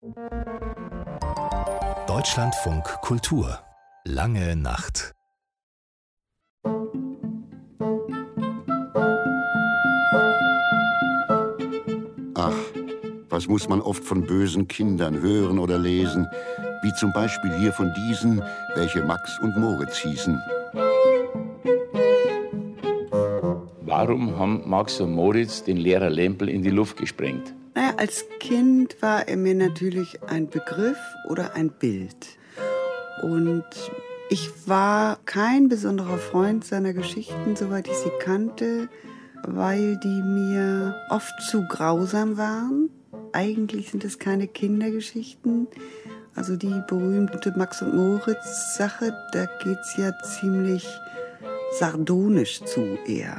Deutschlandfunk Kultur. Lange Nacht. Ach, was muss man oft von bösen Kindern hören oder lesen, wie zum Beispiel hier von diesen, welche Max und Moritz hießen. Warum haben Max und Moritz den Lehrer Lempel in die Luft gesprengt? Naja, als Kind war er mir natürlich ein Begriff oder ein Bild. Und ich war kein besonderer Freund seiner Geschichten, soweit ich sie kannte, weil die mir oft zu grausam waren. Eigentlich sind es keine Kindergeschichten. Also die berühmte Max und Moritz-Sache, da geht's ja ziemlich sardonisch zu eher.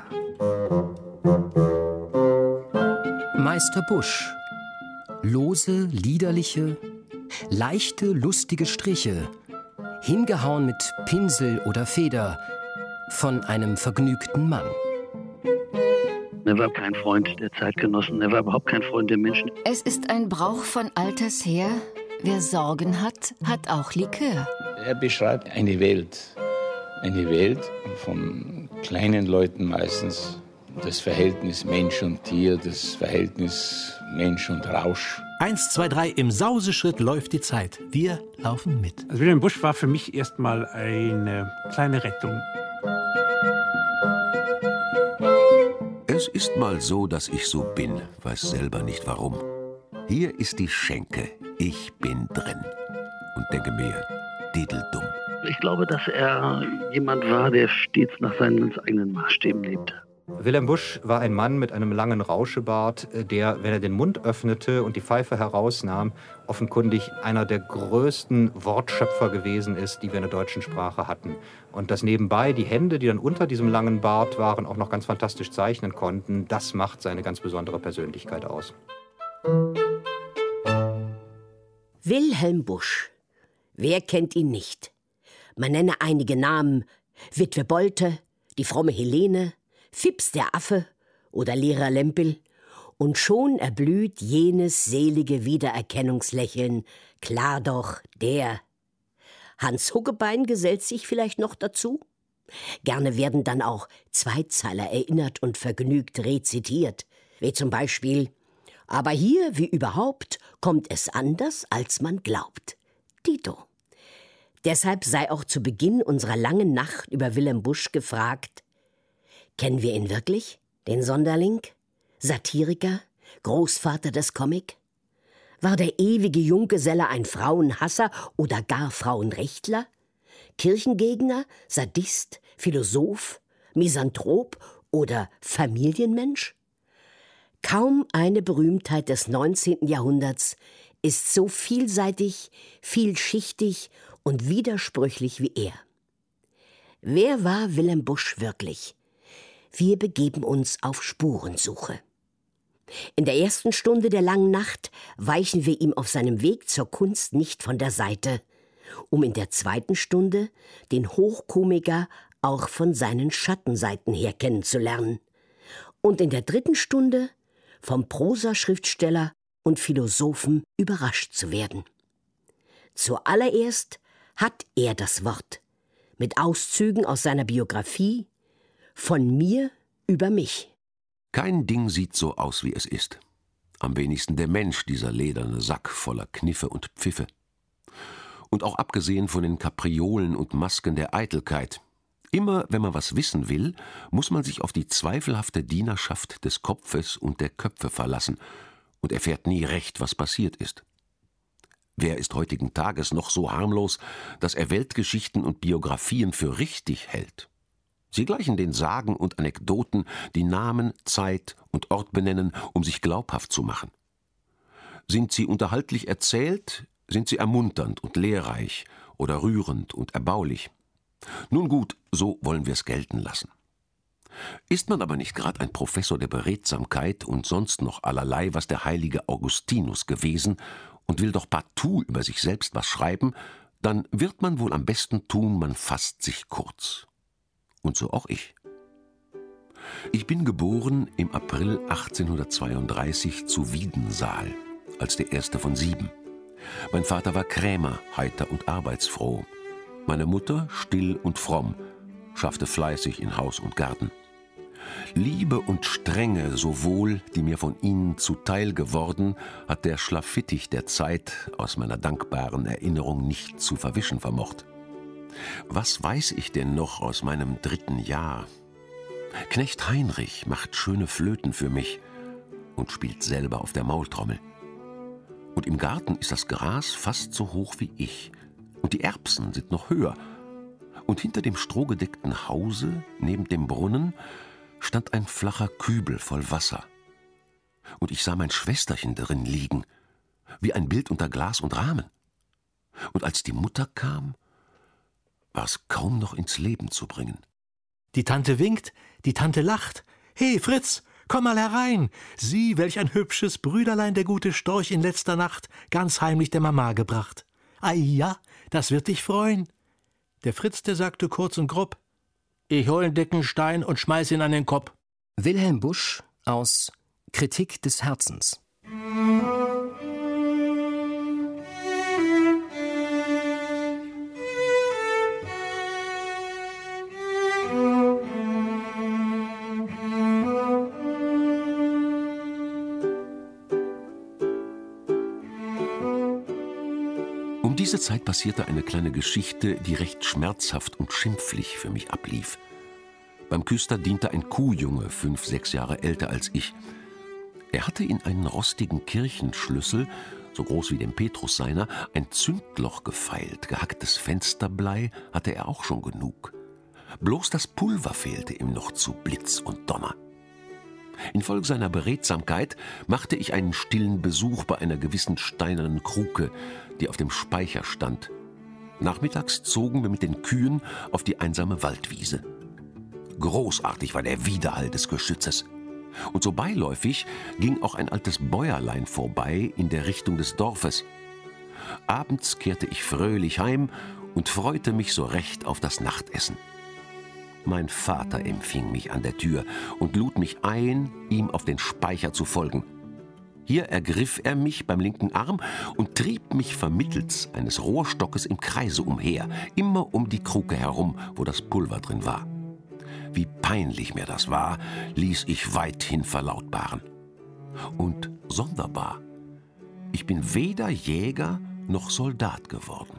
Meister Busch. Lose, liederliche, leichte, lustige Striche, hingehauen mit Pinsel oder Feder von einem vergnügten Mann. Er war kein Freund der Zeitgenossen, er war überhaupt kein Freund der Menschen. Es ist ein Brauch von alters her, wer Sorgen hat, hat auch Likör. Er beschreibt eine Welt von kleinen Leuten meistens. Das Verhältnis Mensch und Tier, das Verhältnis Mensch und Rausch. 1, 2, 3, im Sauseschritt läuft die Zeit. Wir laufen mit. Also Wilhelm Busch war für mich erstmal eine kleine Rettung. Es ist mal so, dass ich so bin, weiß selber nicht warum. Hier ist die Schenke, ich bin drin. Und denke mir, dideldumm. Ich glaube, dass er jemand war, der stets nach seinen ganz eigenen Maßstäben lebte. Wilhelm Busch war ein Mann mit einem langen Rauschebart, der, wenn er den Mund öffnete und die Pfeife herausnahm, offenkundig einer der größten Wortschöpfer gewesen ist, die wir in der deutschen Sprache hatten. Und dass nebenbei die Hände, die dann unter diesem langen Bart waren, auch noch ganz fantastisch zeichnen konnten, das macht seine ganz besondere Persönlichkeit aus. Wilhelm Busch. Wer kennt ihn nicht? Man nenne einige Namen: Witwe Bolte, die fromme Helene, Fips der Affe oder Lehrer Lempel, und schon erblüht jenes selige Wiedererkennungslächeln. Klar doch, der. Hans Huggebein gesellt sich vielleicht noch dazu? Gerne werden dann auch Zweizeiler erinnert und vergnügt rezitiert, wie zum Beispiel: Aber hier, wie überhaupt, kommt es anders, als man glaubt. Dito. Deshalb sei auch zu Beginn unserer langen Nacht über Wilhelm Busch gefragt: Kennen wir ihn wirklich, den Sonderling? Satiriker? Großvater des Comic? War der ewige Junggeselle ein Frauenhasser oder gar Frauenrechtler? Kirchengegner? Sadist? Philosoph? Misanthrop oder Familienmensch? Kaum eine Berühmtheit des 19. Jahrhunderts ist so vielseitig, vielschichtig und widersprüchlich wie er. Wer war Wilhelm Busch wirklich? Wir begeben uns auf Spurensuche. In der ersten Stunde der langen Nacht weichen wir ihm auf seinem Weg zur Kunst nicht von der Seite, um in der zweiten Stunde den Hochkomiker auch von seinen Schattenseiten her kennenzulernen. Und in der dritten Stunde vom Prosaschriftsteller und Philosophen überrascht zu werden. Zuallererst hat er das Wort, mit Auszügen aus seiner Biografie, von mir über mich. Kein Ding sieht so aus, wie es ist. Am wenigsten der Mensch, dieser lederne Sack voller Kniffe und Pfiffe. Und auch abgesehen von den Kapriolen und Masken der Eitelkeit. Immer, wenn man was wissen will, muss man sich auf die zweifelhafte Dienerschaft des Kopfes und der Köpfe verlassen und erfährt nie recht, was passiert ist. Wer ist heutigen Tages noch so harmlos, dass er Weltgeschichten und Biografien für richtig hält? Sie gleichen den Sagen und Anekdoten, die Namen, Zeit und Ort benennen, um sich glaubhaft zu machen. Sind sie unterhaltlich erzählt, sind sie ermunternd und lehrreich oder rührend und erbaulich. Nun gut, so wollen wir es gelten lassen. Ist man aber nicht gerade ein Professor der Beredsamkeit und sonst noch allerlei, was der heilige Augustinus gewesen, und will doch partout über sich selbst was schreiben, dann wird man wohl am besten tun, man fasst sich kurz. Und so auch ich. Ich bin geboren im April 1832 zu Wiedensaal, als der erste von 7. Mein Vater war Krämer, heiter und arbeitsfroh. Meine Mutter still und fromm, schaffte fleißig in Haus und Garten. Liebe und Strenge sowohl, die mir von ihnen zuteil geworden, hat der Schlafittich der Zeit aus meiner dankbaren Erinnerung nicht zu verwischen vermocht. Was weiß ich denn noch aus meinem 3. Jahr? Knecht Heinrich macht schöne Flöten für mich und spielt selber auf der Maultrommel. Und im Garten ist das Gras fast so hoch wie ich, und die Erbsen sind noch höher. Und hinter dem strohgedeckten Hause, neben dem Brunnen, stand ein flacher Kübel voll Wasser. Und ich sah mein Schwesterchen darin liegen, wie ein Bild unter Glas und Rahmen. Und als die Mutter kam, war es kaum noch ins Leben zu bringen. Die Tante winkt, die Tante lacht. »He, Fritz, komm mal herein! Sieh, welch ein hübsches Brüderlein der gute Storch in letzter Nacht ganz heimlich der Mama gebracht. Ei ja, das wird dich freuen.« Der Fritz, der sagte kurz und grob: »Ich hol 'n dicken Stein und schmeiß ihn an den Kopf.« Wilhelm Busch aus Kritik des Herzens. Um diese Zeit passierte eine kleine Geschichte, die recht schmerzhaft und schimpflich für mich ablief. Beim Küster diente ein Kuhjunge, 5, 6 Jahre älter als ich. Er hatte in einen rostigen Kirchenschlüssel, so groß wie dem Petrus seiner, ein Zündloch gefeilt. Gehacktes Fensterblei hatte er auch schon genug. Bloß das Pulver fehlte ihm noch zu Blitz und Donner. Infolge seiner Beredsamkeit machte ich einen stillen Besuch bei einer gewissen steinernen Kruke, die auf dem Speicher stand. Nachmittags zogen wir mit den Kühen auf die einsame Waldwiese. Großartig war der Widerhall des Geschützes. Und so beiläufig ging auch ein altes Bäuerlein vorbei in der Richtung des Dorfes. Abends kehrte ich fröhlich heim und freute mich so recht auf das Nachtessen. Mein Vater empfing mich an der Tür und lud mich ein, ihm auf den Speicher zu folgen. Hier ergriff er mich beim linken Arm und trieb mich vermittels eines Rohrstockes im Kreise umher, immer um die Kruke herum, wo das Pulver drin war. Wie peinlich mir das war, ließ ich weithin verlautbaren. Und sonderbar, ich bin weder Jäger noch Soldat geworden.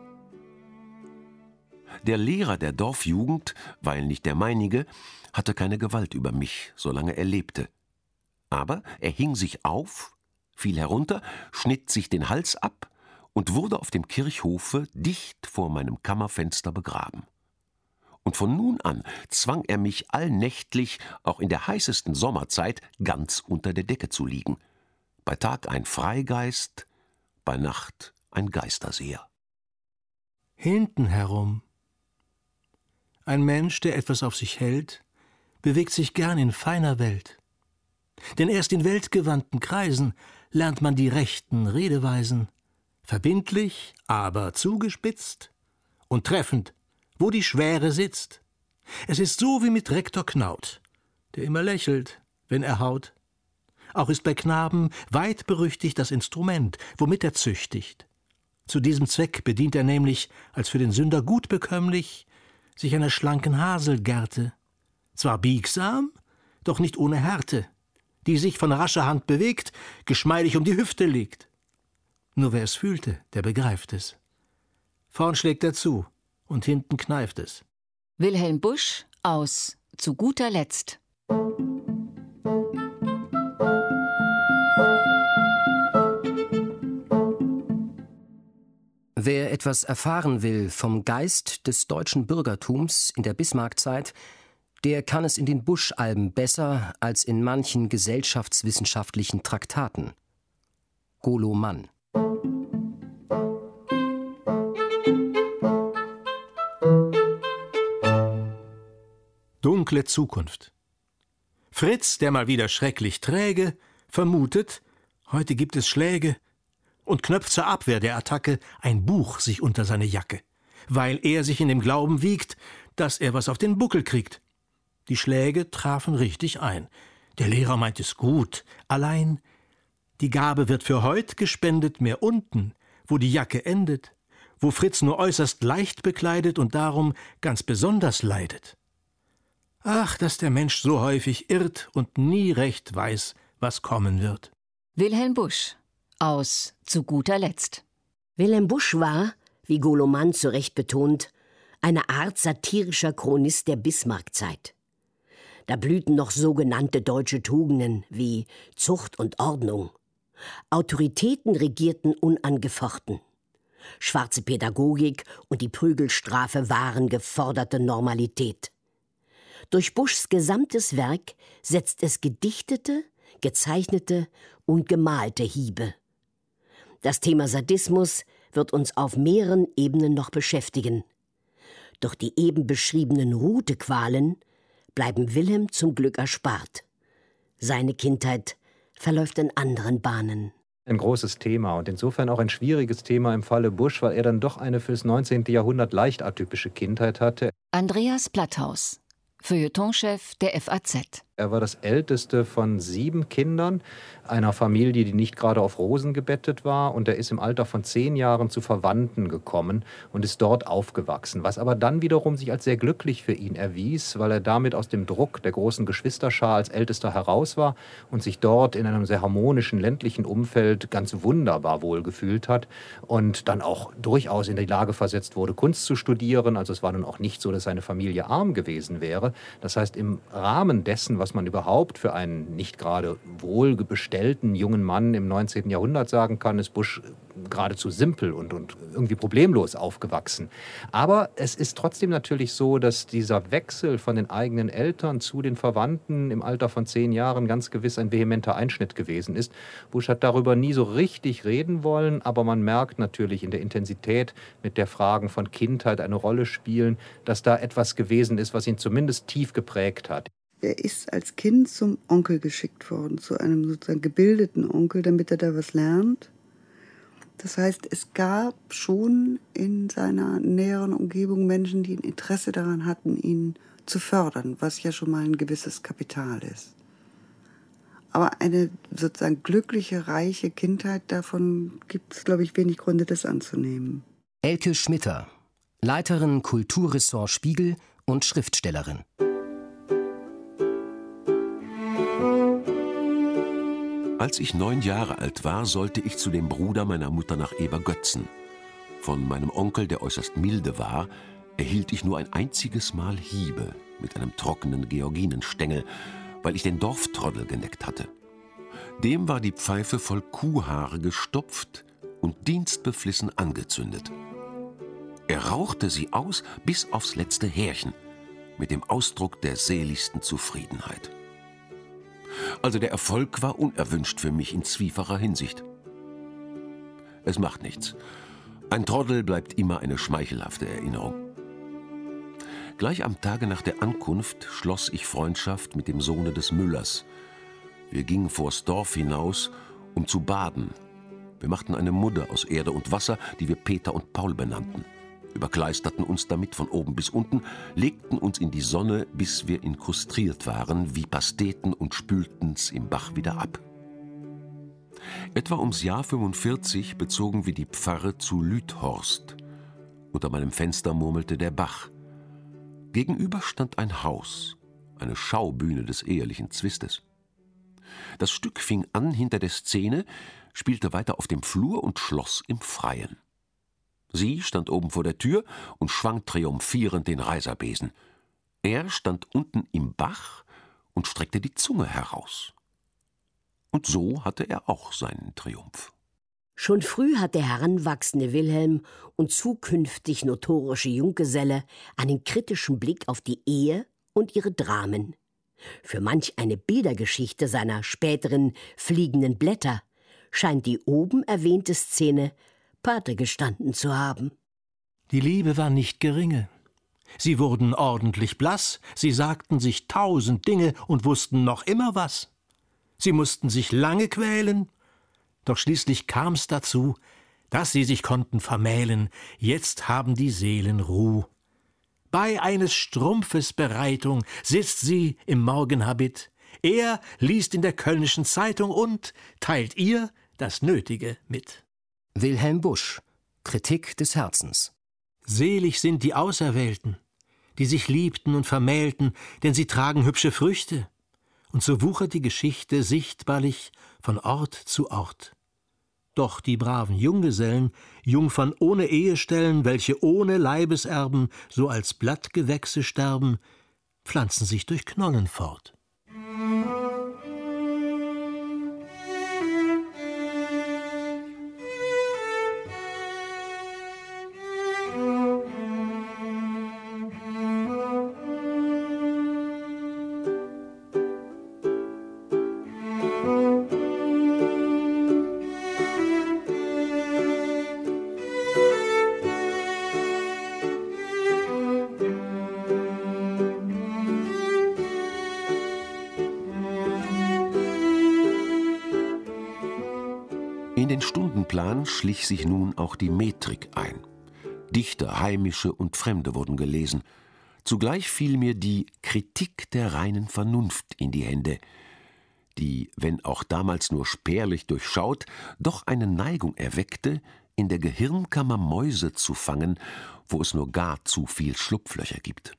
Der Lehrer der Dorfjugend, weil nicht der meinige, hatte keine Gewalt über mich, solange er lebte. Aber er hing sich auf, fiel herunter, schnitt sich den Hals ab und wurde auf dem Kirchhofe dicht vor meinem Kammerfenster begraben. Und von nun an zwang er mich allnächtlich, auch in der heißesten Sommerzeit, ganz unter der Decke zu liegen. Bei Tag ein Freigeist, bei Nacht ein Geisterseher. Hinten herum. Ein Mensch, der etwas auf sich hält, bewegt sich gern in feiner Welt. Denn erst in weltgewandten Kreisen lernt man die rechten Redeweisen, verbindlich, aber zugespitzt und treffend, wo die Schwere sitzt. Es ist so wie mit Rektor Knaut, der immer lächelt, wenn er haut. Auch ist bei Knaben weit berüchtigt das Instrument, womit er züchtigt. Zu diesem Zweck bedient er nämlich, als für den Sünder gut bekömmlich, sich einer schlanken Haselgerte, zwar biegsam, doch nicht ohne Härte, die sich von rascher Hand bewegt, geschmeidig um die Hüfte liegt. Nur wer es fühlte, der begreift es. Vorn schlägt er zu und hinten kneift es. Wilhelm Busch aus Zu guter Letzt. Wer etwas erfahren will vom Geist des deutschen Bürgertums in der Bismarckzeit, der kann es in den Busch-Alben besser als in manchen gesellschaftswissenschaftlichen Traktaten. Golo Mann. Dunkle Zukunft. Fritz, der mal wieder schrecklich träge, vermutet, heute gibt es Schläge, und knöpft zur Abwehr der Attacke ein Buch sich unter seine Jacke, weil er sich in dem Glauben wiegt, dass er was auf den Buckel kriegt. Die Schläge trafen richtig ein. Der Lehrer meint es gut, allein die Gabe wird für heut gespendet mehr unten, wo die Jacke endet, wo Fritz nur äußerst leicht bekleidet und darum ganz besonders leidet. Ach, dass der Mensch so häufig irrt und nie recht weiß, was kommen wird. Wilhelm Busch aus Zu guter Letzt. Wilhelm Busch war, wie Goloman zu Recht betont, eine Art satirischer Chronist der Bismarckzeit. Da blühten noch sogenannte deutsche Tugenden wie Zucht und Ordnung. Autoritäten regierten unangefochten. Schwarze Pädagogik und die Prügelstrafe waren geforderte Normalität. Durch Buschs gesamtes Werk setzt es gedichtete, gezeichnete und gemalte Hiebe. Das Thema Sadismus wird uns auf mehreren Ebenen noch beschäftigen. Doch die eben beschriebenen Rutequalen bleiben Wilhelm zum Glück erspart. Seine Kindheit verläuft in anderen Bahnen. Ein großes Thema und insofern auch ein schwieriges Thema im Falle Busch, weil er dann doch eine fürs 19. Jahrhundert leicht atypische Kindheit hatte. Andreas Platthaus, Feuilletonchef der FAZ. Er war das älteste von 7 Kindern einer Familie, die nicht gerade auf Rosen gebettet war. Und er ist im Alter von 10 Jahren zu Verwandten gekommen und ist dort aufgewachsen. Was aber dann wiederum sich als sehr glücklich für ihn erwies, weil er damit aus dem Druck der großen Geschwisterschar als Ältester heraus war und sich dort in einem sehr harmonischen ländlichen Umfeld ganz wunderbar wohlgefühlt hat und dann auch durchaus in die Lage versetzt wurde, Kunst zu studieren. Also es war nun auch nicht so, dass seine Familie arm gewesen wäre. Das heißt, im Rahmen dessen, was man überhaupt für einen nicht gerade wohlbestellten jungen Mann im 19. Jahrhundert sagen kann, ist Busch geradezu simpel und irgendwie problemlos aufgewachsen. Aber es ist trotzdem natürlich so, dass dieser Wechsel von den eigenen Eltern zu den Verwandten im Alter von 10 Jahren ganz gewiss ein vehementer Einschnitt gewesen ist. Busch hat darüber nie so richtig reden wollen, aber man merkt natürlich in der Intensität, mit der Fragen von Kindheit eine Rolle spielen, dass da etwas gewesen ist, was ihn zumindest tief geprägt hat. Er ist als Kind zum Onkel geschickt worden, zu einem sozusagen gebildeten Onkel, damit er da was lernt. Das heißt, es gab schon in seiner näheren Umgebung Menschen, die ein Interesse daran hatten, ihn zu fördern, was ja schon mal ein gewisses Kapital ist. Aber eine sozusagen glückliche, reiche Kindheit, davon gibt es, glaube ich, wenig Gründe, das anzunehmen. Elke Schmitter, Leiterin Kulturressort Spiegel und Schriftstellerin. Als ich 9 Jahre alt war, sollte ich zu dem Bruder meiner Mutter nach Ebergötzen. Von meinem Onkel, der äußerst milde war, erhielt ich nur ein einziges Mal Hiebe mit einem trockenen Georginenstängel, weil ich den Dorftroddel geneckt hatte. Dem war die Pfeife voll Kuhhaare gestopft und dienstbeflissen angezündet. Er rauchte sie aus bis aufs letzte Härchen, mit dem Ausdruck der seligsten Zufriedenheit. Also der Erfolg war unerwünscht für mich in zwiefacher Hinsicht. Es macht nichts. Ein Troddel bleibt immer eine schmeichelhafte Erinnerung. Gleich am Tage nach der Ankunft schloss ich Freundschaft mit dem Sohne des Müllers. Wir gingen vors Dorf hinaus, um zu baden. Wir machten eine Mudde aus Erde und Wasser, die wir Peter und Paul benannten. Überkleisterten uns damit von oben bis unten, legten uns in die Sonne, bis wir inkrustiert waren wie Pasteten und spülten's im Bach wieder ab. Etwa ums Jahr 45 bezogen wir die Pfarre zu Lüthorst. Unter meinem Fenster murmelte der Bach. Gegenüber stand ein Haus, eine Schaubühne des ehelichen Zwistes. Das Stück fing an hinter der Szene, spielte weiter auf dem Flur und schloss im Freien. Sie stand oben vor der Tür und schwang triumphierend den Reiserbesen. Er stand unten im Bach und streckte die Zunge heraus. Und so hatte er auch seinen Triumph. Schon früh hat der heranwachsende Wilhelm und zukünftig notorische Junggeselle einen kritischen Blick auf die Ehe und ihre Dramen. Für manch eine Bildergeschichte seiner späteren fliegenden Blätter scheint die oben erwähnte Szene Pate gestanden zu haben. Die Liebe war nicht geringe. Sie wurden ordentlich blass, sie sagten sich 1000 Dinge und wussten noch immer was. Sie mussten sich lange quälen, doch schließlich kam's dazu, dass sie sich konnten vermählen, jetzt haben die Seelen Ruh. Bei eines Strumpfes Bereitung sitzt sie im Morgenhabit, er liest in der Kölnischen Zeitung und teilt ihr das Nötige mit. Wilhelm Busch, Kritik des Herzens. Selig sind die Auserwählten, die sich liebten und vermählten, denn sie tragen hübsche Früchte. Und so wuchert die Geschichte sichtbarlich von Ort zu Ort. Doch die braven Junggesellen, Jungfern ohne Ehestellen, welche ohne Leibeserben so als Blattgewächse sterben, pflanzen sich durch Knollen fort. In den Stundenplan schlich sich nun auch die Metrik ein. Dichter, heimische und fremde wurden gelesen. Zugleich fiel mir die Kritik der reinen Vernunft in die Hände, die, wenn auch damals nur spärlich durchschaut, doch eine Neigung erweckte, in der Gehirnkammer Mäuse zu fangen, wo es nur gar zu viel Schlupflöcher gibt.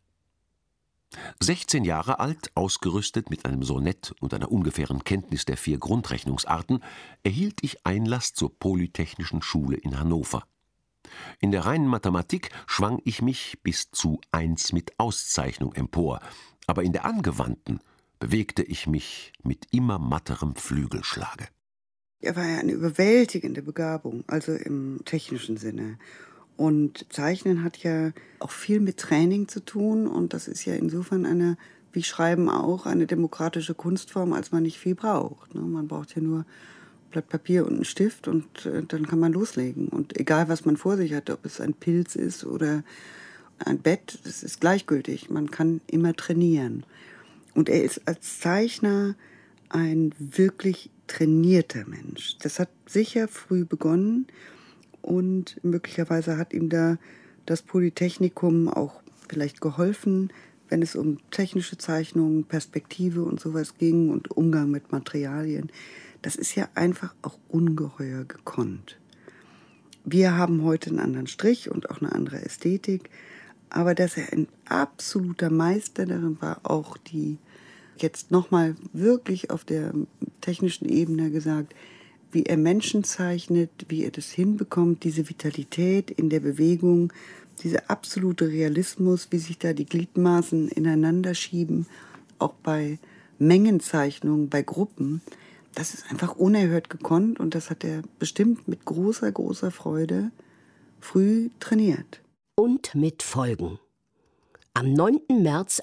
16 Jahre alt, ausgerüstet mit einem Sonett und einer ungefähren Kenntnis der 4 Grundrechnungsarten, erhielt ich Einlass zur Polytechnischen Schule in Hannover. In der reinen Mathematik schwang ich mich bis zu 1 mit Auszeichnung empor, aber in der angewandten bewegte ich mich mit immer matterem Flügelschlage. Er war ja eine überwältigende Begabung, also im technischen Sinne. Und Zeichnen hat ja auch viel mit Training zu tun und das ist ja insofern eine, wie Schreiben auch, eine demokratische Kunstform, als man nicht viel braucht. Man braucht ja nur ein Blatt Papier und einen Stift und dann kann man loslegen. Und egal, was man vor sich hat, ob es ein Pilz ist oder ein Bett, das ist gleichgültig. Man kann immer trainieren. Und er ist als Zeichner ein wirklich trainierter Mensch. Das hat sicher früh begonnen. Und möglicherweise hat ihm da das Polytechnikum auch vielleicht geholfen, wenn es um technische Zeichnungen, Perspektive und sowas ging und Umgang mit Materialien. Das ist ja einfach auch ungeheuer gekonnt. Wir haben heute einen anderen Strich und auch eine andere Ästhetik, aber dass er ein absoluter Meister darin war, auch die jetzt nochmal wirklich auf der technischen Ebene gesagt, wie er Menschen zeichnet, wie er das hinbekommt, diese Vitalität in der Bewegung, dieser absolute Realismus, wie sich da die Gliedmaßen ineinander schieben, auch bei Mengenzeichnungen, bei Gruppen, das ist einfach unerhört gekonnt und das hat er bestimmt mit großer, großer Freude früh trainiert. Und mit Folgen. Am 9. März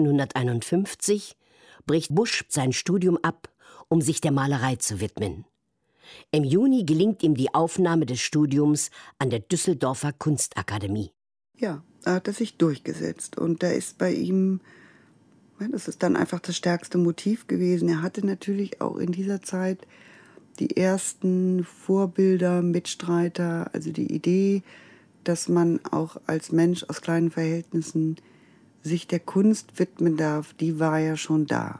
1851 bricht Busch sein Studium ab, um sich der Malerei zu widmen. Im Juni gelingt ihm die Aufnahme des Studiums an der Düsseldorfer Kunstakademie. Ja, da hat er sich durchgesetzt. Und da ist bei ihm, das ist dann einfach das stärkste Motiv gewesen. Er hatte natürlich auch in dieser Zeit die ersten Vorbilder, Mitstreiter, also die Idee, dass man auch als Mensch aus kleinen Verhältnissen sich der Kunst widmen darf, die war ja schon da.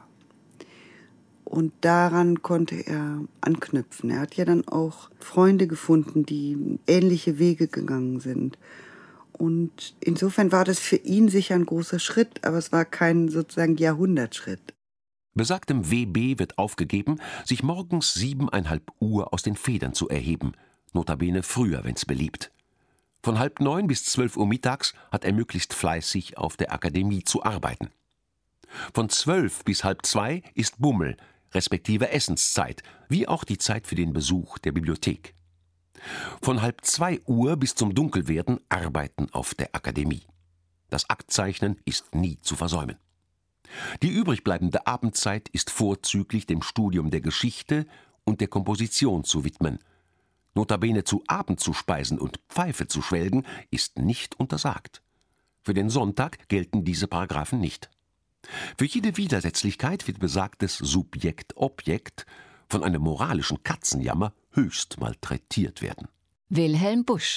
Und daran konnte er anknüpfen. Er hat ja dann auch Freunde gefunden, die ähnliche Wege gegangen sind. Und insofern war das für ihn sicher ein großer Schritt, aber es war kein sozusagen Jahrhundertschritt. Besagtem WB wird aufgegeben, sich morgens 7:30 Uhr aus den Federn zu erheben, notabene früher, wenn's beliebt. Von 8:30 bis 12 Uhr mittags hat er möglichst fleißig auf der Akademie zu arbeiten. Von 12 bis 1:30 ist Bummel, respektive Essenszeit, wie auch die Zeit für den Besuch der Bibliothek. Von 1:30 Uhr bis zum Dunkelwerden Arbeiten auf der Akademie. Das Aktzeichnen ist nie zu versäumen. Die übrig bleibende Abendzeit ist vorzüglich dem Studium der Geschichte und der Komposition zu widmen. Notabene zu Abend zu speisen und Pfeife zu schwelgen ist nicht untersagt. Für den Sonntag gelten diese Paragraphen nicht. Für jede Widersetzlichkeit wird besagtes Subjekt-Objekt von einem moralischen Katzenjammer höchst malträtiert werden. Wilhelm Busch.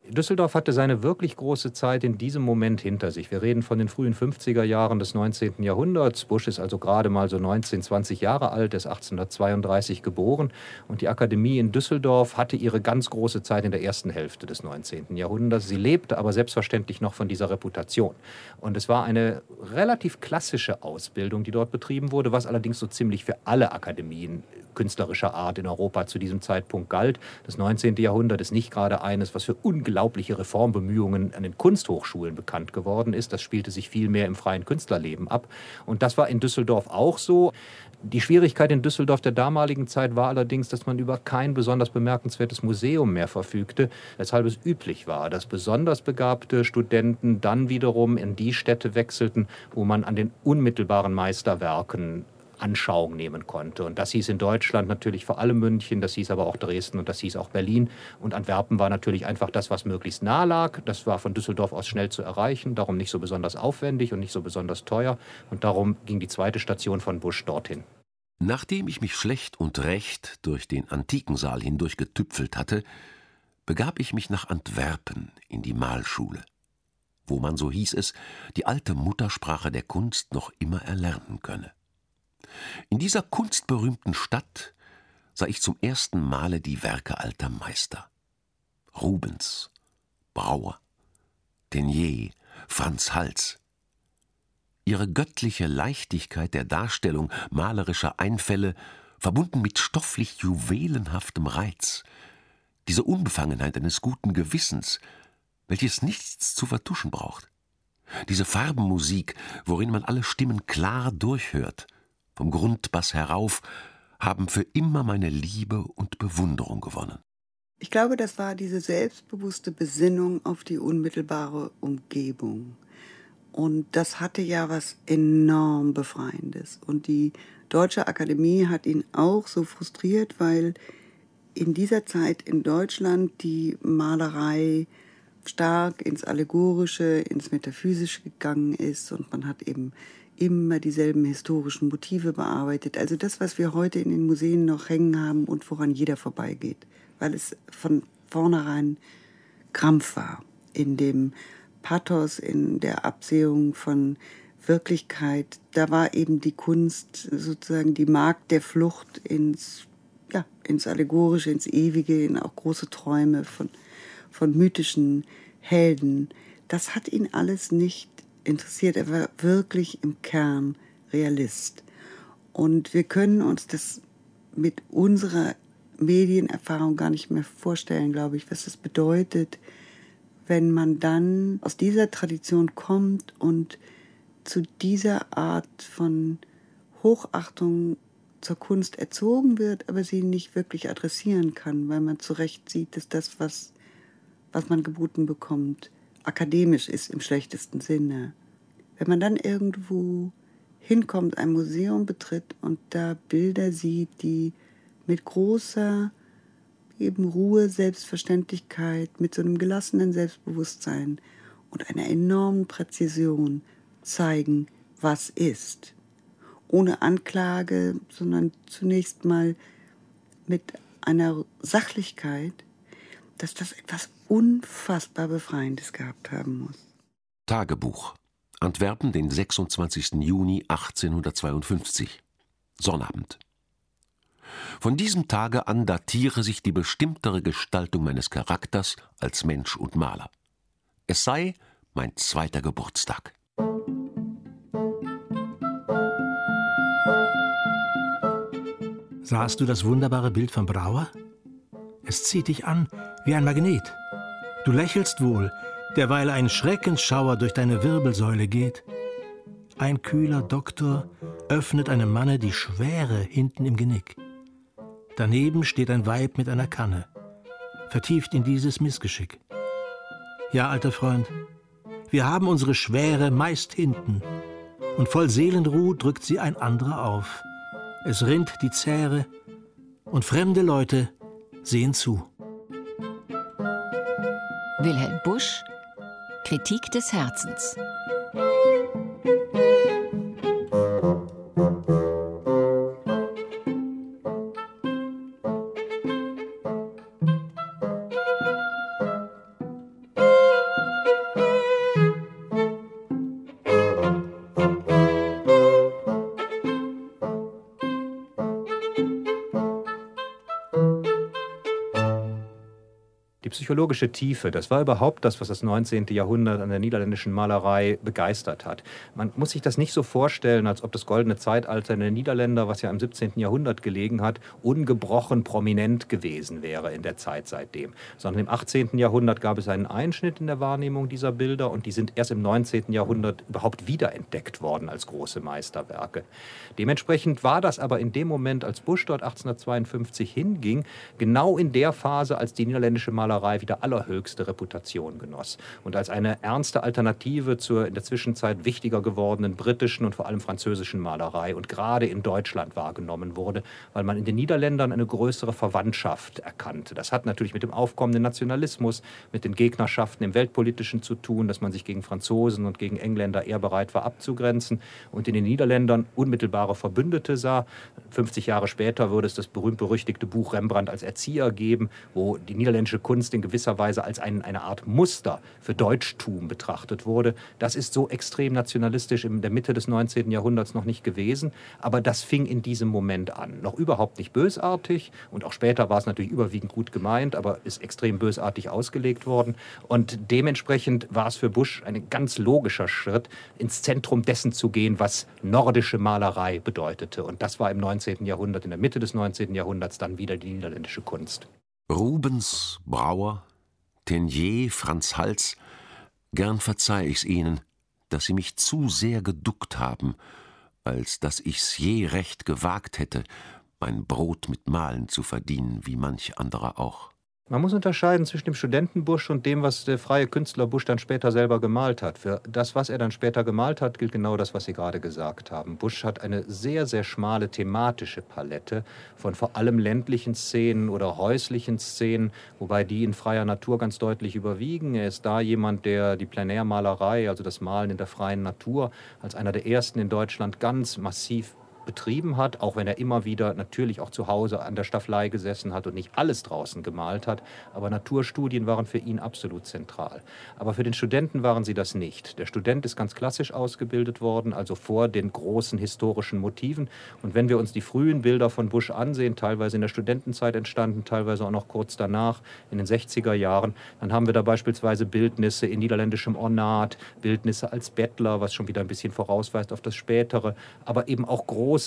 Düsseldorf hatte seine wirklich große Zeit in diesem Moment hinter sich. Wir reden von den frühen 50er Jahren des 19. Jahrhunderts. Busch ist also gerade mal so 19, 20 Jahre alt, ist 1832 geboren. Und die Akademie in Düsseldorf hatte ihre ganz große Zeit in der ersten Hälfte des 19. Jahrhunderts. Sie lebte aber selbstverständlich noch von dieser Reputation. Und es war eine relativ klassische Ausbildung, die dort betrieben wurde, was allerdings so ziemlich für alle Akademien künstlerischer Art in Europa zu diesem Zeitpunkt galt. Das 19. Jahrhundert ist nicht gerade eines, was für unglaubliche Reformbemühungen an den Kunsthochschulen bekannt geworden ist. Das spielte sich viel mehr im freien Künstlerleben ab. Und das war in Düsseldorf auch so. Die Schwierigkeit in Düsseldorf der damaligen Zeit war allerdings, dass man über kein besonders bemerkenswertes Museum mehr verfügte, weshalb es üblich war, dass besonders begabte Studenten dann wiederum in die Städte wechselten, wo man an den unmittelbaren Meisterwerken Anschauung nehmen konnte. Und das hieß in Deutschland natürlich vor allem München, das hieß aber auch Dresden und das hieß auch Berlin. Und Antwerpen war natürlich einfach das, was möglichst nah lag. Das war von Düsseldorf aus schnell zu erreichen, darum nicht so besonders aufwendig und nicht so besonders teuer. Und darum ging die zweite Station von Busch dorthin. Nachdem ich mich schlecht und recht durch den Antikensaal hindurch getüpfelt hatte, begab ich mich nach Antwerpen in die Malschule, wo man, so hieß es, die alte Muttersprache der Kunst noch immer erlernen könne. In dieser kunstberühmten Stadt sah ich zum ersten Male die Werke alter Meister. Rubens, Brauer, Teniers, Franz Hals. Ihre göttliche Leichtigkeit der Darstellung malerischer Einfälle, verbunden mit stofflich juwelenhaftem Reiz, diese Unbefangenheit eines guten Gewissens, welches nichts zu vertuschen braucht, diese Farbenmusik, worin man alle Stimmen klar durchhört, vom Grundbass herauf, haben für immer meine Liebe und Bewunderung gewonnen. Ich glaube, das war diese selbstbewusste Besinnung auf die unmittelbare Umgebung. Und das hatte ja was enorm Befreiendes. Und die Deutsche Akademie hat ihn auch so frustriert, weil in dieser Zeit in Deutschland die Malerei stark ins Allegorische, ins Metaphysische gegangen ist. Und man hat eben immer dieselben historischen Motive bearbeitet. Also das, was wir heute in den Museen noch hängen haben und woran jeder vorbeigeht. Weil es von vornherein Krampf war. In dem Pathos, in der Absehung von Wirklichkeit. Da war eben die Kunst sozusagen die Magd der Flucht ins Allegorische, ins Ewige, in auch große Träume von mythischen Helden. Das hat ihn alles nicht interessiert. Er war wirklich im Kern Realist. Und wir können uns das mit unserer Medienerfahrung gar nicht mehr vorstellen, glaube ich, was das bedeutet, wenn man dann aus dieser Tradition kommt und zu dieser Art von Hochachtung zur Kunst erzogen wird, aber sie nicht wirklich adressieren kann, weil man zu Recht sieht, dass das, was man geboten bekommt, akademisch ist im schlechtesten Sinne. Wenn man dann irgendwo hinkommt, ein Museum betritt und da Bilder sieht, die mit großer eben Ruhe, Selbstverständlichkeit, mit so einem gelassenen Selbstbewusstsein und einer enormen Präzision zeigen, was ist. Ohne Anklage, sondern zunächst mal mit einer Sachlichkeit, dass das etwas unfassbar Befreiendes gehabt haben muss. Tagebuch. Antwerpen, den 26. Juni 1852. Sonnabend. Von diesem Tage an datiere sich die bestimmtere Gestaltung meines Charakters als Mensch und Maler. Es sei mein 2. Geburtstag. Sahst du das wunderbare Bild von Brauer? Es zieht dich an wie ein Magnet. Du lächelst wohl, derweil ein Schreckensschauer durch deine Wirbelsäule geht. Ein kühler Doktor öffnet einem Manne die Schwere hinten im Genick. Daneben steht ein Weib mit einer Kanne, vertieft in dieses Missgeschick. Ja, alter Freund, wir haben unsere Schwere meist hinten, und voll Seelenruh drückt sie ein anderer auf. Es rinnt die Zähre, und fremde Leute sehen zu. Wilhelm Busch, Kritik des Herzens. psychologische Tiefe, das war überhaupt das, was das 19. Jahrhundert an der niederländischen Malerei begeistert hat. Man muss sich das nicht so vorstellen, als ob das goldene Zeitalter der Niederländer, was ja im 17. Jahrhundert gelegen hat, ungebrochen prominent gewesen wäre in der Zeit seitdem. Sondern im 18. Jahrhundert gab es einen Einschnitt in der Wahrnehmung dieser Bilder und die sind erst im 19. Jahrhundert überhaupt wiederentdeckt worden als große Meisterwerke. Dementsprechend war das aber in dem Moment, als Busch dort 1852 hinging, genau in der Phase, als die niederländische Malerei wieder allerhöchste Reputation genoss und als eine ernste Alternative zur in der Zwischenzeit wichtiger gewordenen britischen und vor allem französischen Malerei und gerade in Deutschland wahrgenommen wurde, weil man in den Niederländern eine größere Verwandtschaft erkannte. Das hat natürlich mit dem aufkommenden Nationalismus, mit den Gegnerschaften im Weltpolitischen zu tun, dass man sich gegen Franzosen und gegen Engländer eher bereit war abzugrenzen und in den Niederländern unmittelbare Verbündete sah. 50 Jahre später würde es das berühmt-berüchtigte Buch Rembrandt als Erzieher geben, wo die niederländische Kunst in gewisser Weise als eine Art Muster für Deutschtum betrachtet wurde. Das ist so extrem nationalistisch in der Mitte des 19. Jahrhunderts noch nicht gewesen, aber das fing in diesem Moment an. Noch überhaupt nicht bösartig und auch später war es natürlich überwiegend gut gemeint, aber ist extrem bösartig ausgelegt worden und dementsprechend war es für Busch ein ganz logischer Schritt, ins Zentrum dessen zu gehen, was nordische Malerei bedeutete und das war im 19. Jahrhundert, in der Mitte des 19. Jahrhunderts dann wieder die niederländische Kunst. Rubens, Brauer, Teniers, Franz Hals, gern verzeih ich's ihnen, dass sie mich zu sehr geduckt haben, als dass ich's je recht gewagt hätte, mein Brot mit Malen zu verdienen, wie manch anderer auch. Man muss unterscheiden zwischen dem Studentenbusch und dem, was der freie Künstler Busch dann später selber gemalt hat. Für das, was er dann später gemalt hat, gilt genau das, was Sie gerade gesagt haben. Busch hat eine sehr, sehr schmale thematische Palette von vor allem ländlichen Szenen oder häuslichen Szenen, wobei die in freier Natur ganz deutlich überwiegen. Er ist da jemand, der die Plein-Air-Malerei, also das Malen in der freien Natur, als einer der ersten in Deutschland ganz massiv betrieben hat, auch wenn er immer wieder natürlich auch zu Hause an der Staffelei gesessen hat und nicht alles draußen gemalt hat. Aber Naturstudien waren für ihn absolut zentral. Aber für den Studenten waren sie das nicht. Der Student ist ganz klassisch ausgebildet worden, also vor den großen historischen Motiven. Und wenn wir uns die frühen Bilder von Busch ansehen, teilweise in der Studentenzeit entstanden, teilweise auch noch kurz danach, in den 60er Jahren, dann haben wir da beispielsweise Bildnisse in niederländischem Ornat, Bildnisse als Bettler, was schon wieder ein bisschen vorausweist auf das Spätere, aber eben auch große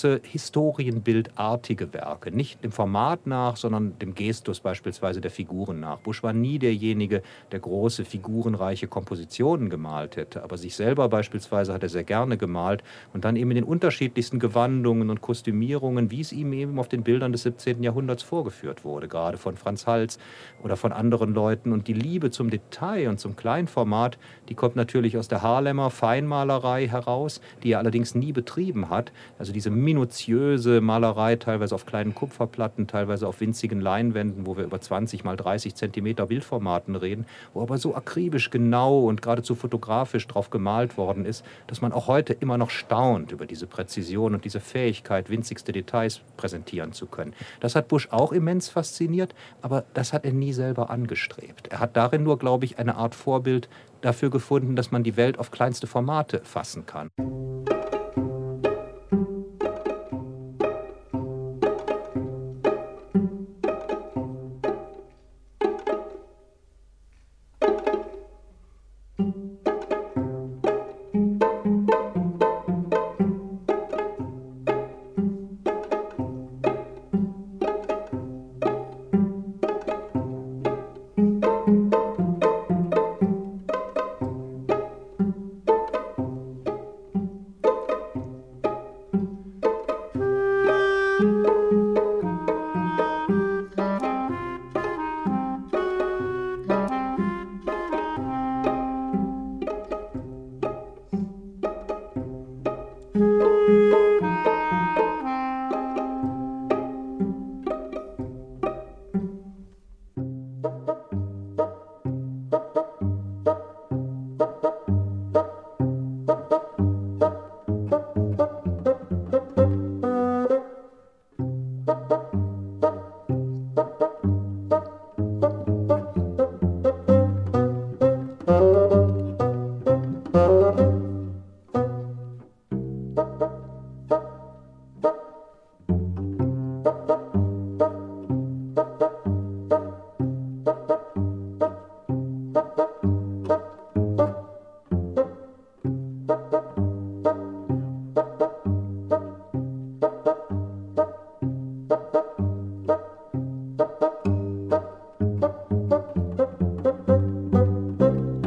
historienbildartige Werke, nicht dem Format nach, sondern dem Gestus beispielsweise der Figuren nach. Busch war nie derjenige, der große, figurenreiche Kompositionen gemalt hätte, aber sich selber beispielsweise hat er sehr gerne gemalt und dann eben in den unterschiedlichsten Gewandungen und Kostümierungen, wie es ihm eben auf den Bildern des 17. Jahrhunderts vorgeführt wurde, gerade von Franz Hals oder von anderen Leuten. Und die Liebe zum Detail und zum Kleinformat, die kommt natürlich aus der Haarlemmer Feinmalerei heraus, die er allerdings nie betrieben hat. Also diese minutiöse Malerei, teilweise auf kleinen Kupferplatten, teilweise auf winzigen Leinwänden, wo wir über 20 mal 30 Zentimeter Bildformaten reden, wo aber so akribisch genau und geradezu fotografisch drauf gemalt worden ist, dass man auch heute immer noch staunt über diese Präzision und diese Fähigkeit, winzigste Details präsentieren zu können. Das hat Busch auch immens fasziniert, aber das hat er nie selber angestrebt. Er hat darin nur, glaube ich, eine Art Vorbild dafür gefunden, dass man die Welt auf kleinste Formate fassen kann.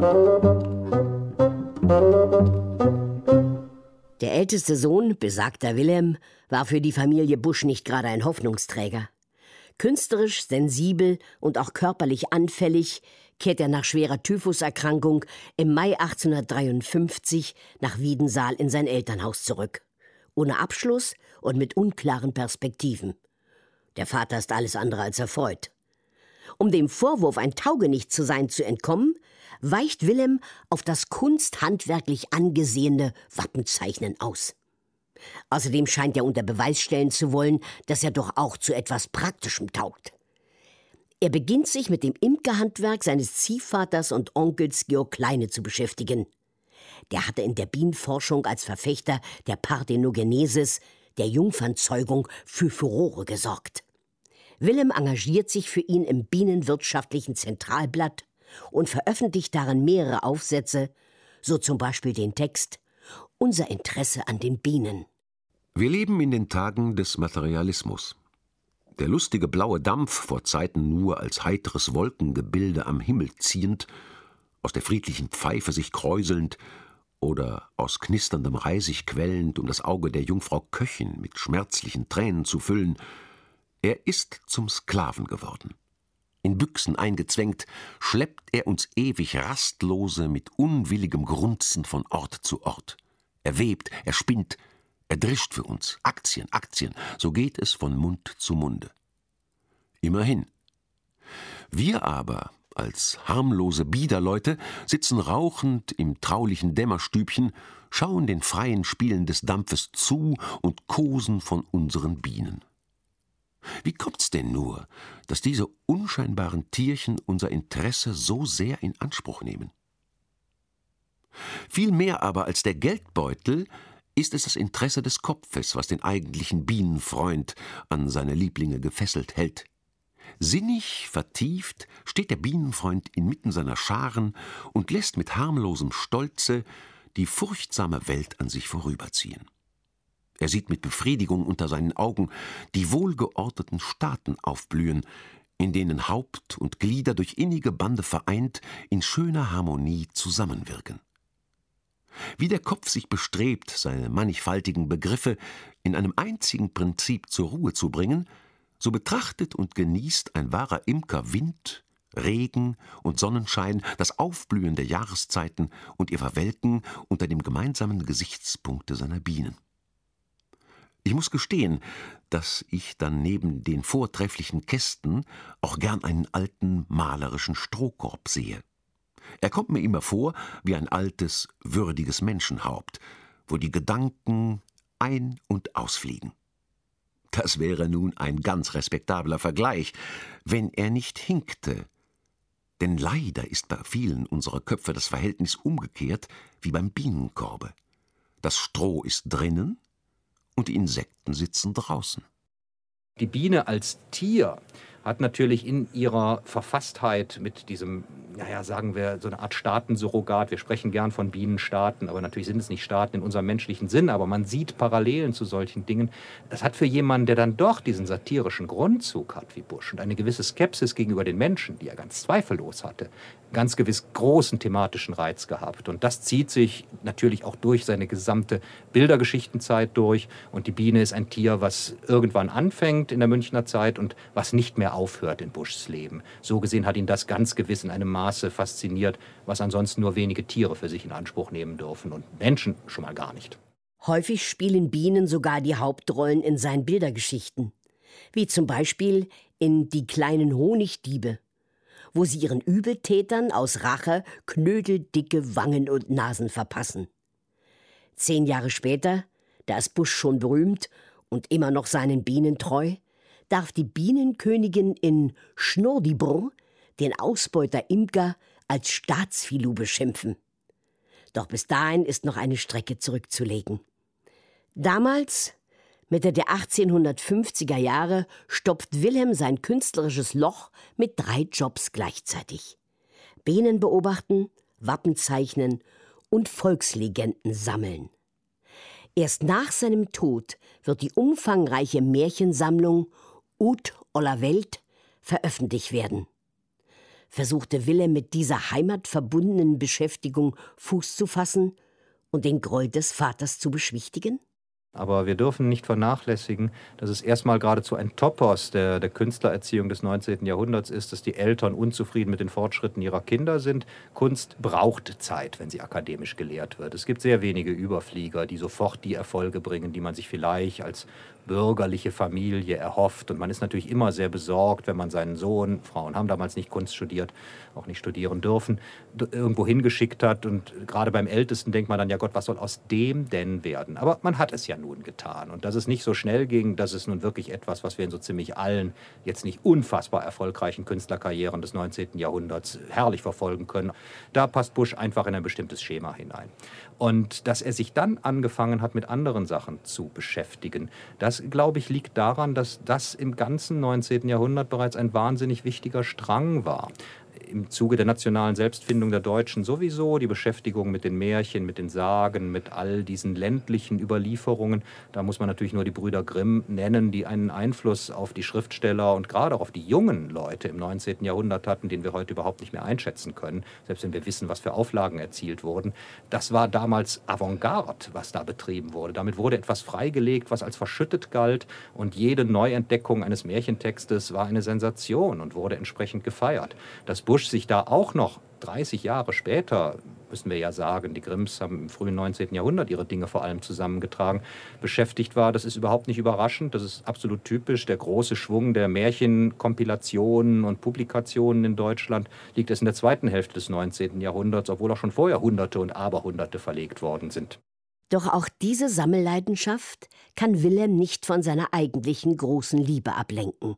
Der älteste Sohn, besagter Wilhelm, war für die Familie Busch nicht gerade ein Hoffnungsträger. Künstlerisch, sensibel und auch körperlich anfällig kehrt er nach schwerer Typhuserkrankung im Mai 1853 nach Wiedensaal in sein Elternhaus zurück. Ohne Abschluss und mit unklaren Perspektiven. Der Vater ist alles andere als erfreut. Um dem Vorwurf, ein Taugenicht zu sein, zu entkommen, weicht Wilhelm auf das kunsthandwerklich angesehene Wappenzeichnen aus. Außerdem scheint er unter Beweis stellen zu wollen, dass er doch auch zu etwas Praktischem taugt. Er beginnt sich mit dem Imkerhandwerk seines Ziehvaters und Onkels Georg Kleine zu beschäftigen. Der hatte in der Bienenforschung als Verfechter der Parthenogenesis, der Jungfernzeugung, für Furore gesorgt. Wilhelm engagiert sich für ihn im Bienenwirtschaftlichen Zentralblatt und veröffentlicht darin mehrere Aufsätze, so zum Beispiel den Text »Unser Interesse an den Bienen«. Wir leben in den Tagen des Materialismus. Der lustige blaue Dampf, vor Zeiten nur als heiteres Wolkengebilde am Himmel ziehend, aus der friedlichen Pfeife sich kräuselnd oder aus knisterndem Reisig quellend, um das Auge der Jungfrau Köchin mit schmerzlichen Tränen zu füllen, er ist zum Sklaven geworden. In Büchsen eingezwängt, schleppt er uns ewig Rastlose mit unwilligem Grunzen von Ort zu Ort. Er webt, er spinnt, er drischt für uns. Aktien, Aktien, so geht es von Mund zu Munde. Immerhin. Wir aber, als harmlose Biederleute, sitzen rauchend im traulichen Dämmerstübchen, schauen den freien Spielen des Dampfes zu und kosen von unseren Bienen. Wie kommt's denn nur, dass diese unscheinbaren Tierchen unser Interesse so sehr in Anspruch nehmen? Viel mehr aber als der Geldbeutel ist es das Interesse des Kopfes, was den eigentlichen Bienenfreund an seine Lieblinge gefesselt hält. Sinnig, vertieft steht der Bienenfreund inmitten seiner Scharen und lässt mit harmlosem Stolze die furchtsame Welt an sich vorüberziehen. Er sieht mit Befriedigung unter seinen Augen die wohlgeordneten Staaten aufblühen, in denen Haupt und Glieder durch innige Bande vereint in schöner Harmonie zusammenwirken. Wie der Kopf sich bestrebt, seine mannigfaltigen Begriffe in einem einzigen Prinzip zur Ruhe zu bringen, so betrachtet und genießt ein wahrer Imker Wind, Regen und Sonnenschein, das Aufblühen der Jahreszeiten und ihr Verwelken unter dem gemeinsamen Gesichtspunkte seiner Bienen. Ich muss gestehen, dass ich dann neben den vortrefflichen Kästen auch gern einen alten malerischen Strohkorb sehe. Er kommt mir immer vor wie ein altes, würdiges Menschenhaupt, wo die Gedanken ein- und ausfliegen. Das wäre nun ein ganz respektabler Vergleich, wenn er nicht hinkte. Denn leider ist bei vielen unserer Köpfe das Verhältnis umgekehrt wie beim Bienenkorbe. Das Stroh ist drinnen und die Insekten sitzen draußen. Die Biene als Tier hat natürlich in ihrer Verfasstheit mit diesem, sagen wir, so eine Art Staatensurrogat. Wir sprechen gern von Bienenstaaten, aber natürlich sind es nicht Staaten in unserem menschlichen Sinn, aber man sieht Parallelen zu solchen Dingen. Das hat für jemanden, der dann doch diesen satirischen Grundzug hat wie Busch und eine gewisse Skepsis gegenüber den Menschen, die er ganz zweifellos hatte, ganz gewiss großen thematischen Reiz gehabt. Und das zieht sich natürlich auch durch seine gesamte Bildergeschichtenzeit durch. Und die Biene ist ein Tier, was irgendwann anfängt in der Münchner Zeit und was nicht mehr aufhört in Buschs Leben. So gesehen hat ihn das ganz gewiss in einem Maße fasziniert, was ansonsten nur wenige Tiere für sich in Anspruch nehmen dürfen und Menschen schon mal gar nicht. Häufig spielen Bienen sogar die Hauptrollen in seinen Bildergeschichten. Wie zum Beispiel in »Die kleinen Honigdiebe«, wo sie ihren Übeltätern aus Rache knödeldicke Wangen und Nasen verpassen. 10 Jahre später, da ist Busch schon berühmt und immer noch seinen Bienen treu, darf die Bienenkönigin in Schnurdibrr den Ausbeuter Imker als Staatsfilou beschimpfen. Doch bis dahin ist noch eine Strecke zurückzulegen. Damals, Mitte der 1850er Jahre, stopft Wilhelm sein künstlerisches Loch mit 3 Jobs gleichzeitig. Bienen beobachten, Wappen zeichnen und Volkslegenden sammeln. Erst nach seinem Tod wird die umfangreiche Märchensammlung Ut oller Welt veröffentlicht werden. versuchte Wilhelm mit dieser heimatverbundenen Beschäftigung Fuß zu fassen und den Groll des Vaters zu beschwichtigen? Aber wir dürfen nicht vernachlässigen, dass es erstmal geradezu ein Topos der Künstlererziehung des 19. Jahrhunderts ist, dass die Eltern unzufrieden mit den Fortschritten ihrer Kinder sind. Kunst braucht Zeit, wenn sie akademisch gelehrt wird. Es gibt sehr wenige Überflieger, die sofort die Erfolge bringen, die man sich vielleicht als bürgerliche Familie erhofft. Und man ist natürlich immer sehr besorgt, wenn man seinen Sohn, Frauen haben damals nicht Kunst studiert, auch nicht studieren dürfen, irgendwo hingeschickt hat. Und gerade beim Ältesten denkt man dann, ja Gott, was soll aus dem denn werden? Aber man hat es ja nun getan. Und dass es nicht so schnell ging, das ist nun wirklich etwas, was wir in so ziemlich allen, jetzt nicht unfassbar erfolgreichen Künstlerkarrieren des 19. Jahrhunderts herrlich verfolgen können. Da passt Busch einfach in ein bestimmtes Schema hinein. Und dass er sich dann angefangen hat, mit anderen Sachen zu beschäftigen, das, glaube ich, liegt daran, dass das im ganzen 19. Jahrhundert bereits ein wahnsinnig wichtiger Strang war. Im Zuge der nationalen Selbstfindung der Deutschen sowieso, die Beschäftigung mit den Märchen, mit den Sagen, mit all diesen ländlichen Überlieferungen. Da muss man natürlich nur die Brüder Grimm nennen, die einen Einfluss auf die Schriftsteller und gerade auch auf die jungen Leute im 19. Jahrhundert hatten, den wir heute überhaupt nicht mehr einschätzen können, selbst wenn wir wissen, was für Auflagen erzielt wurden. Das war damals Avantgarde, was da betrieben wurde. Damit wurde etwas freigelegt, was als verschüttet galt, und jede Neuentdeckung eines Märchentextes war eine Sensation und wurde entsprechend gefeiert. Dass Busch sich da auch noch 30 Jahre später, müssen wir ja sagen, die Grimms haben im frühen 19. Jahrhundert ihre Dinge vor allem zusammengetragen, beschäftigt war, das ist überhaupt nicht überraschend, das ist absolut typisch. Der große Schwung der Märchenkompilationen und Publikationen in Deutschland liegt erst in der zweiten Hälfte des 19. Jahrhunderts, obwohl auch schon vorher Hunderte und Aberhunderte verlegt worden sind. Doch auch diese Sammelleidenschaft kann Wilhelm nicht von seiner eigentlichen großen Liebe ablenken.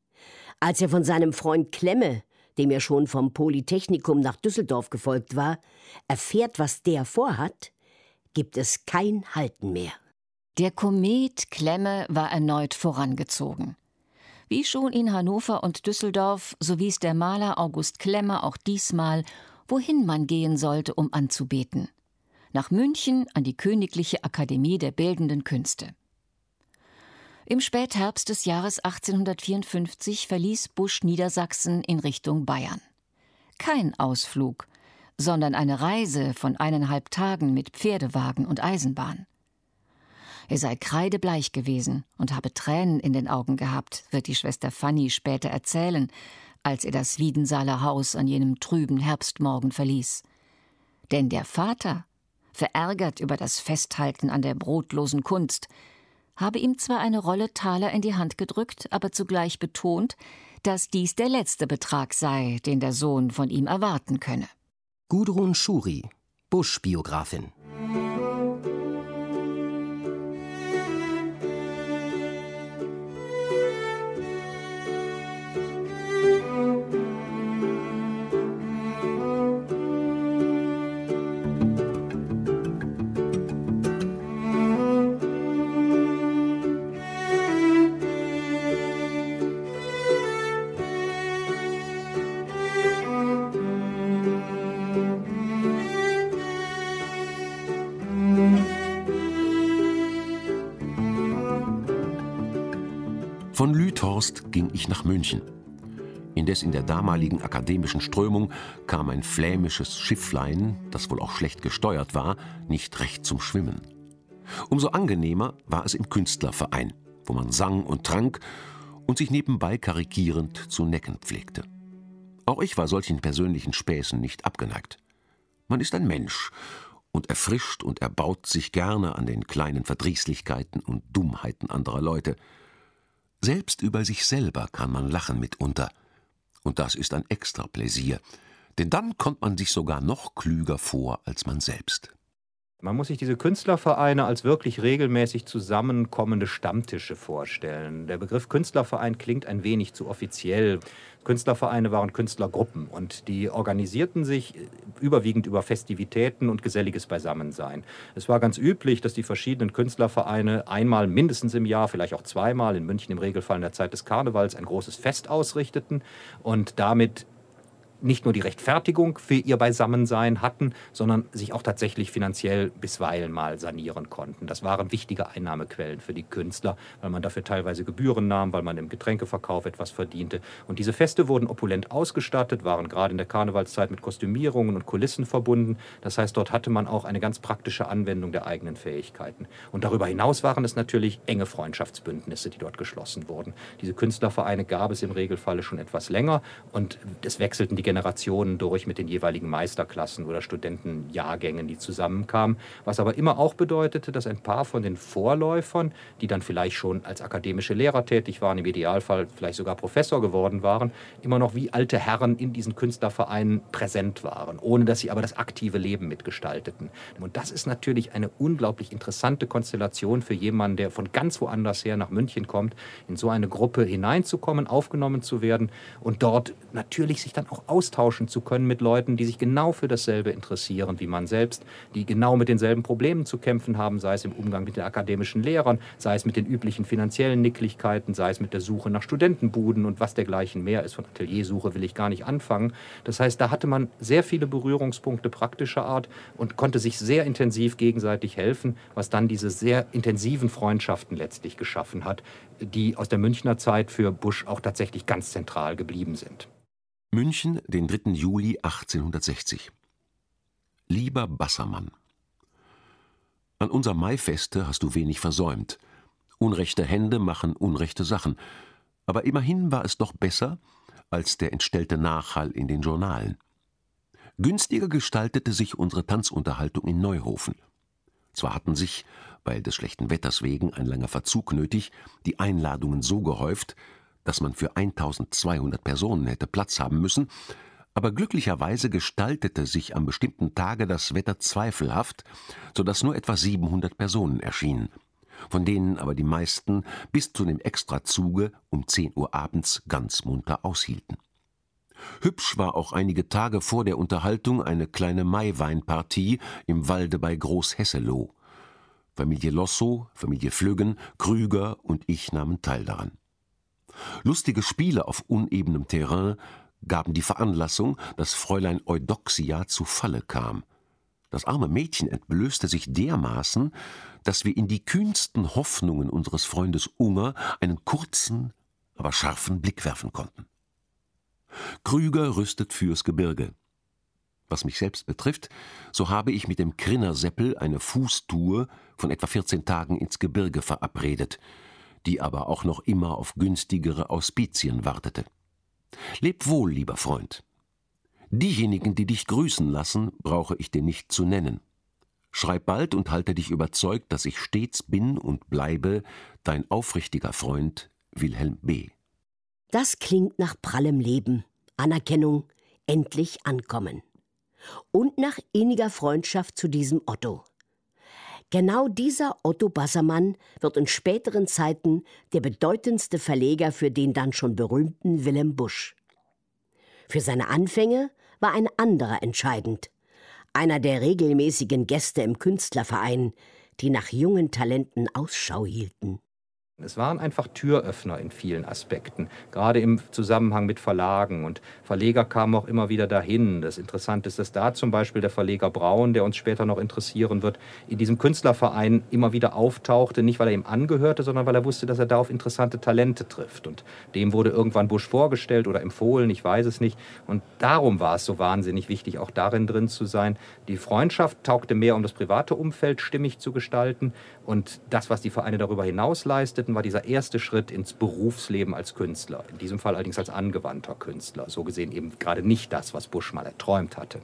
Als er von seinem Freund Klemme, dem er schon vom Polytechnikum nach Düsseldorf gefolgt war, erfährt, was der vorhat, gibt es kein Halten mehr. Der Komet Klemme war erneut vorangezogen. Wie schon in Hannover und Düsseldorf, so wies der Maler August Klemme auch diesmal, wohin man gehen sollte, um anzubeten. Nach München an die Königliche Akademie der Bildenden Künste. Im Spätherbst des Jahres 1854 verließ Busch Niedersachsen in Richtung Bayern. Kein Ausflug, sondern eine Reise von 1,5 Tagen mit Pferdewagen und Eisenbahn. Er sei kreidebleich gewesen und habe Tränen in den Augen gehabt, wird die Schwester Fanny später erzählen, als er das Wiedensaler Haus an jenem trüben Herbstmorgen verließ. Denn der Vater, verärgert über das Festhalten an der brotlosen Kunst, habe ihm zwar eine Rolle Taler in die Hand gedrückt, aber zugleich betont, dass dies der letzte Betrag sei, den der Sohn von ihm erwarten könne. Gudrun Schuri, Busch-Biografin. Von Lüthorst ging ich nach München. Indes in der damaligen akademischen Strömung kam ein flämisches Schifflein, das wohl auch schlecht gesteuert war, nicht recht zum Schwimmen. Umso angenehmer war es im Künstlerverein, wo man sang und trank und sich nebenbei karikierend zu necken pflegte. Auch ich war solchen persönlichen Späßen nicht abgeneigt. Man ist ein Mensch und erfrischt und erbaut sich gerne an den kleinen Verdrießlichkeiten und Dummheiten anderer Leute. Selbst über sich selber kann man lachen mitunter. Und das ist ein extra Pläsier, denn dann kommt man sich sogar noch klüger vor als man selbst. Man muss sich diese Künstlervereine als wirklich regelmäßig zusammenkommende Stammtische vorstellen. Der Begriff Künstlerverein klingt ein wenig zu offiziell. Künstlervereine waren Künstlergruppen und die organisierten sich überwiegend über Festivitäten und geselliges Beisammensein. Es war ganz üblich, dass die verschiedenen Künstlervereine einmal mindestens im Jahr, vielleicht auch zweimal, in München im Regelfall in der Zeit des Karnevals, ein großes Fest ausrichteten und damit nicht nur die Rechtfertigung für ihr Beisammensein hatten, sondern sich auch tatsächlich finanziell bisweilen mal sanieren konnten. Das waren wichtige Einnahmequellen für die Künstler, weil man dafür teilweise Gebühren nahm, weil man im Getränkeverkauf etwas verdiente. Und diese Feste wurden opulent ausgestattet, waren gerade in der Karnevalszeit mit Kostümierungen und Kulissen verbunden. Das heißt, dort hatte man auch eine ganz praktische Anwendung der eigenen Fähigkeiten. Und darüber hinaus waren es natürlich enge Freundschaftsbündnisse, die dort geschlossen wurden. Diese Künstlervereine gab es im Regelfalle schon etwas länger und es wechselten die Generationen durch mit den jeweiligen Meisterklassen oder Studentenjahrgängen, die zusammenkamen. Was aber immer auch bedeutete, dass ein paar von den Vorläufern, die dann vielleicht schon als akademische Lehrer tätig waren, im Idealfall vielleicht sogar Professor geworden waren, immer noch wie alte Herren in diesen Künstlervereinen präsent waren, ohne dass sie aber das aktive Leben mitgestalteten. Und das ist natürlich eine unglaublich interessante Konstellation für jemanden, der von ganz woanders her nach München kommt, in so eine Gruppe hineinzukommen, aufgenommen zu werden und dort natürlich sich dann auch austauschen zu können mit Leuten, die sich genau für dasselbe interessieren wie man selbst, die genau mit denselben Problemen zu kämpfen haben, sei es im Umgang mit den akademischen Lehrern, sei es mit den üblichen finanziellen Nicklichkeiten, sei es mit der Suche nach Studentenbuden und was dergleichen mehr ist. Von Ateliersuche will ich gar nicht anfangen. Das heißt, da hatte man sehr viele Berührungspunkte praktischer Art und konnte sich sehr intensiv gegenseitig helfen, was dann diese sehr intensiven Freundschaften letztlich geschaffen hat, die aus der Münchner Zeit für Busch auch tatsächlich ganz zentral geblieben sind. München, den 3. Juli 1860. Lieber Bassermann, an unser Maifeste hast du wenig versäumt. Unrechte Hände machen unrechte Sachen. Aber immerhin war es doch besser als der entstellte Nachhall in den Journalen. Günstiger gestaltete sich unsere Tanzunterhaltung in Neuhofen. Zwar hatten sich, weil des schlechten Wetters wegen, ein langer Verzug nötig, die Einladungen so gehäuft, dass man für 1200 Personen hätte Platz haben müssen, aber glücklicherweise gestaltete sich am bestimmten Tage das Wetter zweifelhaft, so dass nur etwa 700 Personen erschienen, von denen aber die meisten bis zu dem Extrazuge um 10 Uhr abends ganz munter aushielten. Hübsch war auch einige Tage vor der Unterhaltung eine kleine Maiweinpartie im Walde bei Großhesseloh. Familie Lossow, Familie Flüggen, Krüger und ich nahmen teil daran. Lustige Spiele auf unebenem Terrain gaben die Veranlassung, dass Fräulein Eudoxia zu Falle kam. Das arme Mädchen entblößte sich dermaßen, dass wir in die kühnsten Hoffnungen unseres Freundes Unger einen kurzen, aber scharfen Blick werfen konnten. Krüger rüstet fürs Gebirge. Was mich selbst betrifft, so habe ich mit dem Krinnerseppel eine Fußtour von etwa 14 Tagen ins Gebirge verabredet, die aber auch noch immer auf günstigere Auspizien wartete. Leb wohl, lieber Freund. Diejenigen, die dich grüßen lassen, brauche ich dir nicht zu nennen. Schreib bald und halte dich überzeugt, dass ich stets bin und bleibe dein aufrichtiger Freund Wilhelm B. Das klingt nach prallem Leben, Anerkennung, endlich ankommen. Und nach inniger Freundschaft zu diesem Otto. Genau dieser Otto Bassermann wird in späteren Zeiten der bedeutendste Verleger für den dann schon berühmten Wilhelm Busch. Für seine Anfänge war ein anderer entscheidend, einer der regelmäßigen Gäste im Künstlerverein, die nach jungen Talenten Ausschau hielten. Es waren einfach Türöffner in vielen Aspekten, gerade im Zusammenhang mit Verlagen. Und Verleger kamen auch immer wieder dahin. Das Interessante ist, dass da zum Beispiel der Verleger Braun, der uns später noch interessieren wird, in diesem Künstlerverein immer wieder auftauchte, nicht weil er ihm angehörte, sondern weil er wusste, dass er da auf interessante Talente trifft. Und dem wurde irgendwann Busch vorgestellt oder empfohlen, ich weiß es nicht. Und darum war es so wahnsinnig wichtig, auch darin drin zu sein. Die Freundschaft taugte mehr, um das private Umfeld stimmig zu gestalten. Und das, was die Vereine darüber hinaus leisteten, war dieser erste Schritt ins Berufsleben als Künstler. In diesem Fall allerdings als angewandter Künstler. So gesehen eben gerade nicht das, was Busch mal erträumt hatte.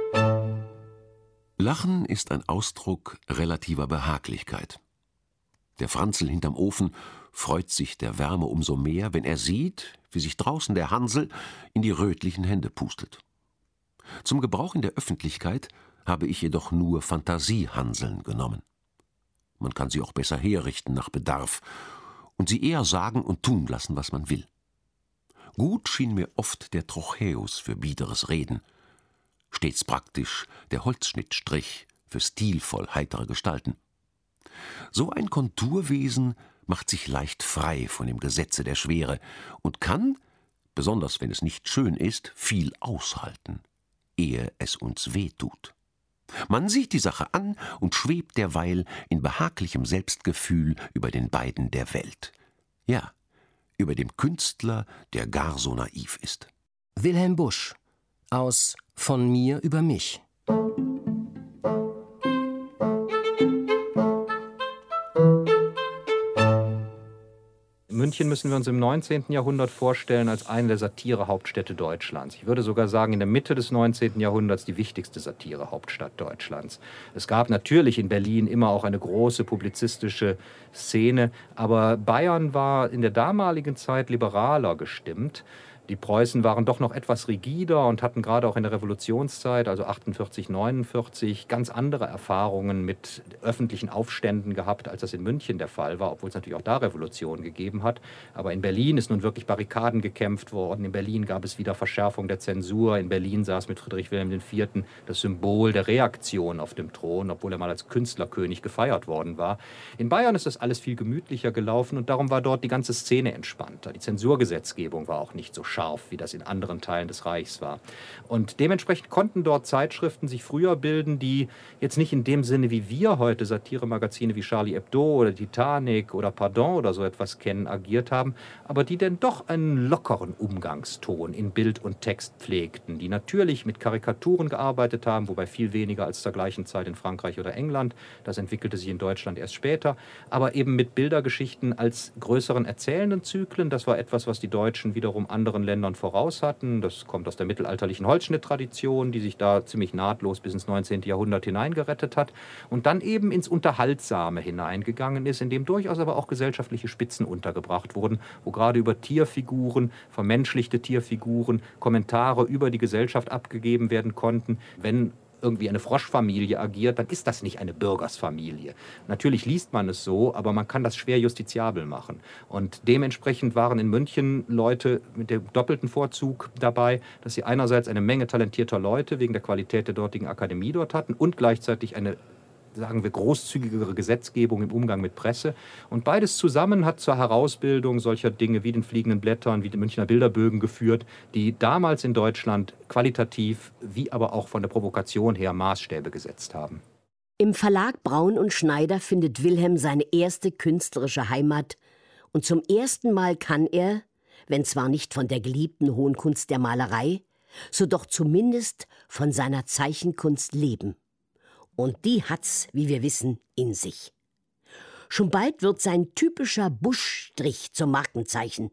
Lachen ist ein Ausdruck relativer Behaglichkeit. Der Franzl hinterm Ofen freut sich der Wärme umso mehr, wenn er sieht, wie sich draußen der Hansel in die rötlichen Hände pustet. Zum Gebrauch in der Öffentlichkeit habe ich jedoch nur Fantasiehanseln genommen. Man kann sie auch besser herrichten nach Bedarf und sie eher sagen und tun lassen, was man will. Gut schien mir oft der Trochäus für biederes Reden, stets praktisch der Holzschnittstrich für stilvoll heitere Gestalten. So ein Konturwesen macht sich leicht frei von dem Gesetze der Schwere und kann, besonders wenn es nicht schön ist, viel aushalten, ehe es uns weh tut. Man sieht die Sache an und schwebt derweil in behaglichem Selbstgefühl über den beiden der Welt. Ja, über dem Künstler, der gar so naiv ist. Wilhelm Busch aus Von mir über mich. München müssen wir uns im 19. Jahrhundert vorstellen als eine der Satire-Hauptstädte Deutschlands. Ich würde sogar sagen, in der Mitte des 19. Jahrhunderts die wichtigste Satire-Hauptstadt Deutschlands. Es gab natürlich in Berlin immer auch eine große publizistische Szene, aber Bayern war in der damaligen Zeit liberaler gestimmt. Die Preußen waren doch noch etwas rigider und hatten gerade auch in der Revolutionszeit, also 48, 49, ganz andere Erfahrungen mit öffentlichen Aufständen gehabt, als das in München der Fall war, obwohl es natürlich auch da Revolutionen gegeben hat. Aber in Berlin ist nun wirklich Barrikaden gekämpft worden. In Berlin gab es wieder Verschärfung der Zensur. In Berlin saß mit Friedrich Wilhelm IV. Das Symbol der Reaktion auf dem Thron, obwohl er mal als Künstlerkönig gefeiert worden war. In Bayern ist das alles viel gemütlicher gelaufen und darum war dort die ganze Szene entspannter. Die Zensurgesetzgebung war auch nicht so scharf, wie das in anderen Teilen des Reichs war. Und dementsprechend konnten dort Zeitschriften sich früher bilden, die jetzt nicht in dem Sinne, wie wir heute Satiremagazine wie Charlie Hebdo oder Titanic oder Pardon oder so etwas kennen, agiert haben, aber die denn doch einen lockeren Umgangston in Bild und Text pflegten, die natürlich mit Karikaturen gearbeitet haben, wobei viel weniger als zur gleichen Zeit in Frankreich oder England. Das entwickelte sich in Deutschland erst später, aber eben mit Bildergeschichten als größeren erzählenden Zyklen. Das war etwas, was die Deutschen wiederum anderen Ländern voraus hatten. Das kommt aus der mittelalterlichen Holzschnitttradition, die sich da ziemlich nahtlos bis ins 19. Jahrhundert hineingerettet hat und dann eben ins Unterhaltsame hineingegangen ist, in dem durchaus aber auch gesellschaftliche Spitzen untergebracht wurden, wo gerade über Tierfiguren, vermenschlichte Tierfiguren, Kommentare über die Gesellschaft abgegeben werden konnten. Wenn irgendwie eine Froschfamilie agiert, dann ist das nicht eine Bürgersfamilie. Natürlich liest man es so, aber man kann das schwer justiziabel machen. Und dementsprechend waren in München Leute mit dem doppelten Vorzug dabei, dass sie einerseits eine Menge talentierter Leute wegen der Qualität der dortigen Akademie dort hatten und gleichzeitig eine, sagen wir, großzügigere Gesetzgebung im Umgang mit Presse. Und beides zusammen hat zur Herausbildung solcher Dinge wie den fliegenden Blättern, wie den Münchner Bilderbögen geführt, die damals in Deutschland qualitativ wie aber auch von der Provokation her Maßstäbe gesetzt haben. Im Verlag Braun und Schneider findet Wilhelm seine erste künstlerische Heimat und zum ersten Mal kann er, wenn zwar nicht von der geliebten hohen Kunst der Malerei, so doch zumindest von seiner Zeichenkunst leben. Und die hat's, wie wir wissen, in sich. Schon bald wird sein typischer Buschstrich zum Markenzeichen.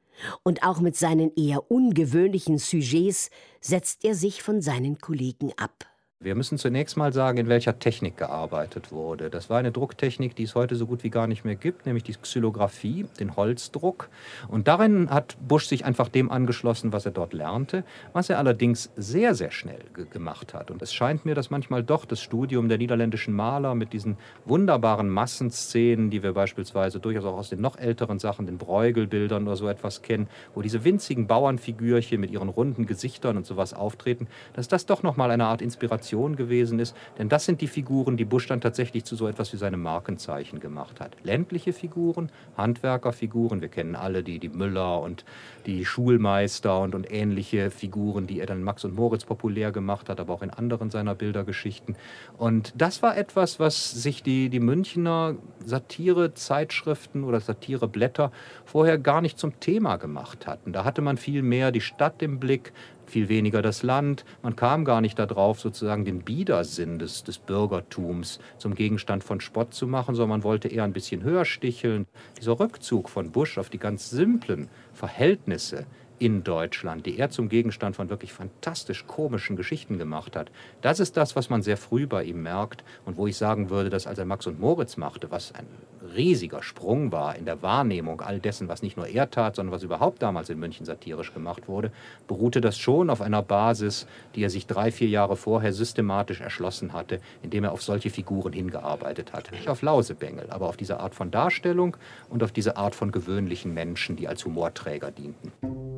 Und auch mit seinen eher ungewöhnlichen Sujets setzt er sich von seinen Kollegen ab. Wir müssen zunächst mal sagen, in welcher Technik gearbeitet wurde. Das war eine Drucktechnik, die es heute so gut wie gar nicht mehr gibt, nämlich die Xylographie, den Holzdruck. Und darin hat Busch sich einfach dem angeschlossen, was er dort lernte, was er allerdings sehr, sehr schnell gemacht hat. Und es scheint mir, dass manchmal doch das Studium der niederländischen Maler mit diesen wunderbaren Massenszenen, die wir beispielsweise durchaus auch aus den noch älteren Sachen, den Bruegel-Bildern oder so etwas kennen, wo diese winzigen Bauernfigürchen mit ihren runden Gesichtern und sowas auftreten, dass das doch nochmal eine Art Inspiration gewesen ist, denn das sind die Figuren, die Busch dann tatsächlich zu so etwas wie seinem Markenzeichen gemacht hat. Ländliche Figuren, Handwerkerfiguren, wir kennen alle die Müller und die Schulmeister und ähnliche Figuren, die er dann Max und Moritz populär gemacht hat, aber auch in anderen seiner Bildergeschichten. Und das war etwas, was sich die Münchner Satire-Zeitschriften oder Satireblätter vorher gar nicht zum Thema gemacht hatten. Da hatte man viel mehr die Stadt im Blick, viel weniger das Land. Man kam gar nicht darauf, sozusagen den Biedersinn des Bürgertums zum Gegenstand von Spott zu machen, sondern man wollte eher ein bisschen höher sticheln. Dieser Rückzug von Busch auf die ganz simplen Verhältnisse in Deutschland, die er zum Gegenstand von wirklich fantastisch komischen Geschichten gemacht hat, das ist das, was man sehr früh bei ihm merkt und wo ich sagen würde, dass als er Max und Moritz machte, was ein riesiger Sprung war in der Wahrnehmung all dessen, was nicht nur er tat, sondern was überhaupt damals in München satirisch gemacht wurde, beruhte das schon auf einer Basis, die er sich 3-4 Jahre vorher systematisch erschlossen hatte, indem er auf solche Figuren hingearbeitet hat. Nicht auf Lausebengel, aber auf diese Art von Darstellung und auf diese Art von gewöhnlichen Menschen, die als Humorträger dienten.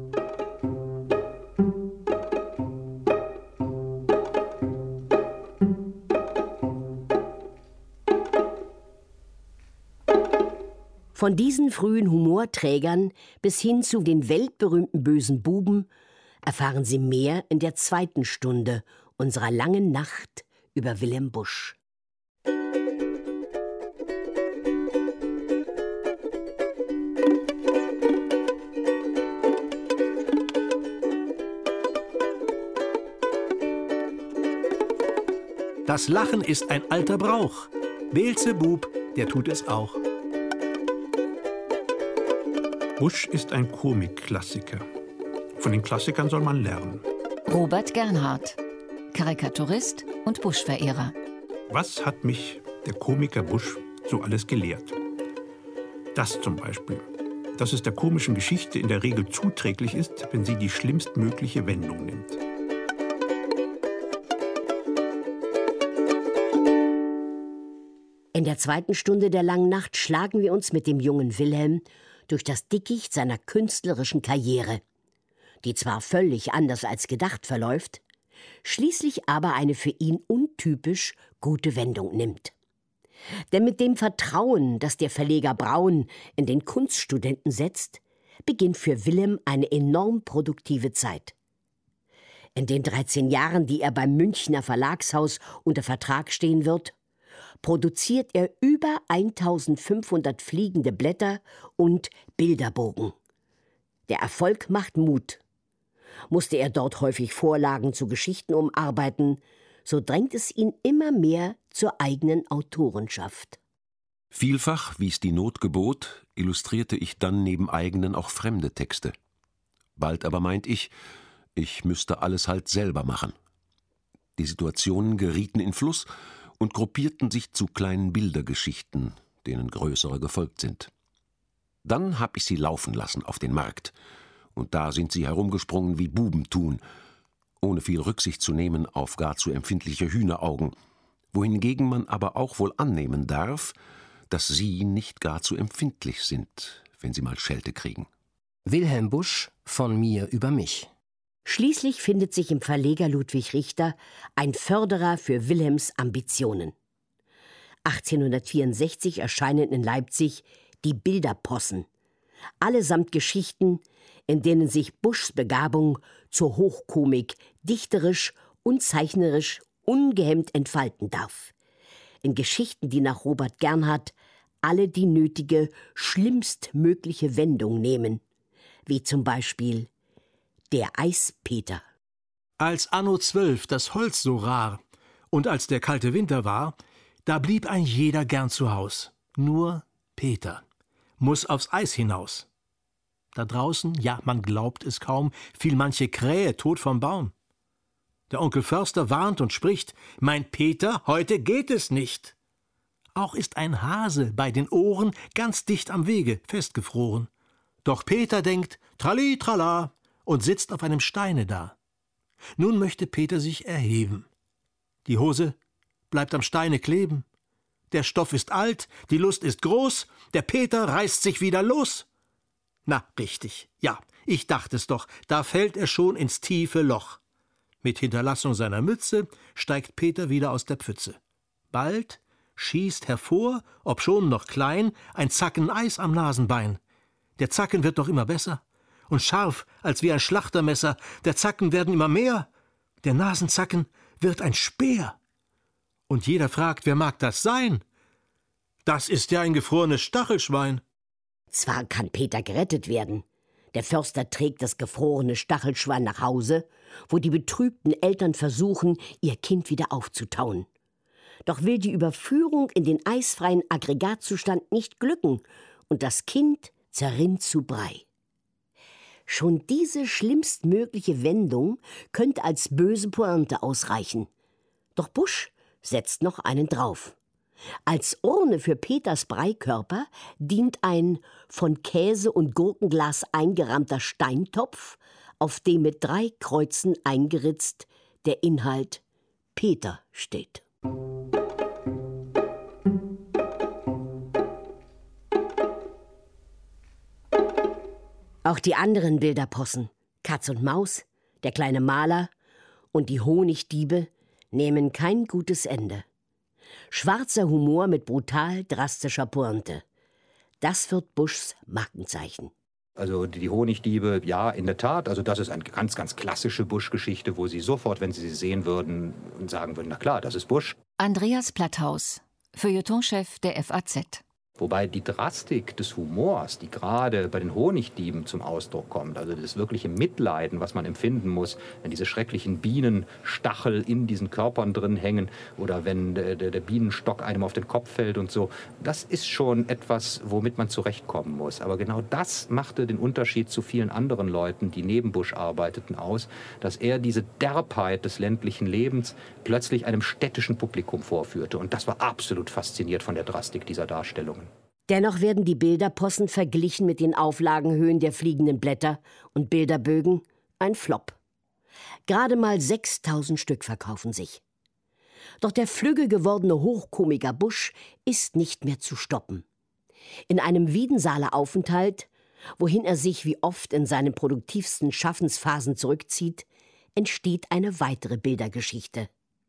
Von diesen frühen Humorträgern bis hin zu den weltberühmten bösen Buben erfahren Sie mehr in der 2. Stunde unserer langen Nacht über Wilhelm Busch. Das Lachen ist ein alter Brauch. Beelzebub, der tut es auch. Busch ist ein Komikklassiker. Von den Klassikern soll man lernen. Robert Gernhardt, Karikaturist und Busch-Verehrer. Was hat mich der Komiker Busch so alles gelehrt? Das zum Beispiel, dass es der komischen Geschichte in der Regel zuträglich ist, wenn sie die schlimmstmögliche Wendung nimmt. In der 2. Stunde der langen Nacht schlagen wir uns mit dem jungen Wilhelm durch das Dickicht seiner künstlerischen Karriere, die zwar völlig anders als gedacht verläuft, schließlich aber eine für ihn untypisch gute Wendung nimmt. Denn mit dem Vertrauen, das der Verleger Braun in den Kunststudenten setzt, beginnt für Wilhelm eine enorm produktive Zeit. In den 13 Jahren, die er beim Münchner Verlagshaus unter Vertrag stehen wird, produziert er über 1500 fliegende Blätter und Bilderbogen. Der Erfolg macht Mut. Musste er dort häufig Vorlagen zu Geschichten umarbeiten, so drängt es ihn immer mehr zur eigenen Autorenschaft. Vielfach, wie es die Not gebot, illustrierte ich dann neben eigenen auch fremde Texte. Bald aber meint ich müsste alles halt selber machen. Die Situationen gerieten in Fluss und gruppierten sich zu kleinen Bildergeschichten, denen größere gefolgt sind. Dann hab ich sie laufen lassen auf den Markt, und da sind sie herumgesprungen, wie Buben tun, ohne viel Rücksicht zu nehmen auf gar zu empfindliche Hühneraugen, wohingegen man aber auch wohl annehmen darf, dass sie nicht gar zu empfindlich sind, wenn sie mal Schelte kriegen. Wilhelm Busch, von mir über mich. Schließlich findet sich im Verleger Ludwig Richter ein Förderer für Wilhelms Ambitionen. 1864 erscheinen in Leipzig die Bilderpossen, allesamt Geschichten, in denen sich Buschs Begabung zur Hochkomik dichterisch und zeichnerisch ungehemmt entfalten darf. In Geschichten, die nach Robert Gernhardt alle die nötige, schlimmstmögliche Wendung nehmen, wie zum Beispiel Der Eispeter. Als anno 12 das Holz so rar und als der kalte Winter war, da blieb ein jeder gern zu Haus. Nur Peter muß aufs Eis hinaus. Da draußen, ja, man glaubt es kaum, fiel manche Krähe tot vom Baum. Der Onkel Förster warnt und spricht: Mein Peter, heute geht es nicht. Auch ist ein Hase bei den Ohren ganz dicht am Wege festgefroren. Doch Peter denkt: Tralli, trala, und sitzt auf einem Steine da. Nun möchte Peter sich erheben. Die Hose bleibt am Steine kleben. Der Stoff ist alt, die Lust ist groß, der Peter reißt sich wieder los. Na, richtig, ja, ich dachte es doch, da fällt er schon ins tiefe Loch. Mit Hinterlassung seiner Mütze steigt Peter wieder aus der Pfütze. Bald schießt hervor, obschon noch klein, ein Zacken Eis am Nasenbein. Der Zacken wird doch immer besser und scharf, als wie ein Schlachtermesser. Der Zacken werden immer mehr. Der Nasenzacken wird ein Speer. Und jeder fragt, wer mag das sein? Das ist ja ein gefrorenes Stachelschwein. Zwar kann Peter gerettet werden. Der Förster trägt das gefrorene Stachelschwein nach Hause, wo die betrübten Eltern versuchen, ihr Kind wieder aufzutauen. Doch will die Überführung in den eisfreien Aggregatzustand nicht glücken und das Kind zerrinnt zu Brei. Schon diese schlimmstmögliche Wendung könnte als böse Pointe ausreichen. Doch Busch setzt noch einen drauf. Als Urne für Peters Breikörper dient ein von Käse und Gurkenglas eingerahmter Steintopf, auf dem mit 3 Kreuzen eingeritzt der Inhalt Peter steht. Auch die anderen Bilderpossen, Katz und Maus, der kleine Maler und die Honigdiebe, nehmen kein gutes Ende. Schwarzer Humor mit brutal drastischer Pointe. Das wird Buschs Markenzeichen. Also die Honigdiebe, ja, in der Tat. Also das ist eine ganz, ganz klassische Busch-Geschichte, wo Sie sofort, wenn Sie sie sehen würden, und sagen würden, na klar, das ist Busch. Andreas Platthaus, Feuilletonchef der FAZ. Wobei die Drastik des Humors, die gerade bei den Honigdieben zum Ausdruck kommt, also das wirkliche Mitleiden, was man empfinden muss, wenn diese schrecklichen Bienenstachel in diesen Körpern drin hängen oder wenn der Bienenstock einem auf den Kopf fällt und so, das ist schon etwas, womit man zurechtkommen muss. Aber genau das machte den Unterschied zu vielen anderen Leuten, die neben Busch arbeiteten, aus, dass er diese Derbheit des ländlichen Lebens plötzlich einem städtischen Publikum vorführte. Und das war absolut fasziniert von der Drastik dieser Darstellungen. Dennoch werden die Bilderpossen verglichen mit den Auflagenhöhen der Fliegenden Blätter und Bilderbögen ein Flop. Gerade mal 6.000 Stück verkaufen sich. Doch der flügge gewordene Hochkomiker Busch ist nicht mehr zu stoppen. In einem Wiedensaler Aufenthalt, wohin er sich wie oft in seinen produktivsten Schaffensphasen zurückzieht, entsteht eine weitere Bildergeschichte.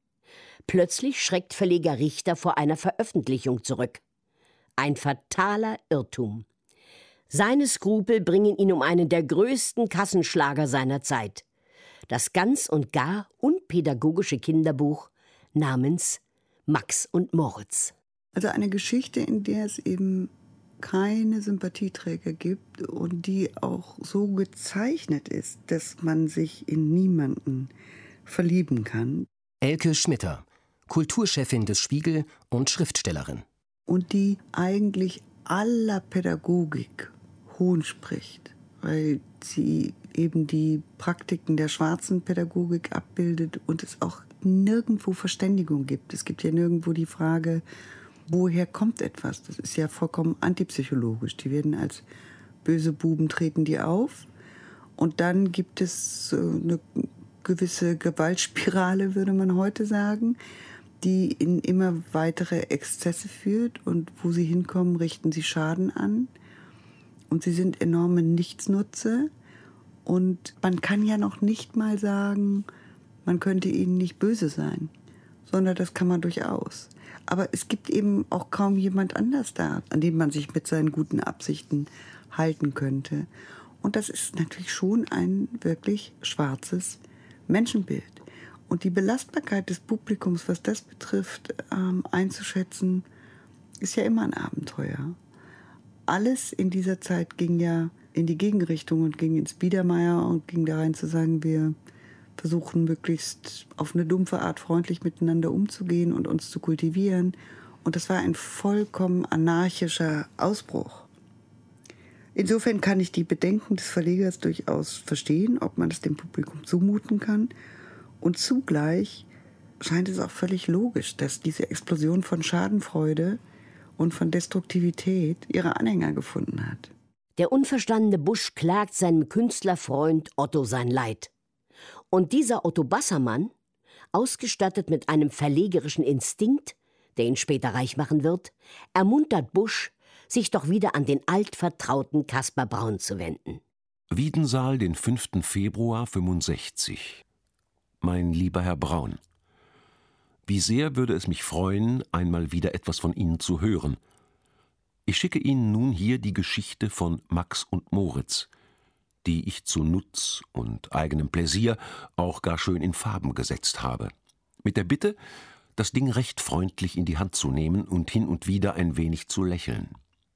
Plötzlich schreckt Verleger Richter vor einer Veröffentlichung zurück. Ein fataler Irrtum. Seine Skrupel bringen ihn um einen der größten Kassenschlager seiner Zeit. Das ganz und gar unpädagogische Kinderbuch namens Max und Moritz. Also eine Geschichte, in der es eben keine Sympathieträger gibt und die auch so gezeichnet ist, dass man sich in niemanden verlieben kann. Elke Schmitter, Kulturchefin des Spiegel und Schriftstellerin. Und die eigentlich aller Pädagogik hohn spricht, weil sie eben die Praktiken der schwarzen Pädagogik abbildet und es auch nirgendwo Verständigung gibt. Es gibt ja nirgendwo die Frage, woher kommt etwas? Das ist ja vollkommen antipsychologisch. Die werden als böse Buben, treten die auf und dann gibt es eine gewisse Gewaltspirale, würde man heute sagen, die in immer weitere Exzesse führt und wo sie hinkommen, richten sie Schaden an und sie sind enorme Nichtsnutze und man kann ja noch nicht mal sagen, man könnte ihnen nicht böse sein, sondern das kann man durchaus. Aber es gibt eben auch kaum jemand anders da, an dem man sich mit seinen guten Absichten halten könnte. Und das ist natürlich schon ein wirklich schwarzes Menschenbild. Und die Belastbarkeit des Publikums, was das betrifft, einzuschätzen, ist ja immer ein Abenteuer. Alles in dieser Zeit ging ja in die Gegenrichtung und ging ins Biedermeier und ging da rein zu sagen, wir versuchen möglichst auf eine dumpfe Art freundlich miteinander umzugehen und uns zu kultivieren. Und das war ein vollkommen anarchischer Ausbruch. Insofern kann ich die Bedenken des Verlegers durchaus verstehen, ob man es dem Publikum zumuten kann. Und zugleich scheint es auch völlig logisch, dass diese Explosion von Schadenfreude und von Destruktivität ihre Anhänger gefunden hat. Der unverstandene Busch klagt seinem Künstlerfreund Otto sein Leid. Und dieser Otto Bassermann, ausgestattet mit einem verlegerischen Instinkt, der ihn später reich machen wird, ermuntert Busch, sich doch wieder an den altvertrauten Caspar Braun zu wenden. Wiedensaal, den 5. Februar 65. Mein lieber Herr Braun, wie sehr würde es mich freuen, einmal wieder etwas von Ihnen zu hören. Ich schicke Ihnen nun hier die Geschichte von Max und Moritz, die ich zu Nutz und eigenem Pläsier auch gar schön in Farben gesetzt habe, mit der Bitte, das Ding recht freundlich in die Hand zu nehmen und hin und wieder ein wenig zu lächeln.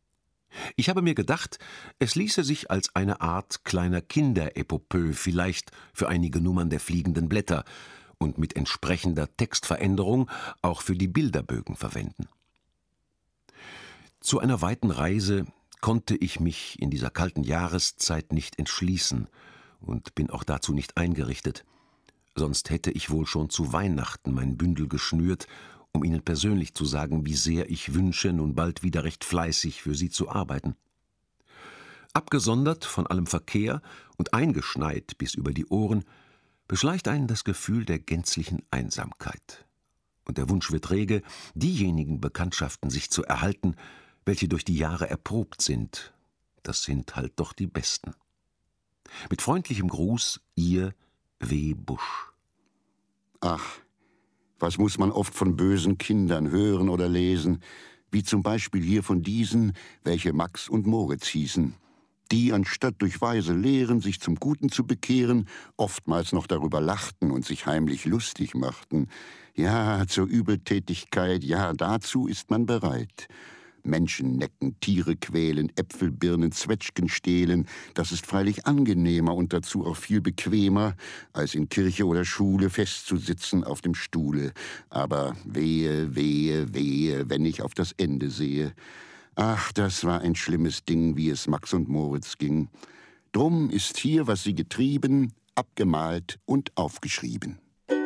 Ich habe mir gedacht, es ließe sich als eine Art kleiner Kinderepopö vielleicht für einige Nummern der Fliegenden Blätter und mit entsprechender Textveränderung auch für die Bilderbögen verwenden. Zu einer weiten Reise konnte ich mich in dieser kalten Jahreszeit nicht entschließen und bin auch dazu nicht eingerichtet. Sonst hätte ich wohl schon zu Weihnachten mein Bündel geschnürt, um Ihnen persönlich zu sagen, wie sehr ich wünsche, nun bald wieder recht fleißig für Sie zu arbeiten. Abgesondert von allem Verkehr und eingeschneit bis über die Ohren, beschleicht einen das Gefühl der gänzlichen Einsamkeit. Und der Wunsch wird rege, diejenigen Bekanntschaften sich zu erhalten, welche durch die Jahre erprobt sind. Das sind halt doch die besten. Mit freundlichem Gruß, Ihr W. Busch. Ach, was muss man oft von bösen Kindern hören oder lesen, wie zum Beispiel hier von diesen, welche Max und Moritz hießen, die, anstatt durch weise Lehren sich zum Guten zu bekehren, oftmals noch darüber lachten und sich heimlich lustig machten. Ja, zur Übeltätigkeit, ja, dazu ist man bereit. Menschen necken, Tiere quälen, Äpfel, Birnen, Zwetschgen stehlen, das ist freilich angenehmer und dazu auch viel bequemer, als in Kirche oder Schule festzusitzen auf dem Stuhle. Aber wehe, wehe, wehe, wenn ich auf das Ende sehe. Ach, das war ein schlimmes Ding, wie es Max und Moritz ging. Drum ist hier, was sie getrieben, abgemalt und aufgeschrieben.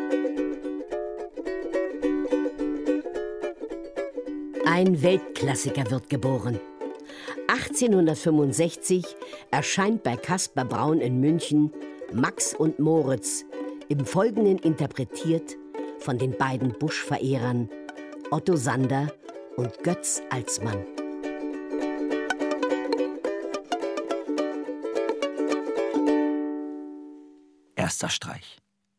Ein Weltklassiker wird geboren. 1865 erscheint bei Caspar Braun in München Max und Moritz, im Folgenden interpretiert von den beiden Busch-Verehrern Otto Sander und Götz Alsmann. Erster Streich.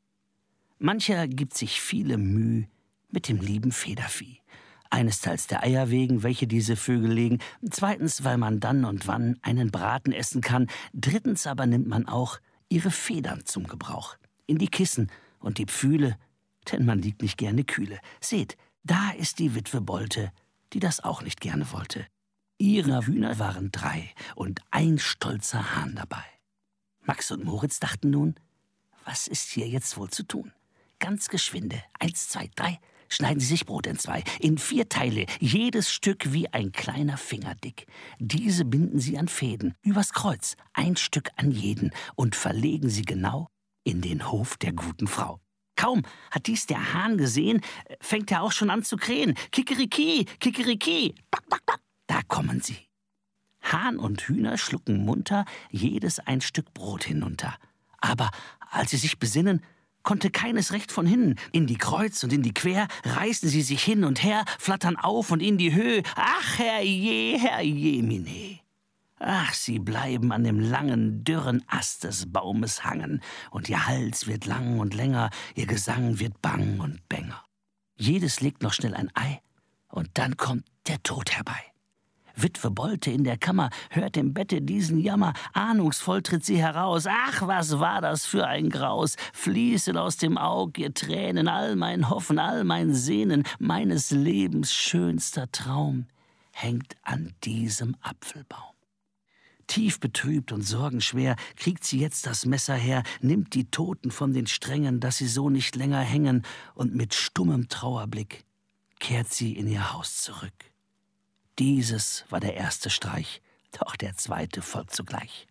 Mancher gibt sich viele Mühe mit dem lieben Federvieh. Einesteils der Eier wegen, welche diese Vögel legen, zweitens, weil man dann und wann einen Braten essen kann, drittens aber nimmt man auch ihre Federn zum Gebrauch. In die Kissen und die Pfühle, denn man liegt nicht gerne kühle. Seht, da ist die Witwe Bolte, die das auch nicht gerne wollte. Ihre Hühner waren 3 und ein stolzer Hahn dabei. Max und Moritz dachten nun, was ist hier jetzt wohl zu tun? Ganz geschwinde, 1, 2, 3, schneiden sie sich Brot in 2, in 4 Teile, jedes Stück wie ein kleiner Finger dick. Diese binden sie an Fäden, übers Kreuz, 1 Stück an jeden, und verlegen sie genau in den Hof der guten Frau. Kaum hat dies der Hahn gesehen, fängt er auch schon an zu krähen. Kikeriki, Kikeriki, back, back, back. Da kommen sie. Hahn und Hühner schlucken munter jedes ein Stück Brot hinunter. Aber als sie sich besinnen, konnte keines recht von hinnen. In die Kreuz und in die Quer reißen sie sich hin und her, flattern auf und in die Höhe. Ach, herrje, mine. Ach, sie bleiben an dem langen, dürren Ast des Baumes hangen, und ihr Hals wird lang und länger, ihr Gesang wird bang und bänger. Jedes legt noch schnell ein Ei, und dann kommt der Tod herbei. Witwe Bolte in der Kammer hört im Bette diesen Jammer, ahnungsvoll tritt sie heraus. Ach, was war das für ein Graus, fließen aus dem Aug ihr Tränen, all mein Hoffen, all mein Sehnen, meines Lebens schönster Traum hängt an diesem Apfelbaum. Tief betrübt und sorgenschwer kriegt sie jetzt das Messer her, nimmt die Toten von den Strängen, dass sie so nicht länger hängen, und mit stummem Trauerblick kehrt sie in ihr Haus zurück. Dieses war der erste Streich, doch der zweite folgt sogleich.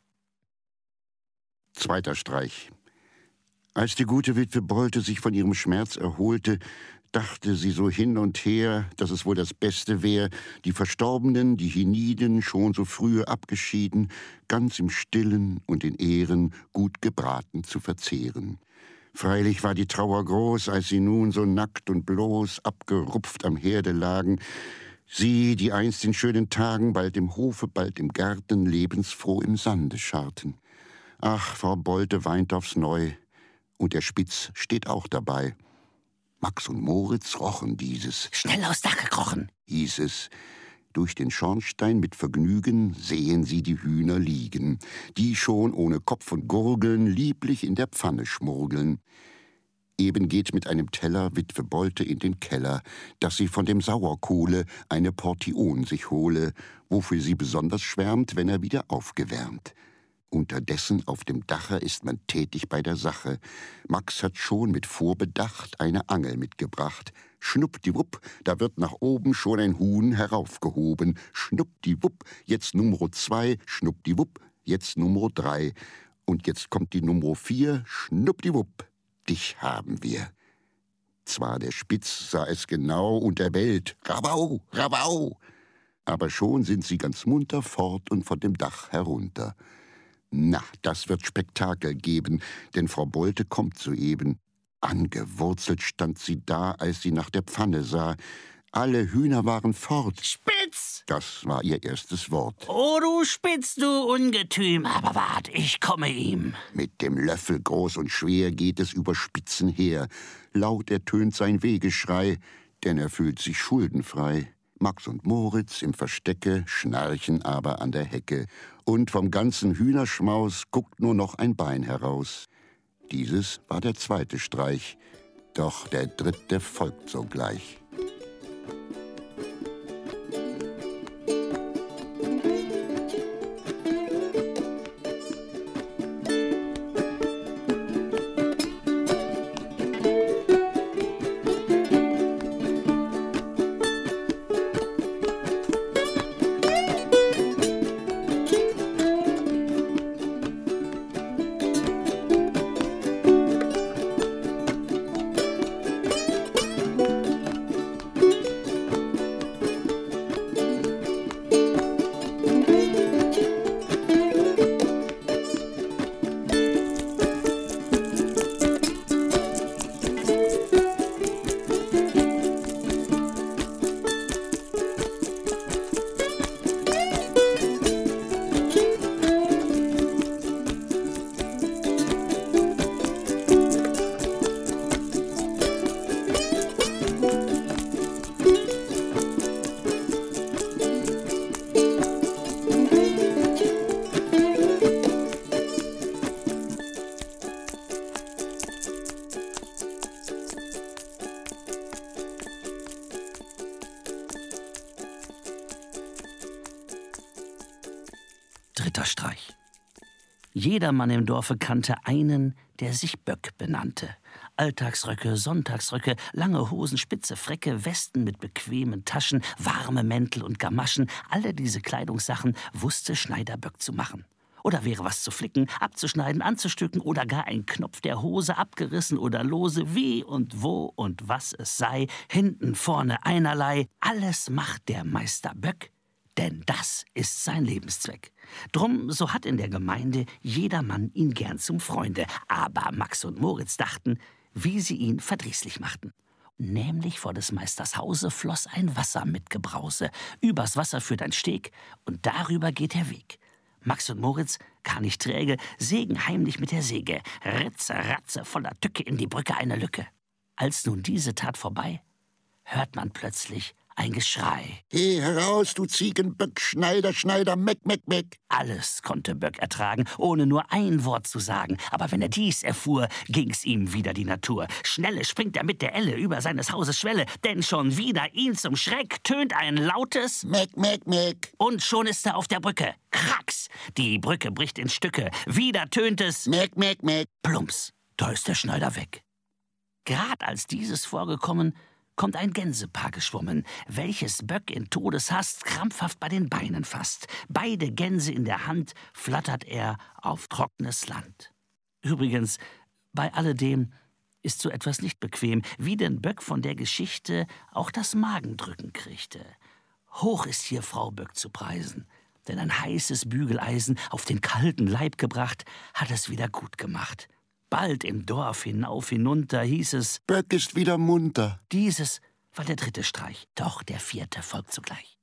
Zweiter Streich. Als die gute Witwe Bolte sich von ihrem Schmerz erholte, dachte sie so hin und her, dass es wohl das Beste wäre, die Verstorbenen, die hienieden, schon so frühe abgeschieden, ganz im Stillen und in Ehren gut gebraten zu verzehren. Freilich war die Trauer groß, als sie nun so nackt und bloß abgerupft am Herde lagen, sie, die einst in schönen Tagen bald im Hofe, bald im Garten lebensfroh im Sande scharten. Ach, Frau Bolte weint aufs Neu, und der Spitz steht auch dabei. Max und Moritz rochen dieses. Schnell aufs Dach gekrochen, hieß es. Durch den Schornstein mit Vergnügen sehen sie die Hühner liegen, die schon ohne Kopf und Gurgeln lieblich in der Pfanne schmurgeln. Eben geht mit einem Teller Witwe Bolte in den Keller, dass sie von dem Sauerkohle eine Portion sich hole, wofür sie besonders schwärmt, wenn er wieder aufgewärmt. Unterdessen auf dem Dache ist man tätig bei der Sache. Max hat schon mit Vorbedacht eine Angel mitgebracht. Schnuppdiwupp, da wird nach oben schon ein Huhn heraufgehoben. Schnuppdiwupp, jetzt Nummer 2, schnuppdiwupp, jetzt Nummer 3. Und jetzt kommt die Nummer 4, schnuppdiwupp, dich haben wir. Zwar der Spitz sah es genau und er bellt, Rabau, Rabau. Aber schon sind sie ganz munter fort und von dem Dach herunter. Na, das wird Spektakel geben, denn Frau Bolte kommt soeben. Angewurzelt stand sie da, als sie nach der Pfanne sah. Alle Hühner waren fort. Spitz! Das war ihr erstes Wort. Oh, du Spitz, du Ungetüm, aber wart, ich komme ihm. Mit dem Löffel groß und schwer geht es über Spitzen her. Laut ertönt sein Wehgeschrei, denn er fühlt sich schuldenfrei. Max und Moritz im Verstecke schnarchen aber an der Hecke. Und vom ganzen Hühnerschmaus guckt nur noch ein Bein heraus. Dieses war der zweite Streich, doch der dritte folgt sogleich. Dritter Streich. Jedermann im Dorfe kannte einen, der sich Böck benannte. Alltagsröcke, Sonntagsröcke, lange Hosen, spitze Fräcke, Westen mit bequemen Taschen, warme Mäntel und Gamaschen, alle diese Kleidungssachen wusste Schneider Böck zu machen. Oder wäre was zu flicken, abzuschneiden, anzustücken oder gar ein Knopf der Hose abgerissen oder lose, wie und wo und was es sei, hinten, vorne, einerlei, alles macht der Meister Böck, denn das ist sein Lebenszweck. Drum, so hat in der Gemeinde jedermann ihn gern zum Freunde, aber Max und Moritz dachten, wie sie ihn verdrießlich machten. Nämlich vor des Meisters Hause floss ein Wasser mit Gebrause, übers Wasser führt ein Steg und darüber geht der Weg. Max und Moritz, gar nicht träge, sägen heimlich mit der Säge, Ritze, Ratze, voller Tücke in die Brücke eine Lücke. Als nun diese Tat vorbei, hört man plötzlich ein Geschrei. Geh heraus, du Ziegenböck, Schneider, Schneider, Meck, Meck, Meck. Alles konnte Böck ertragen, ohne nur ein Wort zu sagen. Aber wenn er dies erfuhr, ging's ihm wieder die Natur. Schnelle springt er mit der Elle über seines Hauses Schwelle, denn schon wieder ihn zum Schreck tönt ein lautes Meck, Meck, Meck. Und schon ist er auf der Brücke. Kracks! Die Brücke bricht in Stücke. Wieder tönt es Meck, Meck, Meck. Plumps, da ist der Schneider weg. Grad als dieses vorgekommen, kommt ein Gänsepaar geschwommen, welches Böck in Todeshast krampfhaft bei den Beinen fasst. Beide Gänse in der Hand flattert er auf trockenes Land. Übrigens, bei alledem ist so etwas nicht bequem, wie denn Böck von der Geschichte auch das Magendrücken kriegte. Hoch ist hier Frau Böck zu preisen, denn ein heißes Bügeleisen auf den kalten Leib gebracht, hat es wieder gut gemacht. Bald im Dorf hinauf, hinunter hieß es, Böck ist wieder munter. Dieses war der dritte Streich, doch der vierte folgt sogleich.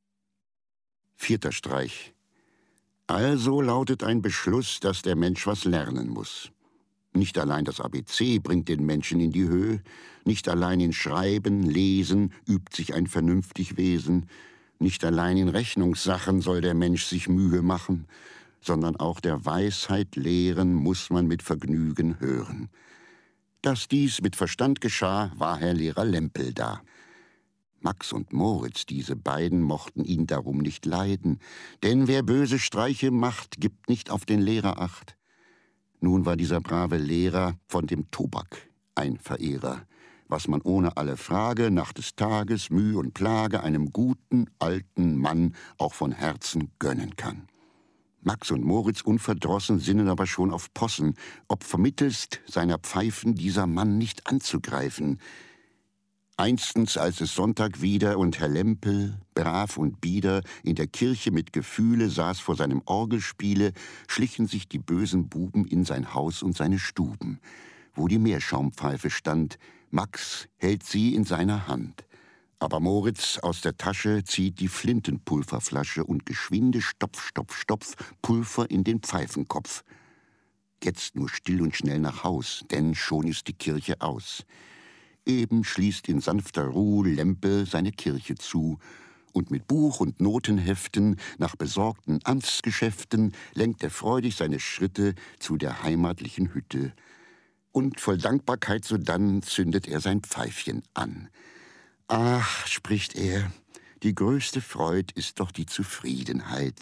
Vierter Streich. Also lautet ein Beschluss, dass der Mensch was lernen muss. Nicht allein das ABC bringt den Menschen in die Höhe, nicht allein in Schreiben, Lesen übt sich ein vernünftig Wesen, nicht allein in Rechnungssachen soll der Mensch sich Mühe machen, sondern auch der Weisheit lehren muss man mit Vergnügen hören. Dass dies mit Verstand geschah, war Herr Lehrer Lempel da. Max und Moritz, diese beiden, mochten ihn darum nicht leiden, denn wer böse Streiche macht, gibt nicht auf den Lehrer Acht. Nun war dieser brave Lehrer von dem Tobak ein Verehrer, was man ohne alle Frage nach des Tages Mühe und Plage einem guten, alten Mann auch von Herzen gönnen kann. Max und Moritz unverdrossen sinnen aber schon auf Possen, ob vermittelst seiner Pfeifen dieser Mann nicht anzugreifen. Einstens, als es Sonntag wieder und Herr Lempel, brav und bieder, in der Kirche mit Gefühle saß vor seinem Orgelspiele, schlichen sich die bösen Buben in sein Haus und seine Stuben, wo die Meerschaumpfeife stand. Max hält sie in seiner Hand. Aber Moritz aus der Tasche zieht die Flintenpulverflasche und geschwinde Stopf, Stopf, Stopf Pulver in den Pfeifenkopf. Jetzt nur still und schnell nach Haus, denn schon ist die Kirche aus. Eben schließt in sanfter Ruhe Lempel seine Kirche zu, und mit Buch und Notenheften nach besorgten Amtsgeschäften lenkt er freudig seine Schritte zu der heimatlichen Hütte. Und voll Dankbarkeit sodann zündet er sein Pfeifchen an. »Ach«, spricht er, »die größte Freud ist doch die Zufriedenheit.«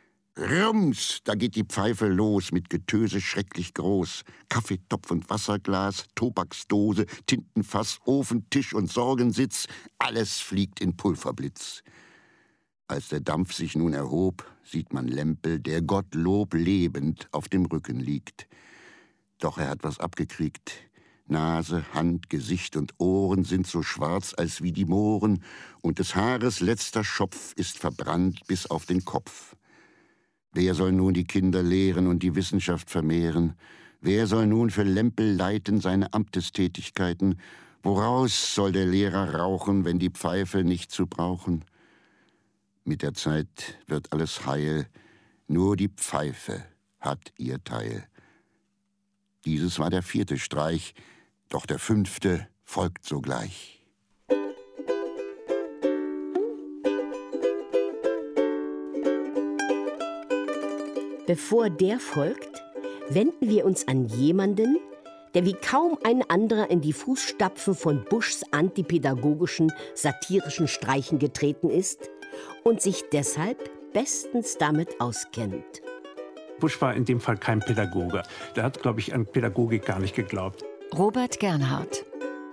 Rums, da geht die Pfeife los, mit Getöse schrecklich groß. Kaffeetopf und Wasserglas, Tobaksdose, Tintenfass, Ofen, Tisch und Sorgensitz, alles fliegt in Pulverblitz. Als der Dampf sich nun erhob, sieht man Lempel, der Gottlob lebend auf dem Rücken liegt. Doch er hat was abgekriegt. Nase, Hand, Gesicht und Ohren sind so schwarz als wie die Mohren, und des Haares letzter Schopf ist verbrannt bis auf den Kopf. Wer soll nun die Kinder lehren und die Wissenschaft vermehren? Wer soll nun für Lempel leiten seine Amtestätigkeiten? Woraus soll der Lehrer rauchen, wenn die Pfeife nicht zu brauchen? Mit der Zeit wird alles heil, nur die Pfeife hat ihr Teil. Dieses war der 4. Streich, doch der 5. folgt sogleich. Bevor der folgt, wenden wir uns an jemanden, der wie kaum ein anderer in die Fußstapfen von Buschs antipädagogischen, satirischen Streichen getreten ist und sich deshalb bestens damit auskennt. Busch war in dem Fall kein Pädagoge. Der hat, glaube ich, an Pädagogik gar nicht geglaubt. Robert Gernhardt.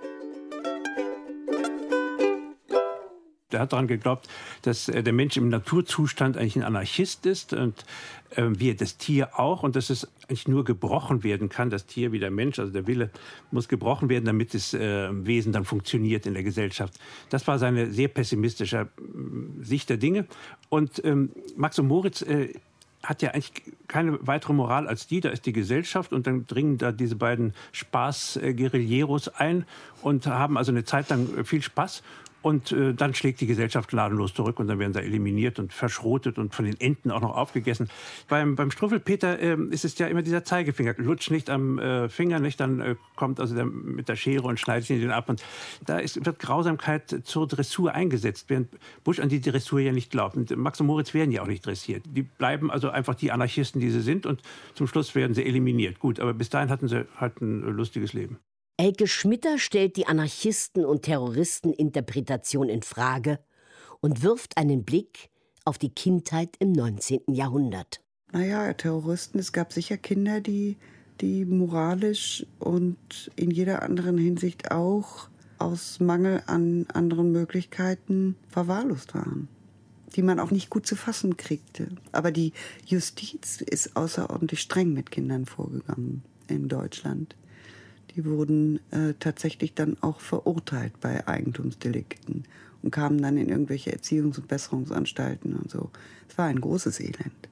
Der hat daran geglaubt, dass der Mensch im Naturzustand eigentlich ein Anarchist ist und wir das Tier auch, und dass es eigentlich nur gebrochen werden kann, das Tier wie der Mensch, also der Wille muss gebrochen werden, damit das Wesen dann funktioniert in der Gesellschaft. Das war seine sehr pessimistische Sicht der Dinge. Und Max und Moritz hat ja eigentlich keine weitere Moral als die, da ist die Gesellschaft, und dann dringen da diese beiden Spaß-Guerilleros ein und haben also eine Zeit lang viel Spaß. Und dann schlägt die Gesellschaft gnadenlos zurück und dann werden sie eliminiert und verschrotet und von den Enten auch noch aufgegessen. Beim Struffelpeter ist es ja immer dieser Zeigefinger. Lutsch nicht am Finger, nicht? Dann kommt also der mit der Schere und schneidet ihn den ab. Und da wird Grausamkeit zur Dressur eingesetzt, während Busch an die Dressur ja nicht glaubt. Und Max und Moritz werden ja auch nicht dressiert. Die bleiben also einfach die Anarchisten, die sie sind, und zum Schluss werden sie eliminiert. Gut, aber bis dahin hatten sie halt ein lustiges Leben. Elke Schmitter stellt die Anarchisten- und Terroristeninterpretation in Frage und wirft einen Blick auf die Kindheit im 19. Jahrhundert. Naja, Terroristen, es gab sicher Kinder, die moralisch und in jeder anderen Hinsicht auch aus Mangel an anderen Möglichkeiten verwahrlost waren, die man auch nicht gut zu fassen kriegte. Aber die Justiz ist außerordentlich streng mit Kindern vorgegangen in Deutschland. Die wurden tatsächlich dann auch verurteilt bei Eigentumsdelikten und kamen dann in irgendwelche Erziehungs- und Besserungsanstalten und so. Es war ein großes Elend.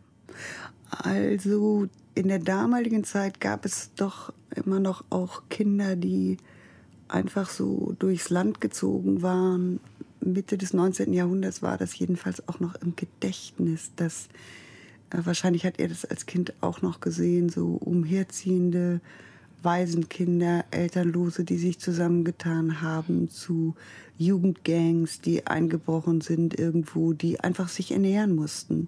Also in der damaligen Zeit gab es doch immer noch auch Kinder, die einfach so durchs Land gezogen waren. Mitte des 19. Jahrhunderts war das jedenfalls auch noch im Gedächtnis. Dass, wahrscheinlich hat er das als Kind auch noch gesehen, so umherziehende Waisenkinder, Elternlose, die sich zusammengetan haben zu Jugendgangs, die eingebrochen sind irgendwo, die einfach sich ernähren mussten.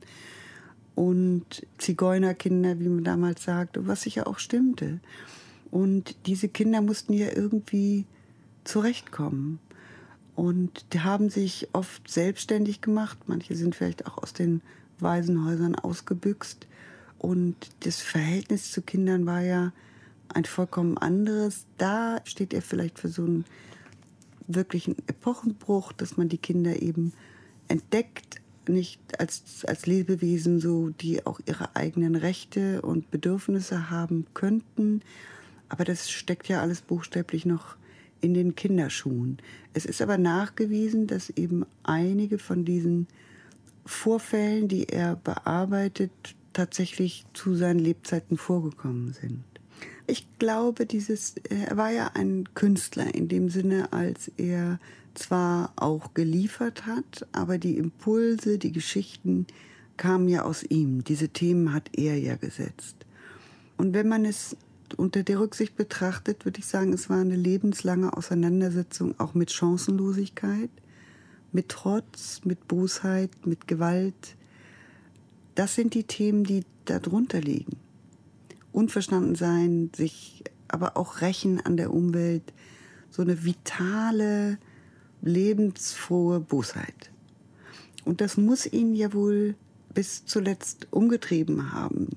Und Zigeunerkinder, wie man damals sagte, was sicher auch stimmte. Und diese Kinder mussten ja irgendwie zurechtkommen. Und die haben sich oft selbstständig gemacht. Manche sind vielleicht auch aus den Waisenhäusern ausgebüxt. Und das Verhältnis zu Kindern war ja ein vollkommen anderes. Da steht er vielleicht für so einen wirklichen Epochenbruch, dass man die Kinder eben entdeckt, nicht als Lebewesen, so, die auch ihre eigenen Rechte und Bedürfnisse haben könnten. Aber das steckt ja alles buchstäblich noch in den Kinderschuhen. Es ist aber nachgewiesen, dass eben einige von diesen Vorfällen, die er bearbeitet, tatsächlich zu seinen Lebzeiten vorgekommen sind. Ich glaube, er war ja ein Künstler in dem Sinne, als er zwar auch geliefert hat, aber die Impulse, die Geschichten kamen ja aus ihm. Diese Themen hat er ja gesetzt. Und wenn man es unter der Rücksicht betrachtet, würde ich sagen, es war eine lebenslange Auseinandersetzung auch mit Chancenlosigkeit, mit Trotz, mit Bosheit, mit Gewalt. Das sind die Themen, die darunter liegen. Unverstanden sein, sich aber auch rächen an der Umwelt, so eine vitale, lebensfrohe Bosheit. Und das muss ihn ja wohl bis zuletzt umgetrieben haben.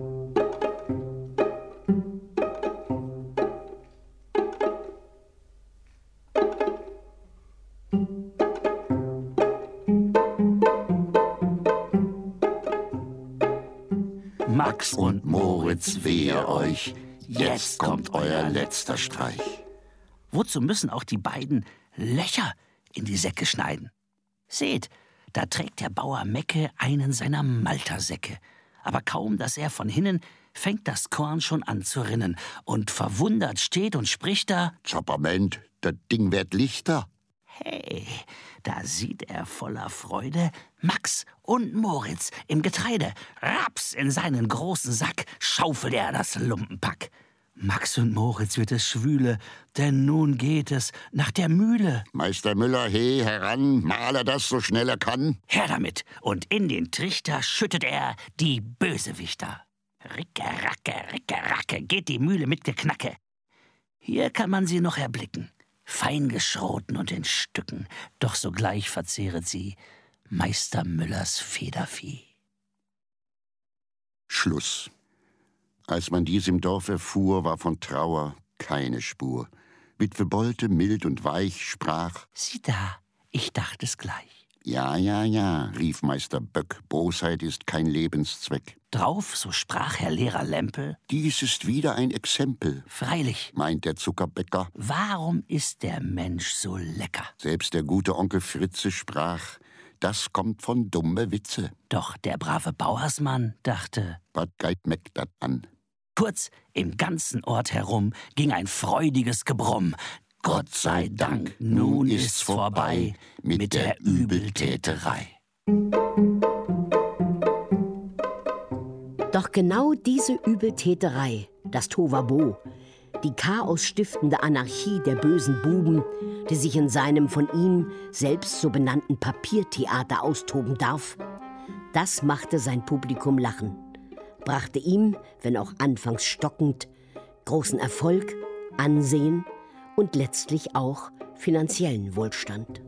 Max und Moritz, wehe euch, jetzt kommt euer letzter Streich. Wozu müssen auch die beiden Löcher in die Säcke schneiden? Seht, da trägt der Bauer Mecke einen seiner Maltersäcke. Aber kaum, dass er von hinnen, fängt das Korn schon an zu rinnen. Und verwundert steht und spricht da: Chopperment, das Ding wird lichter. Hey, da sieht er voller Freude Max und Moritz im Getreide. Raps, in seinen großen Sack schaufelt er das Lumpenpack. Max und Moritz wird es schwüle, denn nun geht es nach der Mühle. Meister Müller, he, heran, male das, so schnell er kann. Her damit, und in den Trichter schüttet er die Bösewichter. Ricke, racke, geht die Mühle mit Geknacke. Hier kann man sie noch erblicken, fein geschroten und in Stücken, doch sogleich verzehret sie Meister Müllers Federvieh. Schluss. Als man dies im Dorf erfuhr, war von Trauer keine Spur. Witwe Bolte, mild und weich, sprach: Sieh da, ich dacht es gleich. Ja, rief Meister Böck, Bosheit ist kein Lebenszweck. Drauf, so sprach Herr Lehrer Lempel: Dies ist wieder ein Exempel. Freilich, meint der Zuckerbäcker. Warum ist der Mensch so lecker? Selbst der gute Onkel Fritze sprach: Das kommt von dumme Witze. Doch der brave Bauersmann dachte: Was geht Meck dat an? Kurz, im ganzen Ort herum ging ein freudiges Gebrumm. Gott sei Dank, nun ist's vorbei mit der Übeltäterei. Doch genau diese Übeltäterei, das Tohuwabohu, die chaosstiftende Anarchie der bösen Buben, die sich in seinem von ihm selbst so benannten Papiertheater austoben darf, das machte sein Publikum lachen, brachte ihm, wenn auch anfangs stockend, großen Erfolg, Ansehen und letztlich auch finanziellen Wohlstand.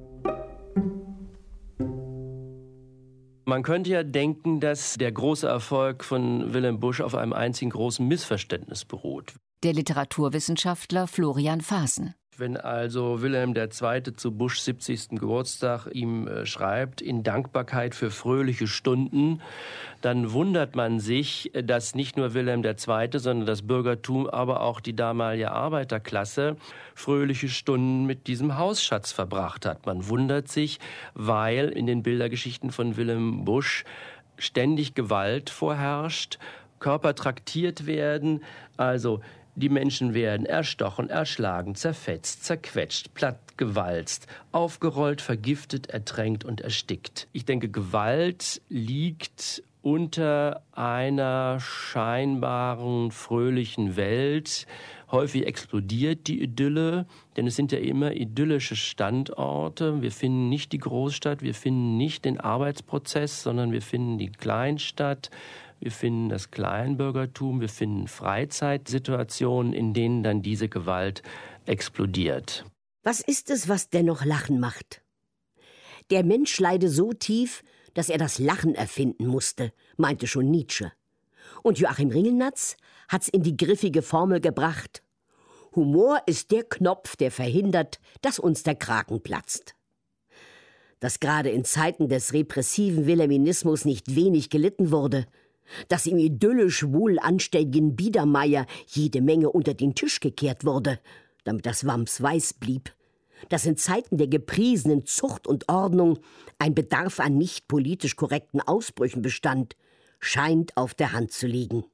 Man könnte ja denken, dass der große Erfolg von Wilhelm Busch auf einem einzigen großen Missverständnis beruht. Der Literaturwissenschaftler Florian Faaßen. Wenn also Wilhelm II. Zu Buschs 70. Geburtstag ihm schreibt, in Dankbarkeit für fröhliche Stunden, dann wundert man sich, dass nicht nur Wilhelm II., sondern das Bürgertum, aber auch die damalige Arbeiterklasse fröhliche Stunden mit diesem Hausschatz verbracht hat. Man wundert sich, weil in den Bildergeschichten von Wilhelm Busch ständig Gewalt vorherrscht, Körper traktiert werden, also die Menschen werden erstochen, erschlagen, zerfetzt, zerquetscht, plattgewalzt, aufgerollt, vergiftet, ertränkt und erstickt. Ich denke, Gewalt liegt unter einer scheinbaren, fröhlichen Welt. Häufig explodiert die Idylle, denn es sind ja immer idyllische Standorte. Wir finden nicht die Großstadt, wir finden nicht den Arbeitsprozess, sondern wir finden die Kleinstadt. Wir finden das Kleinbürgertum, wir finden Freizeitsituationen, in denen dann diese Gewalt explodiert. Was ist es, was dennoch Lachen macht? Der Mensch leide so tief, dass er das Lachen erfinden musste, meinte schon Nietzsche. Und Joachim Ringelnatz hat's in die griffige Formel gebracht: Humor ist der Knopf, der verhindert, dass uns der Kragen platzt. Dass gerade in Zeiten des repressiven Wilhelminismus nicht wenig gelitten wurde, dass im idyllisch wohl anständigen Biedermeier jede Menge unter den Tisch gekehrt wurde, damit das Wams weiß blieb, dass in Zeiten der gepriesenen Zucht und Ordnung ein Bedarf an nicht politisch korrekten Ausbrüchen bestand, scheint auf der Hand zu liegen.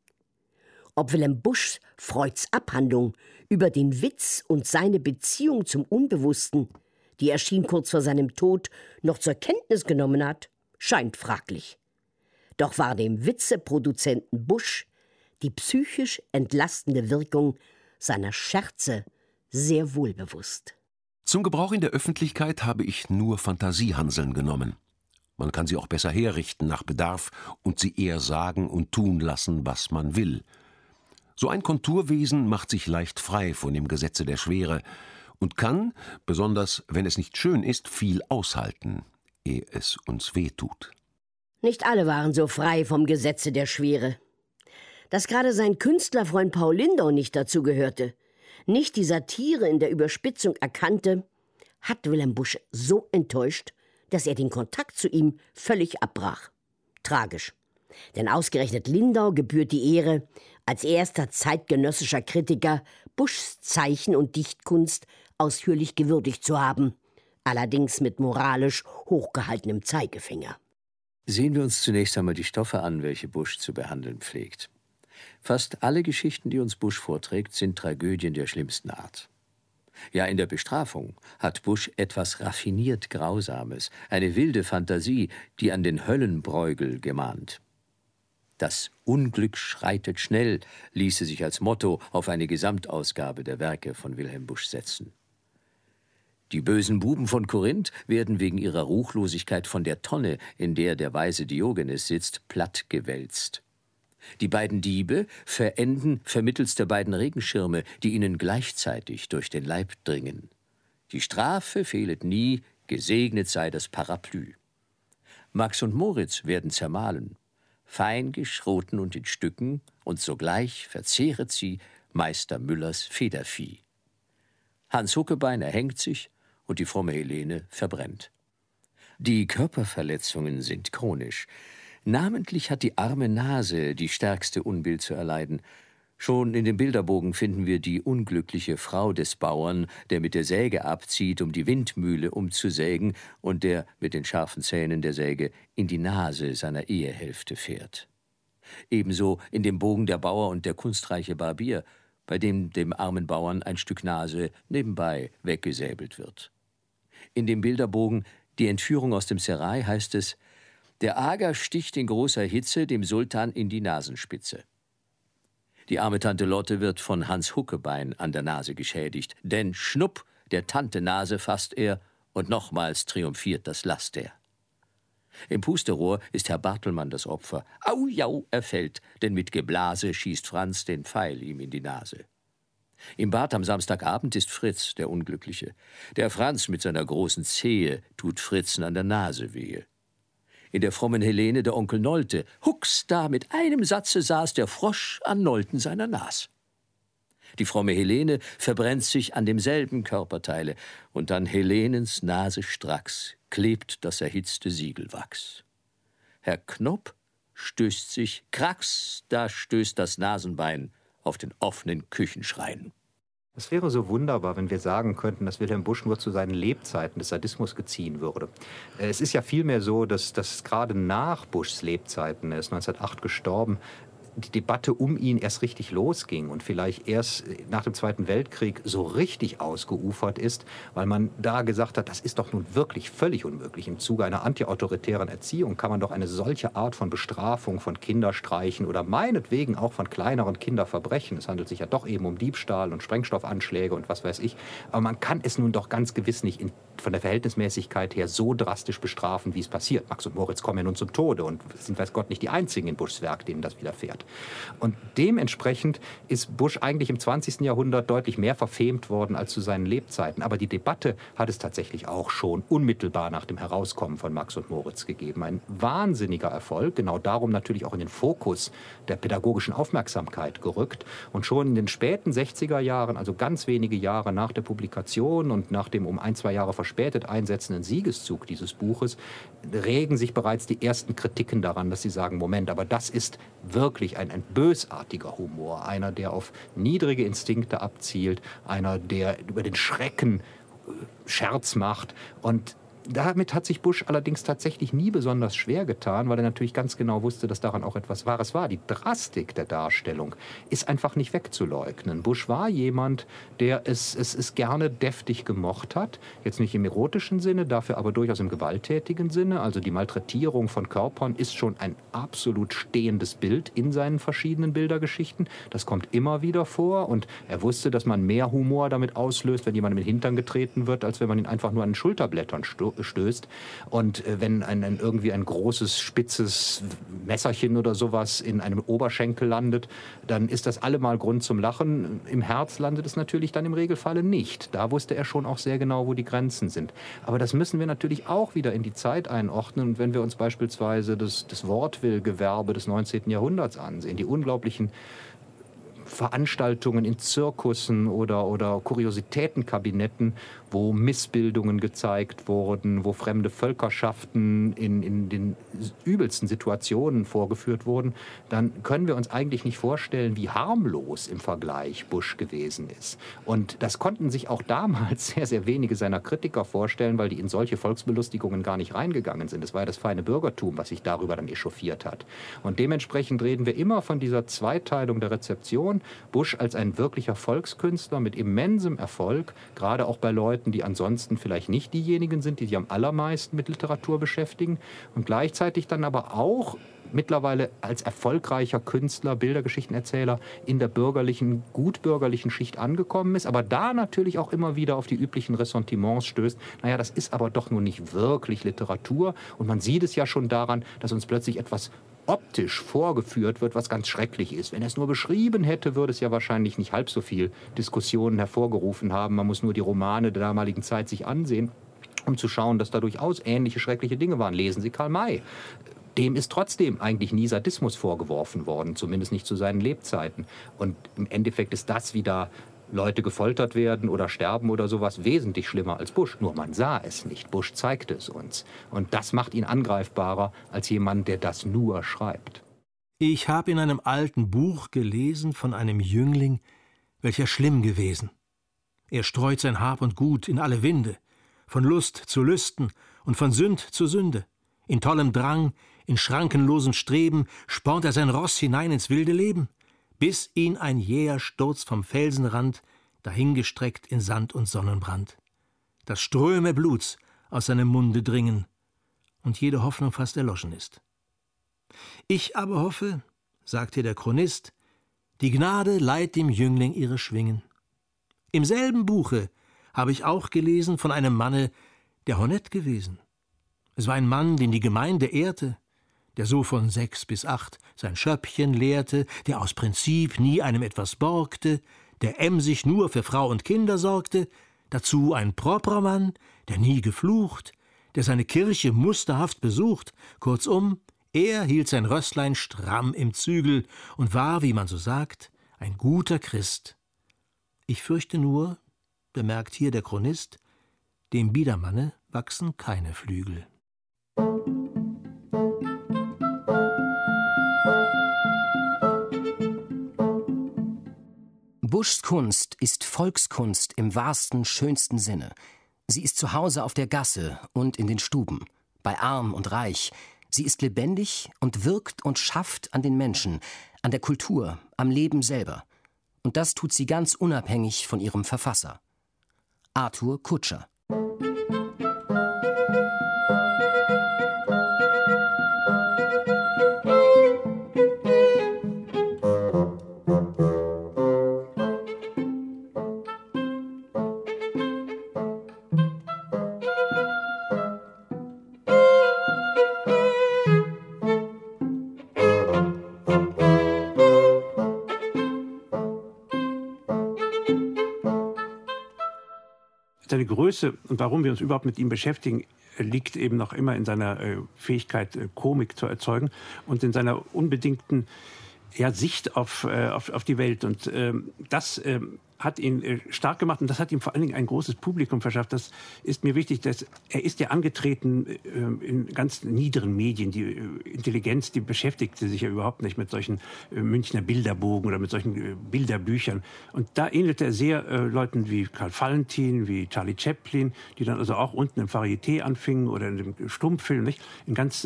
Ob Wilhelm Buschs Freuds Abhandlung über den Witz und seine Beziehung zum Unbewussten, die er schien kurz vor seinem Tod noch zur Kenntnis genommen hat, scheint fraglich. Doch war dem Witzeproduzenten Busch die psychisch entlastende Wirkung seiner Scherze sehr wohl bewusst. Zum Gebrauch in der Öffentlichkeit habe ich nur Fantasiehanseln genommen. Man kann sie auch besser herrichten nach Bedarf und sie eher sagen und tun lassen, was man will. So ein Konturwesen macht sich leicht frei von dem Gesetze der Schwere und kann, besonders wenn es nicht schön ist, viel aushalten, ehe es uns wehtut. Nicht alle waren so frei vom Gesetze der Schwere. Dass gerade sein Künstlerfreund Paul Lindau nicht dazu gehörte, nicht die Satire in der Überspitzung erkannte, hat Wilhelm Busch so enttäuscht, dass er den Kontakt zu ihm völlig abbrach. Tragisch. Denn ausgerechnet Lindau gebührt die Ehre, als erster zeitgenössischer Kritiker Buschs Zeichen- und Dichtkunst ausführlich gewürdigt zu haben, allerdings mit moralisch hochgehaltenem Zeigefinger. Sehen wir uns zunächst einmal die Stoffe an, welche Busch zu behandeln pflegt. Fast alle Geschichten, die uns Busch vorträgt, sind Tragödien der schlimmsten Art. Ja, in der Bestrafung hat Busch etwas raffiniert Grausames, eine wilde Fantasie, die an den Höllenbräugel gemahnt. Das Unglück schreitet schnell ließe sich als Motto auf eine Gesamtausgabe der Werke von Wilhelm Busch setzen. Die bösen Buben von Korinth werden wegen ihrer Ruchlosigkeit von der Tonne, in der der weise Diogenes sitzt, plattgewälzt. Die beiden Diebe verenden vermittels der beiden Regenschirme, die ihnen gleichzeitig durch den Leib dringen. Die Strafe fehlet nie, gesegnet sei das Parapluie. Max und Moritz werden zermahlen, fein geschroten und in Stücken, und sogleich verzehret sie Meister Müllers Federvieh. Hans Huckebein erhängt sich und die fromme Helene verbrennt. Die Körperverletzungen sind chronisch. Namentlich hat die arme Nase die stärkste Unbill zu erleiden. Schon in dem Bilderbogen finden wir die unglückliche Frau des Bauern, der mit der Säge abzieht, um die Windmühle umzusägen, und der mit den scharfen Zähnen der Säge in die Nase seiner Ehehälfte fährt. Ebenso in dem Bogen der Bauer und der kunstreiche Barbier, bei dem armen Bauern ein Stück Nase nebenbei weggesäbelt wird. In dem Bilderbogen Die Entführung aus dem Serail heißt es: Der Ager sticht in großer Hitze dem Sultan in die Nasenspitze. Die arme Tante Lotte wird von Hans Huckebein an der Nase geschädigt, denn schnupp, der Tante Nase fasst er, und nochmals triumphiert das Laster. Im Pusterohr ist Herr Bartelmann das Opfer. Au, jau, er fällt, denn mit Geblase schießt Franz den Pfeil ihm in die Nase. Im Bad am Samstagabend ist Fritz, der Unglückliche. Der Franz mit seiner großen Zehe tut Fritzen an der Nase wehe. In der frommen Helene der Onkel Nolte. Hucks, da mit einem Satze saß der Frosch an Nolten seiner Nas. Die fromme Helene verbrennt sich an demselben Körperteile, und an Helenens Nase stracks klebt das erhitzte Siegelwachs. Herr Knopp stößt sich, kracks, da stößt das Nasenbein auf den offenen Küchenschrein. Es wäre so wunderbar, wenn wir sagen könnten, dass Wilhelm Busch nur zu seinen Lebzeiten des Sadismus geziehen würde. Es ist ja vielmehr so, dass gerade nach Buschs Lebzeiten, er ist 1908 gestorben, die Debatte um ihn erst richtig losging und vielleicht erst nach dem Zweiten Weltkrieg so richtig ausgeufert ist, weil man da gesagt hat, das ist doch nun wirklich völlig unmöglich. Im Zuge einer antiautoritären Erziehung kann man doch eine solche Art von Bestrafung, von Kinderstreichen oder meinetwegen auch von kleineren Kinderverbrechen, es handelt sich ja doch eben um Diebstahl und Sprengstoffanschläge und was weiß ich, aber man kann es nun doch ganz gewiss nicht von der Verhältnismäßigkeit her so drastisch bestrafen, wie es passiert. Max und Moritz kommen ja nun zum Tode und sind, weiß Gott, nicht die einzigen in Buschs Werk, denen das widerfährt. Und dementsprechend ist Busch eigentlich im 20. Jahrhundert deutlich mehr verfemt worden als zu seinen Lebzeiten. Aber die Debatte hat es tatsächlich auch schon unmittelbar nach dem Herauskommen von Max und Moritz gegeben. Ein wahnsinniger Erfolg, genau darum natürlich auch in den Fokus der pädagogischen Aufmerksamkeit gerückt. Und schon in den späten 60er Jahren, also ganz wenige Jahre nach der Publikation und nach dem um 1-2 Jahre verspätet einsetzenden Siegeszug dieses Buches, regen sich bereits die ersten Kritiken daran, dass sie sagen, Moment, aber das ist wirklich ein bösartiger Humor, einer, der auf niedrige Instinkte abzielt, einer, der über den Schrecken Scherz macht. Und damit hat sich Busch allerdings tatsächlich nie besonders schwer getan, weil er natürlich ganz genau wusste, dass daran auch etwas Wahres war. Die Drastik der Darstellung ist einfach nicht wegzuleugnen. Busch war jemand, der es gerne deftig gemocht hat. Jetzt nicht im erotischen Sinne, dafür aber durchaus im gewalttätigen Sinne. Also die Malträtierung von Körpern ist schon ein absolut stehendes Bild in seinen verschiedenen Bildergeschichten. Das kommt immer wieder vor. Und er wusste, dass man mehr Humor damit auslöst, wenn jemand in den Hintern getreten wird, als wenn man ihn einfach nur an den Schulterblättern stößt. Und wenn irgendwie ein großes, spitzes Messerchen oder sowas in einem Oberschenkel landet, dann ist das allemal Grund zum Lachen. Im Herz landet es natürlich dann im Regelfalle nicht. Da wusste er schon auch sehr genau, wo die Grenzen sind. Aber das müssen wir natürlich auch wieder in die Zeit einordnen. Und wenn wir uns beispielsweise das Wortwillgewerbe des 19. Jahrhunderts ansehen, die unglaublichen Veranstaltungen in Zirkussen oder Kuriositätenkabinetten, wo Missbildungen gezeigt wurden, wo fremde Völkerschaften in den übelsten Situationen vorgeführt wurden, dann können wir uns eigentlich nicht vorstellen, wie harmlos im Vergleich Busch gewesen ist. Und das konnten sich auch damals sehr, sehr wenige seiner Kritiker vorstellen, weil die in solche Volksbelustigungen gar nicht reingegangen sind. Es war ja das feine Bürgertum, was sich darüber dann echauffiert hat. Und dementsprechend reden wir immer von dieser Zweiteilung der Rezeption. Busch als ein wirklicher Volkskünstler mit immensem Erfolg, gerade auch bei Leuten, die ansonsten vielleicht nicht diejenigen sind, die sich am allermeisten mit Literatur beschäftigen, und gleichzeitig dann aber auch mittlerweile als erfolgreicher Künstler, Bildergeschichtenerzähler in der bürgerlichen, gutbürgerlichen Schicht angekommen ist, aber da natürlich auch immer wieder auf die üblichen Ressentiments stößt. Naja, das ist aber doch nur nicht wirklich Literatur, und man sieht es ja schon daran, dass uns plötzlich etwas optisch vorgeführt wird, was ganz schrecklich ist. Wenn er es nur beschrieben hätte, würde es ja wahrscheinlich nicht halb so viel Diskussionen hervorgerufen haben. Man muss nur die Romane der damaligen Zeit sich ansehen, um zu schauen, dass da durchaus ähnliche schreckliche Dinge waren. Lesen Sie Karl May. Dem ist trotzdem eigentlich nie Sadismus vorgeworfen worden, zumindest nicht zu seinen Lebzeiten. Und im Endeffekt ist das, wie da Leute gefoltert werden oder sterben oder sowas, wesentlich schlimmer als Busch. Nur man sah es nicht. Busch zeigte es uns. Und das macht ihn angreifbarer als jemand, der das nur schreibt. Ich habe in einem alten Buch gelesen von einem Jüngling, welcher schlimm gewesen. Er streut sein Hab und Gut in alle Winde, von Lust zu Lüsten und von Sünd zu Sünde. In tollem Drang, in schrankenlosem Streben spornt er sein Ross hinein ins wilde Leben, bis ihn ein jäher Sturz vom Felsenrand dahingestreckt in Sand und Sonnenbrand, dass Ströme Bluts aus seinem Munde dringen und jede Hoffnung fast erloschen ist. Ich aber hoffe, sagt hier der Chronist, die Gnade leiht dem Jüngling ihre Schwingen. Im selben Buche habe ich auch gelesen von einem Manne, der honett gewesen. Es war ein Mann, den die Gemeinde ehrte, der so von 6 bis 8 sein Schöppchen lehrte, der aus Prinzip nie einem etwas borgte, der emsig nur für Frau und Kinder sorgte, dazu ein properer Mann, der nie geflucht, der seine Kirche musterhaft besucht, kurzum, er hielt sein Rösslein stramm im Zügel und war, wie man so sagt, ein guter Christ. Ich fürchte nur, bemerkt hier der Chronist, dem Biedermanne wachsen keine Flügel. Buschs Kunst ist Volkskunst im wahrsten, schönsten Sinne. Sie ist zu Hause auf der Gasse und in den Stuben, bei Arm und Reich. Sie ist lebendig und wirkt und schafft an den Menschen, an der Kultur, am Leben selber. Und das tut sie ganz unabhängig von ihrem Verfasser. Arthur Kutscher. Seine Größe und warum wir uns überhaupt mit ihm beschäftigen, liegt eben noch immer in seiner Fähigkeit, Komik zu erzeugen und in seiner unbedingten Sicht auf die Welt. Und das hat ihn stark gemacht und das hat ihm vor allen Dingen ein großes Publikum verschafft. Das ist mir wichtig, dass er ist ja angetreten in ganz niederen Medien. Die Intelligenz, die beschäftigte sich ja überhaupt nicht mit solchen Münchner Bilderbogen oder mit solchen Bilderbüchern. Und da ähnelte er sehr Leuten wie Karl Valentin, wie Charlie Chaplin, die dann also auch unten im Varieté anfingen oder in dem Stummfilm, nicht? In ganz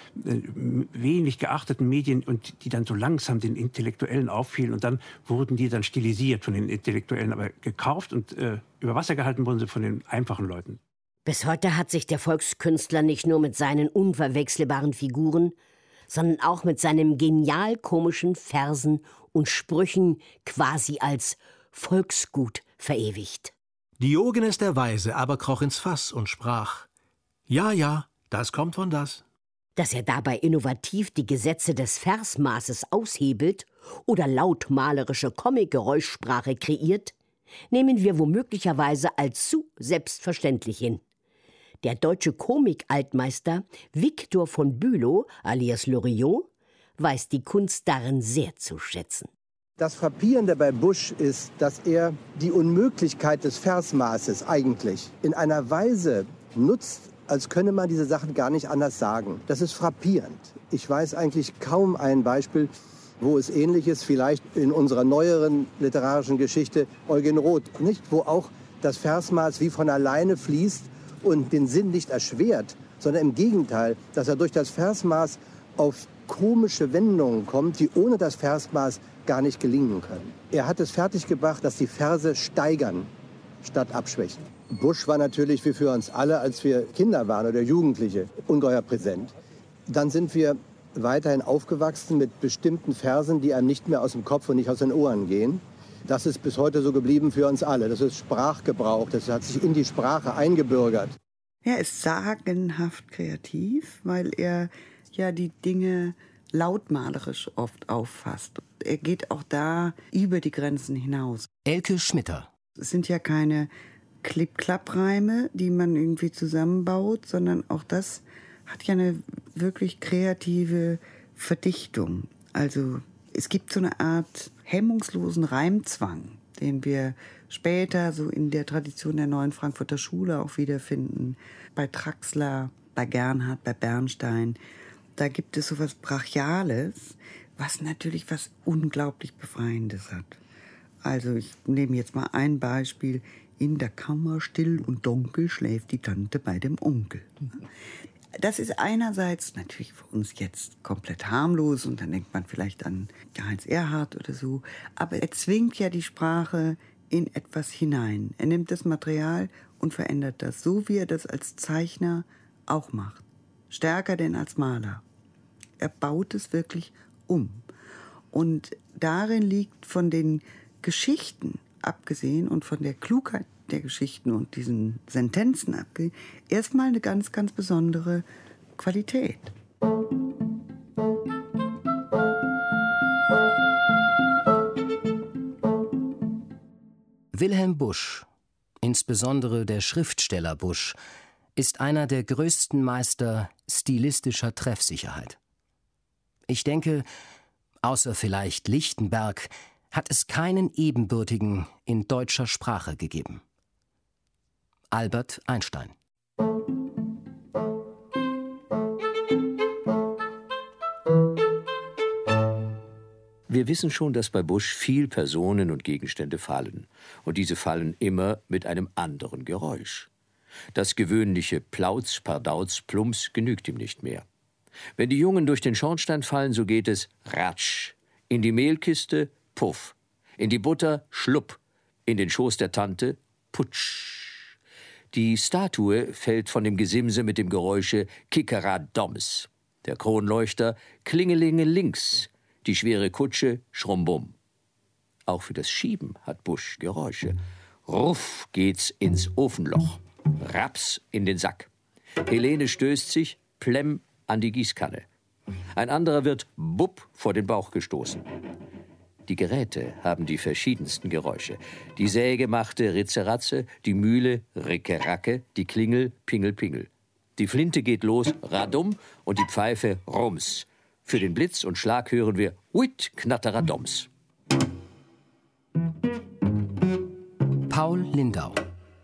wenig geachteten Medien und die dann so langsam den Intellektuellen auffielen und dann wurden die dann stilisiert von den Intellektuellen, aber gekauft und über Wasser gehalten wurden sie von den einfachen Leuten. Bis heute hat sich der Volkskünstler nicht nur mit seinen unverwechselbaren Figuren, sondern auch mit seinen genial komischen Versen und Sprüchen quasi als Volksgut verewigt. Diogenes der Weise aber kroch ins Fass und sprach: Ja, ja, das kommt von das. Dass er dabei innovativ die Gesetze des Versmaßes aushebelt oder lautmalerische Comic-Geräuschsprache kreiert, nehmen wir womöglicherweise als zu selbstverständlich hin. Der deutsche Komik-Altmeister Victor von Bülow alias Loriot weiß die Kunst darin sehr zu schätzen. Das Frappierende bei Busch ist, dass er die Unmöglichkeit des Versmaßes eigentlich in einer Weise nutzt, als könne man diese Sachen gar nicht anders sagen. Das ist frappierend. Ich weiß eigentlich kaum ein Beispiel, wo es ähnlich ist, vielleicht in unserer neueren literarischen Geschichte Eugen Roth, nicht? Wo auch das Versmaß wie von alleine fließt und den Sinn nicht erschwert, sondern im Gegenteil, dass er durch das Versmaß auf komische Wendungen kommt, die ohne das Versmaß gar nicht gelingen können. Er hat es fertiggebracht, dass die Verse steigern statt abschwächen. Busch war natürlich wie für uns alle, als wir Kinder waren oder Jugendliche, ungeheuer präsent. Dann sind wir weiterhin aufgewachsen mit bestimmten Versen, die einem nicht mehr aus dem Kopf und nicht aus den Ohren gehen. Das ist bis heute so geblieben für uns alle. Das ist Sprachgebrauch, das hat sich in die Sprache eingebürgert. Er ist sagenhaft kreativ, weil er ja die Dinge lautmalerisch oft auffasst. Er geht auch da über die Grenzen hinaus. Elke Schmitter. Es sind ja keine Klipp-Klapp-Reime, die man irgendwie zusammenbaut, sondern auch das hat ja eine wirklich kreative Verdichtung. Also es gibt so eine Art hemmungslosen Reimzwang, den wir später so in der Tradition der neuen Frankfurter Schule auch wiederfinden. Bei Traxler, bei Gernhardt, bei Bernstein. Da gibt es so was Brachiales, was natürlich was unglaublich Befreiendes hat. Also ich nehme jetzt mal ein Beispiel. In der Kammer still und dunkel schläft die Tante bei dem Onkel. Das ist einerseits natürlich für uns jetzt komplett harmlos und dann denkt man vielleicht an Heinz Erhardt oder so. Aber er zwingt ja die Sprache in etwas hinein. Er nimmt das Material und verändert das, so wie er das als Zeichner auch macht. Stärker denn als Maler. Er baut es wirklich um. Und darin liegt von den Geschichten abgesehen und von der Klugheit der Geschichten und diesen Sentenzen abgesehen, erstmal eine ganz, ganz besondere Qualität. Wilhelm Busch, insbesondere der Schriftsteller Busch, ist einer der größten Meister stilistischer Treffsicherheit. Ich denke, außer vielleicht Lichtenberg, hat es keinen Ebenbürtigen in deutscher Sprache gegeben. Albert Einstein. Wir wissen schon, dass bei Busch viel Personen und Gegenstände fallen. Und diese fallen immer mit einem anderen Geräusch. Das gewöhnliche Plauz, Pardauz, Plumps genügt ihm nicht mehr. Wenn die Jungen durch den Schornstein fallen, so geht es ratsch. In die Mehlkiste, puff. In die Butter, schlupp. In den Schoß der Tante, putsch. Die Statue fällt von dem Gesimse mit dem Geräusche Kikeradoms. Der Kronleuchter Klingelinge links. Die schwere Kutsche Schrumbum. Auch für das Schieben hat Busch Geräusche. Ruff geht's ins Ofenloch. Raps in den Sack. Helene stößt sich, plemm an die Gießkanne. Ein anderer wird bupp vor den Bauch gestoßen. Die Geräte haben die verschiedensten Geräusche. Die Säge machte Ritzeratze, die Mühle Ricke-Racke, die Klingel Pingel-Pingel. Die Flinte geht los, Radum, und die Pfeife Rums. Für den Blitz und Schlag hören wir Huit Knatteradoms. Paul Lindau.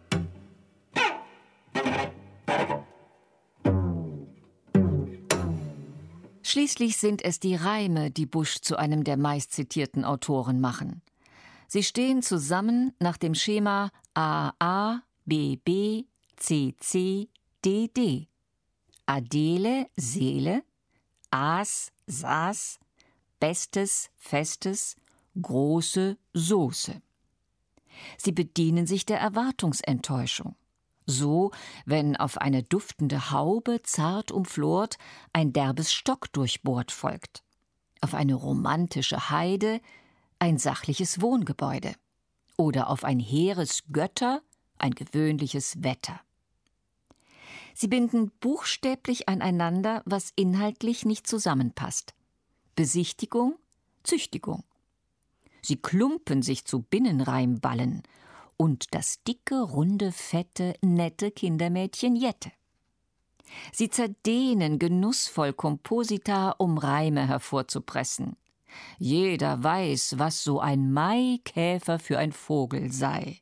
Schließlich sind es die Reime, die Busch zu einem der meistzitierten Autoren machen. Sie stehen zusammen nach dem Schema AA, BB, CC, DD. Adele, Seele, Aas, Saas, Bestes, Festes, große Soße. Sie bedienen sich der Erwartungsenttäuschung. So, wenn auf eine duftende Haube, zart umflort, ein derbes Stockdurchbohrt folgt. Auf eine romantische Heide ein sachliches Wohngebäude. Oder auf ein hehres Götter ein gewöhnliches Wetter. Sie binden buchstäblich aneinander, was inhaltlich nicht zusammenpasst. Besichtigung, Züchtigung. Sie klumpen sich zu Binnenreimballen und das dicke, runde, fette, nette Kindermädchen Jette. Sie zerdehnen genussvoll Komposita, um Reime hervorzupressen. Jeder weiß, was so ein Maikäfer für ein Vogel sei.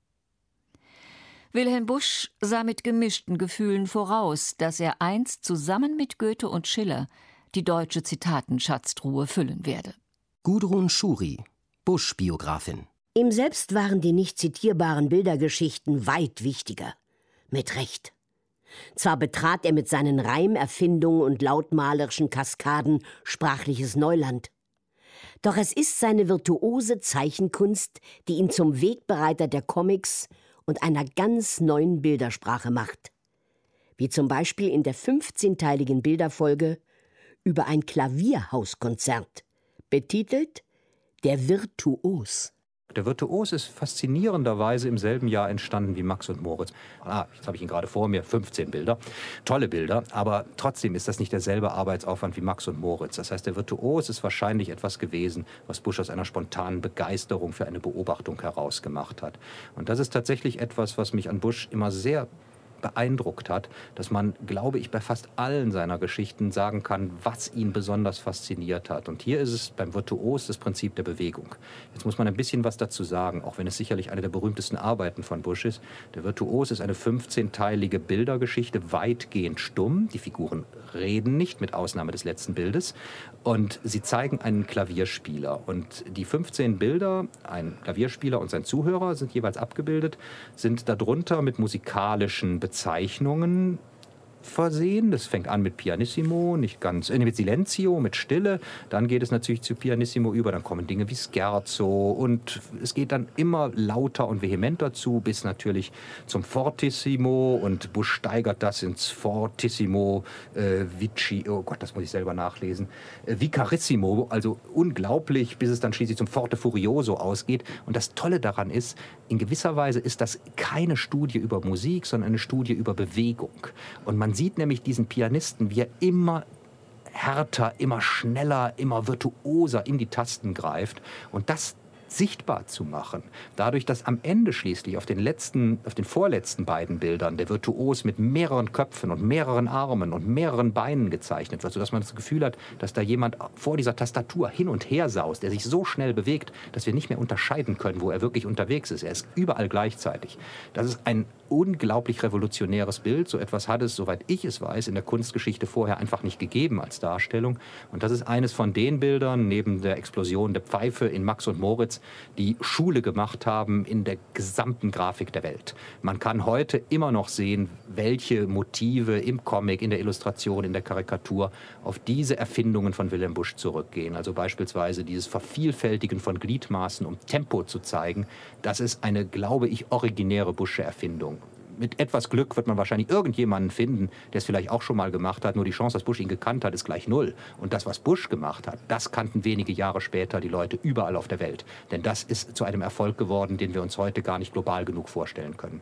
Wilhelm Busch sah mit gemischten Gefühlen voraus, dass er einst zusammen mit Goethe und Schiller die deutsche Zitatenschatztruhe füllen werde. Gudrun Schuri, Busch-Biografin. Ihm selbst waren die nicht zitierbaren Bildergeschichten weit wichtiger. Mit Recht. Zwar betrat er mit seinen Reimerfindungen und lautmalerischen Kaskaden sprachliches Neuland. Doch es ist seine virtuose Zeichenkunst, die ihn zum Wegbereiter der Comics und einer ganz neuen Bildersprache macht. Wie zum Beispiel in der 15-teiligen Bilderfolge über ein Klavierhauskonzert, betitelt »Der Virtuos«. Der Virtuos ist faszinierenderweise im selben Jahr entstanden wie Max und Moritz. Jetzt habe ich ihn gerade vor mir, 15 Bilder. Tolle Bilder, aber trotzdem ist das nicht derselbe Arbeitsaufwand wie Max und Moritz. Das heißt, der Virtuos ist wahrscheinlich etwas gewesen, was Busch aus einer spontanen Begeisterung für eine Beobachtung herausgemacht hat. Und das ist tatsächlich etwas, was mich an Busch immer sehr beeindruckt hat, dass man, glaube ich, bei fast allen seiner Geschichten sagen kann, was ihn besonders fasziniert hat. Und hier ist es beim Virtuos das Prinzip der Bewegung. Jetzt muss man ein bisschen was dazu sagen, auch wenn es sicherlich eine der berühmtesten Arbeiten von Busch ist. Der Virtuos ist eine 15-teilige Bildergeschichte, weitgehend stumm. Die Figuren reden nicht, mit Ausnahme des letzten Bildes. Und sie zeigen einen Klavierspieler. Und die 15 Bilder, ein Klavierspieler und sein Zuhörer sind jeweils abgebildet, sind darunter mit musikalischen Bezeichnungen versehen. Das fängt an mit Pianissimo, mit Silenzio, mit Stille. Dann geht es natürlich zu Pianissimo über. Dann kommen Dinge wie Scherzo und es geht dann immer lauter und vehementer zu, bis natürlich zum Fortissimo, und Busch steigert das ins Fortissimo, oh Gott, das muss ich selber nachlesen, Vicarissimo, also unglaublich, bis es dann schließlich zum Forte Furioso ausgeht. Und das Tolle daran ist, in gewisser Weise ist das keine Studie über Musik, sondern eine Studie über Bewegung. Und man sieht nämlich diesen Pianisten, wie er immer härter, immer schneller, immer virtuoser in die Tasten greift. Und das sichtbar zu machen. Dadurch, dass am Ende schließlich auf den vorletzten beiden Bildern der Virtuos mit mehreren Köpfen und mehreren Armen und mehreren Beinen gezeichnet wird, sodass man das Gefühl hat, dass da jemand vor dieser Tastatur hin und her saust, der sich so schnell bewegt, dass wir nicht mehr unterscheiden können, wo er wirklich unterwegs ist. Er ist überall gleichzeitig. Das ist ein unglaublich revolutionäres Bild. So etwas hat es, soweit ich es weiß, in der Kunstgeschichte vorher einfach nicht gegeben als Darstellung. Und das ist eines von den Bildern, neben der Explosion der Pfeife in Max und Moritz, die Schule gemacht haben in der gesamten Grafik der Welt. Man kann heute immer noch sehen, welche Motive im Comic, in der Illustration, in der Karikatur auf diese Erfindungen von Wilhelm Busch zurückgehen. Also beispielsweise dieses Vervielfältigen von Gliedmaßen, um Tempo zu zeigen. Das ist eine, glaube ich, originäre Buschsche Erfindung. Mit etwas Glück wird man wahrscheinlich irgendjemanden finden, der es vielleicht auch schon mal gemacht hat. Nur die Chance, dass Busch ihn gekannt hat, ist gleich 0. Und das, was Busch gemacht hat, das kannten wenige Jahre später die Leute überall auf der Welt. Denn das ist zu einem Erfolg geworden, den wir uns heute gar nicht global genug vorstellen können.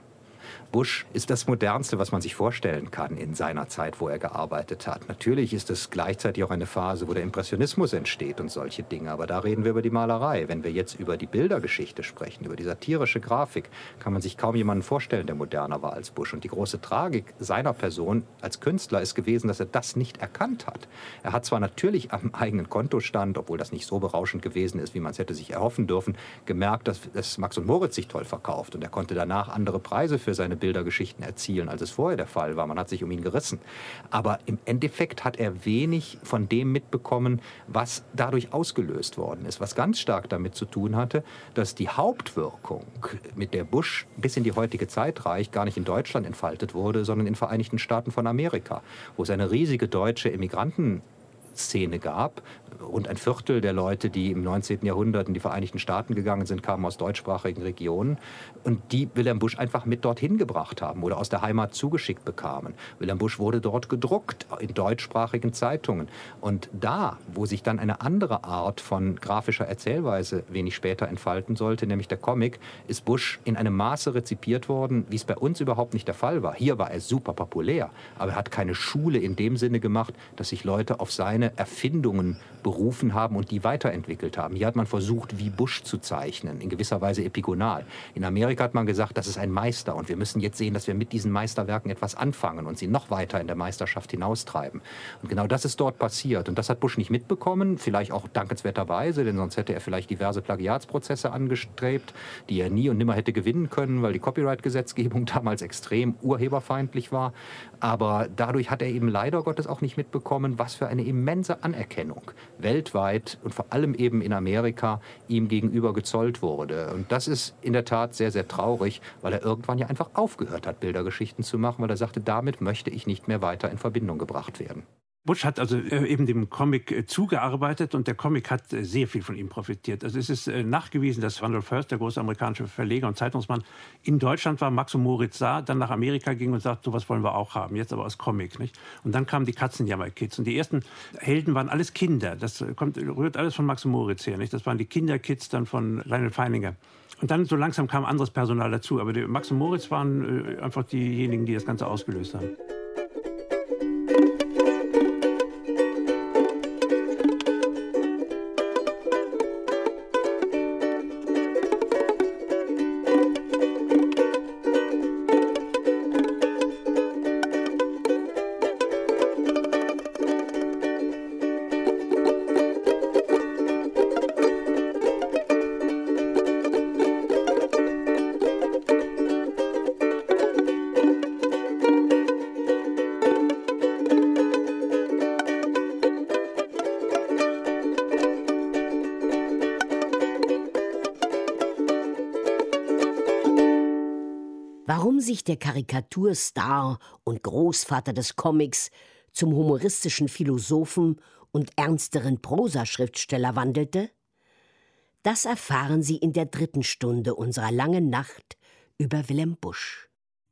Busch ist das Modernste, was man sich vorstellen kann in seiner Zeit, wo er gearbeitet hat. Natürlich ist es gleichzeitig auch eine Phase, wo der Impressionismus entsteht und solche Dinge. Aber da reden wir über die Malerei. Wenn wir jetzt über die Bildergeschichte sprechen, über die satirische Grafik, kann man sich kaum jemanden vorstellen, der moderner war als Busch. Und die große Tragik seiner Person als Künstler ist gewesen, dass er das nicht erkannt hat. Er hat zwar natürlich am eigenen Kontostand, obwohl das nicht so berauschend gewesen ist, wie man es hätte sich erhoffen dürfen, gemerkt, dass Max und Moritz sich toll verkauft. Und er konnte danach andere Preise für seine Bildergeschichten erzielen, als es vorher der Fall war. Man hat sich um ihn gerissen. Aber im Endeffekt hat er wenig von dem mitbekommen, was dadurch ausgelöst worden ist. Was ganz stark damit zu tun hatte, dass die Hauptwirkung, mit der Busch bis in die heutige Zeit reicht, gar nicht in Deutschland entfaltet wurde, sondern in den Vereinigten Staaten von Amerika, wo es eine riesige deutsche Emigrantenszene gab. Rund ein Viertel der Leute, die im 19. Jahrhundert in die Vereinigten Staaten gegangen sind, kamen aus deutschsprachigen Regionen und die Wilhelm Busch einfach mit dorthin gebracht haben oder aus der Heimat zugeschickt bekamen. Wilhelm Busch wurde dort gedruckt, in deutschsprachigen Zeitungen. Und da, wo sich dann eine andere Art von grafischer Erzählweise wenig später entfalten sollte, nämlich der Comic, ist Busch in einem Maße rezipiert worden, wie es bei uns überhaupt nicht der Fall war. Hier war er super populär, aber er hat keine Schule in dem Sinne gemacht, dass sich Leute auf seine Erfindungen berufen haben und die weiterentwickelt haben. Hier hat man versucht, wie Busch zu zeichnen, in gewisser Weise epigonal. In Amerika hat man gesagt, das ist ein Meister und wir müssen jetzt sehen, dass wir mit diesen Meisterwerken etwas anfangen und sie noch weiter in der Meisterschaft hinaustreiben. Und genau das ist dort passiert. Und das hat Busch nicht mitbekommen, vielleicht auch dankenswerterweise, denn sonst hätte er vielleicht diverse Plagiatsprozesse angestrebt, die er nie und nimmer hätte gewinnen können, weil die Copyright-Gesetzgebung damals extrem urheberfeindlich war. Aber dadurch hat er eben leider Gottes auch nicht mitbekommen, was für eine immense Anerkennung weltweit und vor allem eben in Amerika ihm gegenüber gezollt wurde. Und das ist in der Tat sehr, sehr traurig, weil er irgendwann ja einfach aufgehört hat, Bildergeschichten zu machen, weil er sagte, damit möchte ich nicht mehr weiter in Verbindung gebracht werden. Busch hat also eben dem Comic zugearbeitet und der Comic hat sehr viel von ihm profitiert. Also es ist nachgewiesen, dass Randolph Hearst, der große amerikanische Verleger und Zeitungsmann, in Deutschland war, Max und Moritz sah, dann nach Amerika ging und sagte, sowas wollen wir auch haben, jetzt aber als Comic, nicht? Und dann kamen die Katzenjammer-Kids und die ersten Helden waren alles Kinder. Das rührt alles von Max und Moritz her, nicht? Das waren die Kinderkids dann von Lionel Feininger. Und dann so langsam kam anderes Personal dazu, aber Max und Moritz waren einfach diejenigen, die das Ganze ausgelöst haben. Warum sich der Karikaturstar und Großvater des Comics zum humoristischen Philosophen und ernsteren Prosaschriftsteller wandelte? Das erfahren Sie in der 3. Stunde unserer langen Nacht über Wilhelm Busch.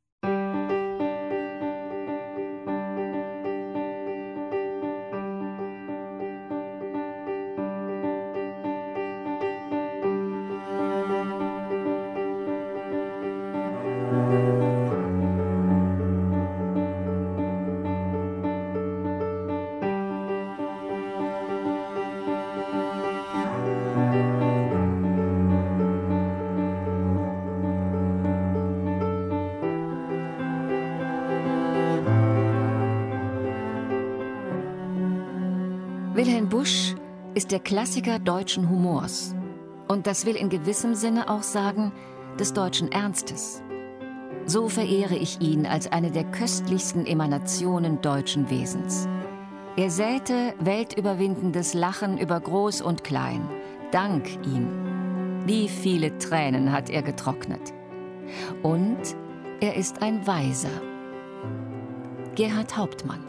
Wilhelm Busch ist der Klassiker deutschen Humors. Und das will in gewissem Sinne auch sagen, des deutschen Ernstes. So verehre ich ihn als eine der köstlichsten Emanationen deutschen Wesens. Er säte weltüberwindendes Lachen über Groß und Klein. Dank ihm. Wie viele Tränen hat er getrocknet. Und er ist ein Weiser. Gerhard Hauptmann.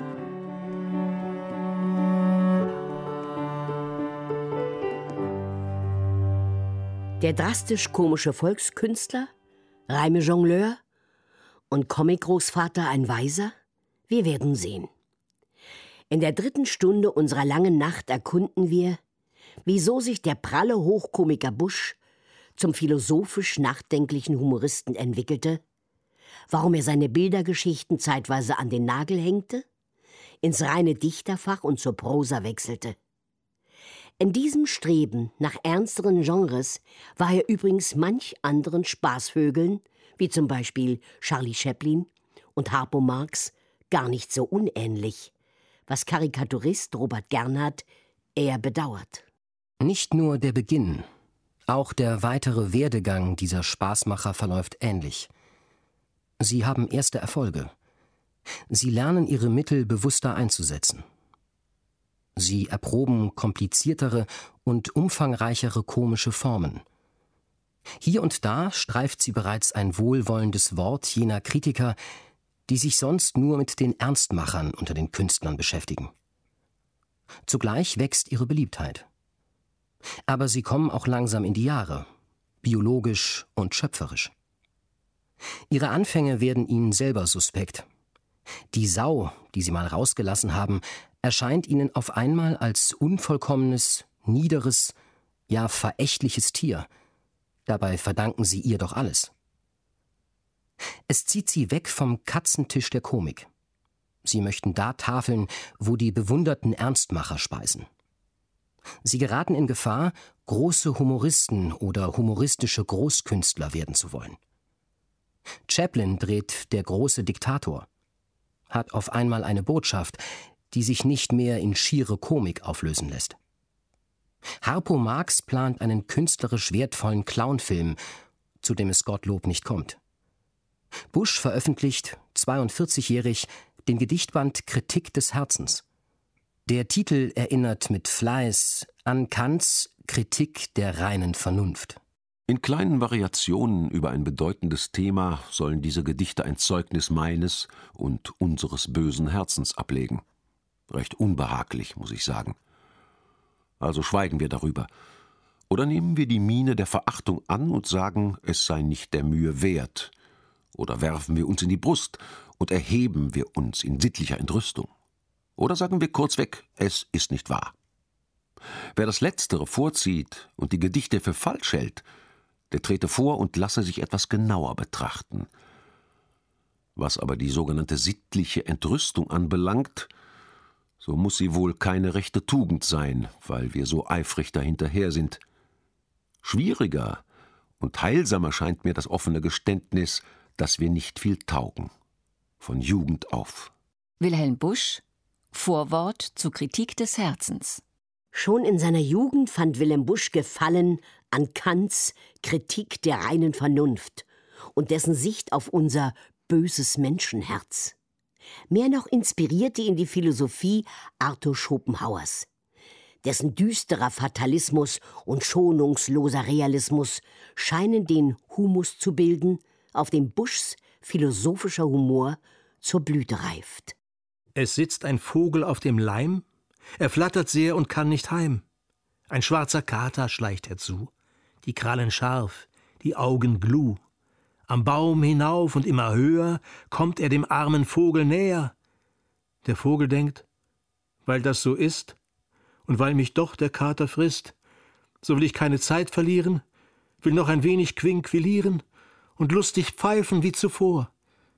Der drastisch-komische Volkskünstler, Reime-Jongleur und Comic-Großvater ein Weiser? Wir werden sehen. In der 3. Stunde unserer langen Nacht erkunden wir, wieso sich der pralle Hochkomiker Busch zum philosophisch nachdenklichen Humoristen entwickelte, warum er seine Bildergeschichten zeitweise an den Nagel hängte, ins reine Dichterfach und zur Prosa wechselte. In diesem Streben nach ernsteren Genres war er übrigens manch anderen Spaßvögeln, wie zum Beispiel Charlie Chaplin und Harpo Marx, gar nicht so unähnlich, was Karikaturist Robert Gernhardt eher bedauert. Nicht nur der Beginn, auch der weitere Werdegang dieser Spaßmacher verläuft ähnlich. Sie haben erste Erfolge. Sie lernen ihre Mittel bewusster einzusetzen. Sie erproben kompliziertere und umfangreichere komische Formen. Hier und da streift sie bereits ein wohlwollendes Wort jener Kritiker, die sich sonst nur mit den Ernstmachern unter den Künstlern beschäftigen. Zugleich wächst ihre Beliebtheit. Aber sie kommen auch langsam in die Jahre, biologisch und schöpferisch. Ihre Anfänge werden ihnen selber suspekt. Die Sau, die sie mal rausgelassen haben, erscheint ihnen auf einmal als unvollkommenes, niederes, ja verächtliches Tier. Dabei verdanken sie ihr doch alles. Es zieht sie weg vom Katzentisch der Komik. Sie möchten da tafeln, wo die bewunderten Ernstmacher speisen. Sie geraten in Gefahr, große Humoristen oder humoristische Großkünstler werden zu wollen. Chaplin dreht Der große Diktator, hat auf einmal eine Botschaft, die sich nicht mehr in schiere Komik auflösen lässt. Harpo Marx plant einen künstlerisch wertvollen Clownfilm, zu dem es Gottlob nicht kommt. Busch veröffentlicht, 42-jährig, den Gedichtband Kritik des Herzens. Der Titel erinnert mit Fleiß an Kants Kritik der reinen Vernunft. In kleinen Variationen über ein bedeutendes Thema sollen diese Gedichte ein Zeugnis meines und unseres bösen Herzens ablegen. Recht unbehaglich, muss ich sagen. Also schweigen wir darüber. Oder nehmen wir die Miene der Verachtung an und sagen, es sei nicht der Mühe wert. Oder werfen wir uns in die Brust und erheben wir uns in sittlicher Entrüstung. Oder sagen wir kurzweg, es ist nicht wahr. Wer das Letztere vorzieht und die Gedichte für falsch hält, der trete vor und lasse sich etwas genauer betrachten. Was aber die sogenannte sittliche Entrüstung anbelangt, so muss sie wohl keine rechte Tugend sein, weil wir so eifrig dahinterher sind. Schwieriger und heilsamer scheint mir das offene Geständnis, dass wir nicht viel taugen. Von Jugend auf. Wilhelm Busch, Vorwort zur Kritik des Herzens. Schon in seiner Jugend fand Wilhelm Busch Gefallen an Kants Kritik der reinen Vernunft und dessen Sicht auf unser böses Menschenherz. Mehr noch inspirierte ihn die Philosophie Arthur Schopenhauers. Dessen düsterer Fatalismus und schonungsloser Realismus scheinen den Humus zu bilden, auf dem Buschs philosophischer Humor zur Blüte reift. Es sitzt ein Vogel auf dem Leim, er flattert sehr und kann nicht heim. Ein schwarzer Kater schleicht herzu, die Krallen scharf, die Augen gluh. Am Baum hinauf und immer höher kommt er dem armen Vogel näher. Der Vogel denkt, weil das so ist und weil mich doch der Kater frisst, so will ich keine Zeit verlieren, will noch ein wenig quinquilieren und lustig pfeifen wie zuvor.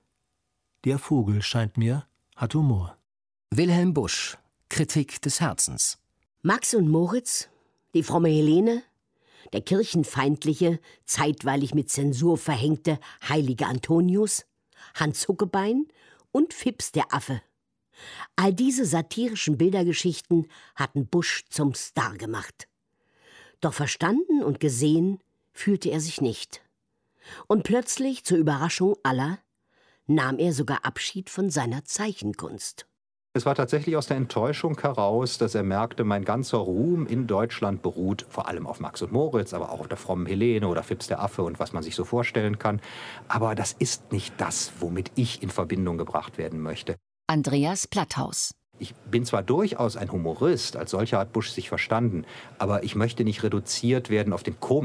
Der Vogel, scheint mir, hat Humor. Wilhelm Busch, Kritik des Herzens. Max und Moritz, die fromme Helene, der kirchenfeindliche, zeitweilig mit Zensur verhängte heilige Antonius, Hans Huckebein und Fips der Affe. All diese satirischen Bildergeschichten hatten Busch zum Star gemacht. Doch verstanden und gesehen fühlte er sich nicht. Und plötzlich, zur Überraschung aller, nahm er sogar Abschied von seiner Zeichenkunst. Es war tatsächlich aus der Enttäuschung heraus, dass er merkte, mein ganzer Ruhm in Deutschland beruht vor allem auf Max und Moritz, aber auch auf der frommen Helene oder Fips der Affe und was man sich so vorstellen kann. Aber das ist nicht das, womit ich in Verbindung gebracht werden möchte. Andreas Platthaus. Ich bin zwar durchaus ein Humorist, als solcher hat Busch sich verstanden, aber ich möchte nicht reduziert werden auf den Komiker.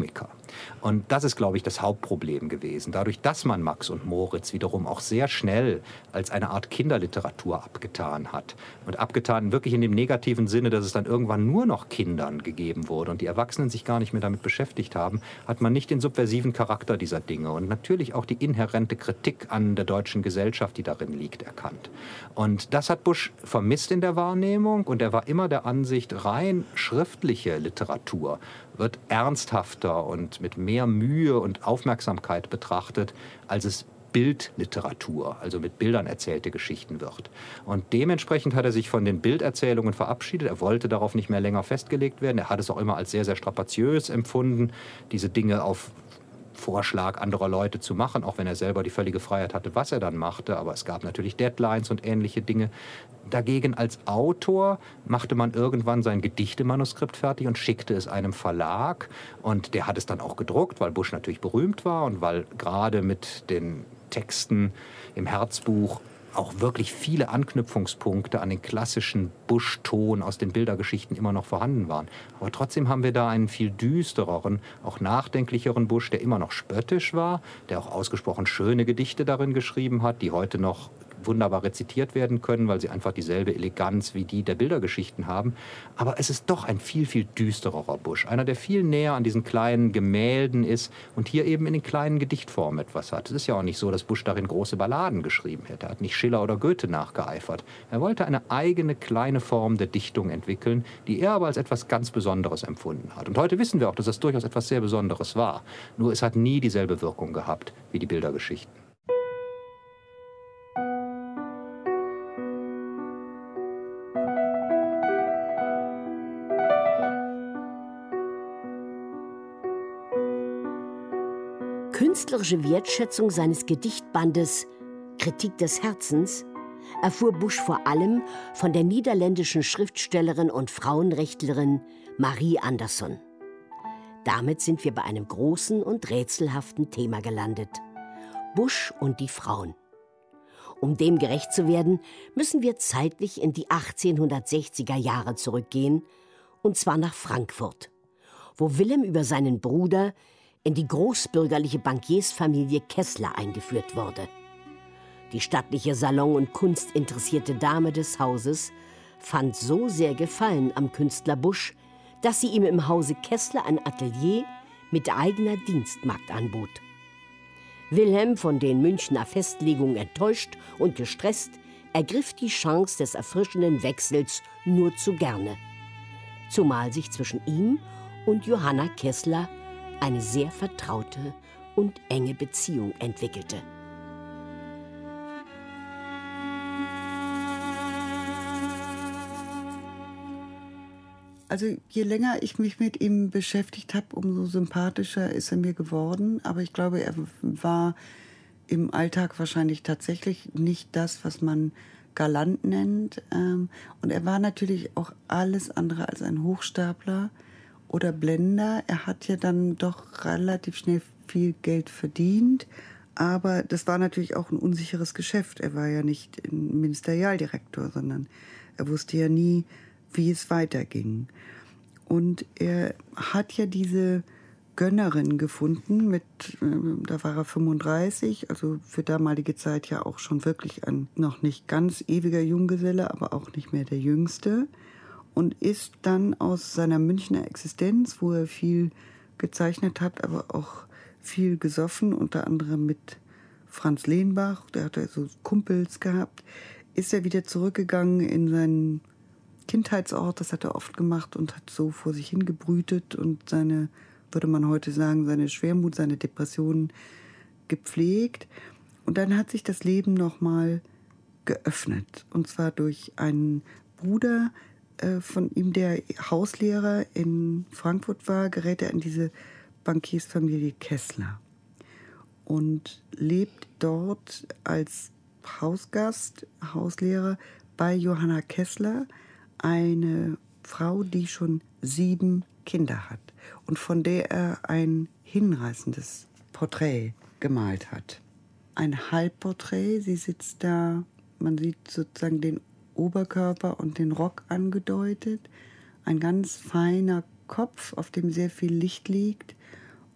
Und das ist, glaube ich, das Hauptproblem gewesen. Dadurch, dass man Max und Moritz wiederum auch sehr schnell als eine Art Kinderliteratur abgetan hat. Und abgetan wirklich in dem negativen Sinne, dass es dann irgendwann nur noch Kindern gegeben wurde und die Erwachsenen sich gar nicht mehr damit beschäftigt haben, hat man nicht den subversiven Charakter dieser Dinge und natürlich auch die inhärente Kritik an der deutschen Gesellschaft, die darin liegt, erkannt. Und das hat Busch vermisst in der Wahrnehmung und er war immer der Ansicht, rein schriftliche Literatur wird ernsthafter und mit mehr Mühe und Aufmerksamkeit betrachtet, als es Bildliteratur, also mit Bildern erzählte Geschichten wird. Und dementsprechend hat er sich von den Bilderzählungen verabschiedet. Er wollte darauf nicht mehr länger festgelegt werden. Er hat es auch immer als sehr, sehr strapaziös empfunden, diese Dinge auf Vorschlag anderer Leute zu machen, auch wenn er selber die völlige Freiheit hatte, was er dann machte. Aber es gab natürlich Deadlines und ähnliche Dinge. Dagegen als Autor machte man irgendwann sein Gedichtemanuskript fertig und schickte es einem Verlag. Und der hat es dann auch gedruckt, weil Busch natürlich berühmt war und weil gerade mit den Texten im Herzbuch auch wirklich viele Anknüpfungspunkte an den klassischen Busch-Ton aus den Bildergeschichten immer noch vorhanden waren. Aber trotzdem haben wir da einen viel düstereren, auch nachdenklicheren Busch, der immer noch spöttisch war, der auch ausgesprochen schöne Gedichte darin geschrieben hat, die heute noch wunderbar rezitiert werden können, weil sie einfach dieselbe Eleganz wie die der Bildergeschichten haben. Aber es ist doch ein viel, viel düstererer Busch. Einer, der viel näher an diesen kleinen Gemälden ist und hier eben in den kleinen Gedichtformen etwas hat. Es ist ja auch nicht so, dass Busch darin große Balladen geschrieben hätte. Er hat nicht Schiller oder Goethe nachgeeifert. Er wollte eine eigene kleine Form der Dichtung entwickeln, die er aber als etwas ganz Besonderes empfunden hat. Und heute wissen wir auch, dass das durchaus etwas sehr Besonderes war. Nur es hat nie dieselbe Wirkung gehabt wie die Bildergeschichten. Künstlerische Wertschätzung seines Gedichtbandes Kritik des Herzens erfuhr Busch vor allem von der niederländischen Schriftstellerin und Frauenrechtlerin Marie Andersson. Damit sind wir bei einem großen und rätselhaften Thema gelandet: Busch und die Frauen. Um dem gerecht zu werden, müssen wir zeitlich in die 1860er Jahre zurückgehen, und zwar nach Frankfurt, wo Wilhelm über seinen Bruder in die großbürgerliche Bankiersfamilie Kessler eingeführt wurde. Die stattliche Salon- und kunstinteressierte Dame des Hauses fand so sehr Gefallen am Künstler Busch, dass sie ihm im Hause Kessler ein Atelier mit eigener Dienstmagd anbot. Wilhelm, von den Münchner Festlegungen enttäuscht und gestresst, ergriff die Chance des erfrischenden Wechsels nur zu gerne. Zumal sich zwischen ihm und Johanna Kessler eine sehr vertraute und enge Beziehung entwickelte. Also je länger ich mich mit ihm beschäftigt habe, umso sympathischer ist er mir geworden. Aber ich glaube, er war im Alltag wahrscheinlich tatsächlich nicht das, was man galant nennt. Und er war natürlich auch alles andere als ein Hochstapler oder Blender. Er hat ja dann doch relativ schnell viel Geld verdient, aber das war natürlich auch ein unsicheres Geschäft. Er war ja nicht ein Ministerialdirektor, sondern er wusste ja nie, wie es weiterging. Und er hat ja diese Gönnerin gefunden, da war er 35, also für damalige Zeit ja auch schon wirklich ein noch nicht ganz ewiger Junggeselle, aber auch nicht mehr der Jüngste. Und ist dann aus seiner Münchner Existenz, wo er viel gezeichnet hat, aber auch viel gesoffen, unter anderem mit Franz Lenbach, der hatte so Kumpels gehabt, ist er wieder zurückgegangen in seinen Kindheitsort, das hat er oft gemacht und hat so vor sich hingebrütet und seine, würde man heute sagen, seine Schwermut, seine Depressionen gepflegt. Und dann hat sich das Leben nochmal geöffnet. Und zwar durch einen Bruder von ihm, der Hauslehrer in Frankfurt war, gerät er in diese Bankiersfamilie Kessler und lebt dort als Hausgast, Hauslehrer bei Johanna Kessler, eine Frau, die schon 7 Kinder hat und von der er ein hinreißendes Porträt gemalt hat. Ein Halbporträt, sie sitzt da, man sieht sozusagen den Oberkörper und den Rock angedeutet, ein ganz feiner Kopf, auf dem sehr viel Licht liegt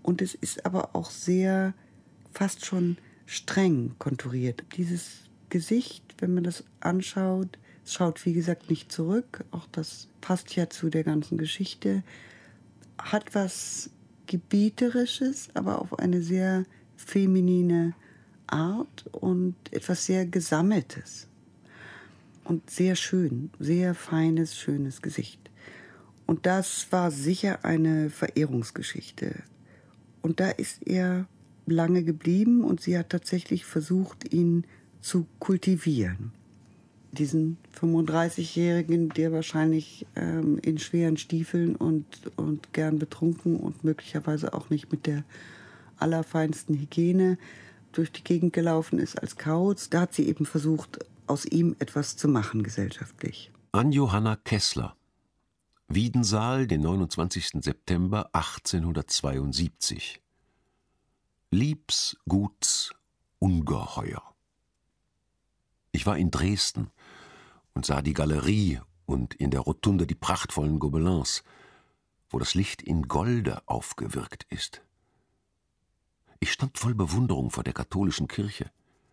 Und es ist aber auch sehr, fast schon streng konturiert. Dieses Gesicht, wenn man das anschaut, es schaut wie gesagt nicht zurück, auch das passt ja zu der ganzen Geschichte, hat was Gebieterisches, aber auf eine sehr feminine Art und etwas sehr Gesammeltes. Und sehr schön, sehr feines, schönes Gesicht. Und das war sicher eine Verehrungsgeschichte. Und da ist er lange geblieben und sie hat tatsächlich versucht, ihn zu kultivieren. Diesen 35-Jährigen, der wahrscheinlich in schweren Stiefeln und gern betrunken und möglicherweise auch nicht mit der allerfeinsten Hygiene durch die Gegend gelaufen ist als Kauz, da hat sie eben versucht, aus ihm etwas zu machen gesellschaftlich. An Johanna Kessler. Wiedensaal, den 29. September 1872. Liebs, Guts, Ungeheuer. Ich war in Dresden und sah die Galerie und in der Rotunde die prachtvollen Gobelins, wo das Licht in Golde aufgewirkt ist. Ich stand voll Bewunderung vor der katholischen Kirche.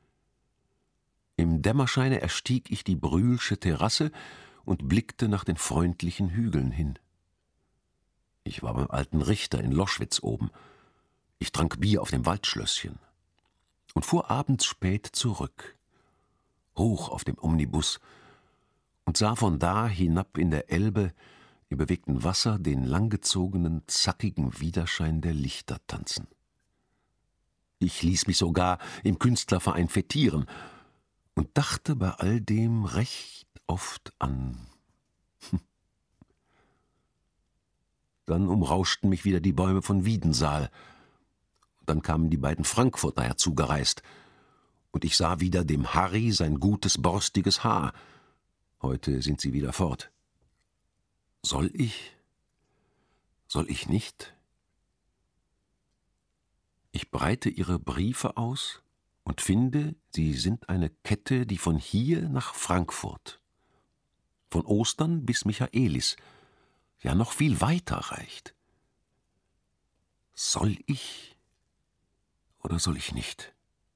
Im Dämmerscheine erstieg ich die Brühlsche Terrasse und blickte nach den freundlichen Hügeln hin. Ich war beim alten Richter in Loschwitz oben. Ich trank Bier auf dem Waldschlösschen und fuhr abends spät zurück, hoch auf dem Omnibus, und sah von da hinab in der Elbe im bewegten Wasser den langgezogenen, zackigen Widerschein der Lichter tanzen. Ich ließ mich sogar im Künstlerverein fetieren und dachte bei all dem recht oft an. Dann umrauschten mich wieder die Bäume von Wiedensaal. Dann kamen die beiden Frankfurter herzugereist, und ich sah wieder dem Harry sein gutes, borstiges Haar. Heute sind sie wieder fort. Soll ich? Soll ich nicht? Ich breite ihre Briefe aus und finde, sie sind eine Kette, die von hier nach Frankfurt, von Ostern bis Michaelis, ja noch viel weiter reicht. Soll ich oder soll ich nicht?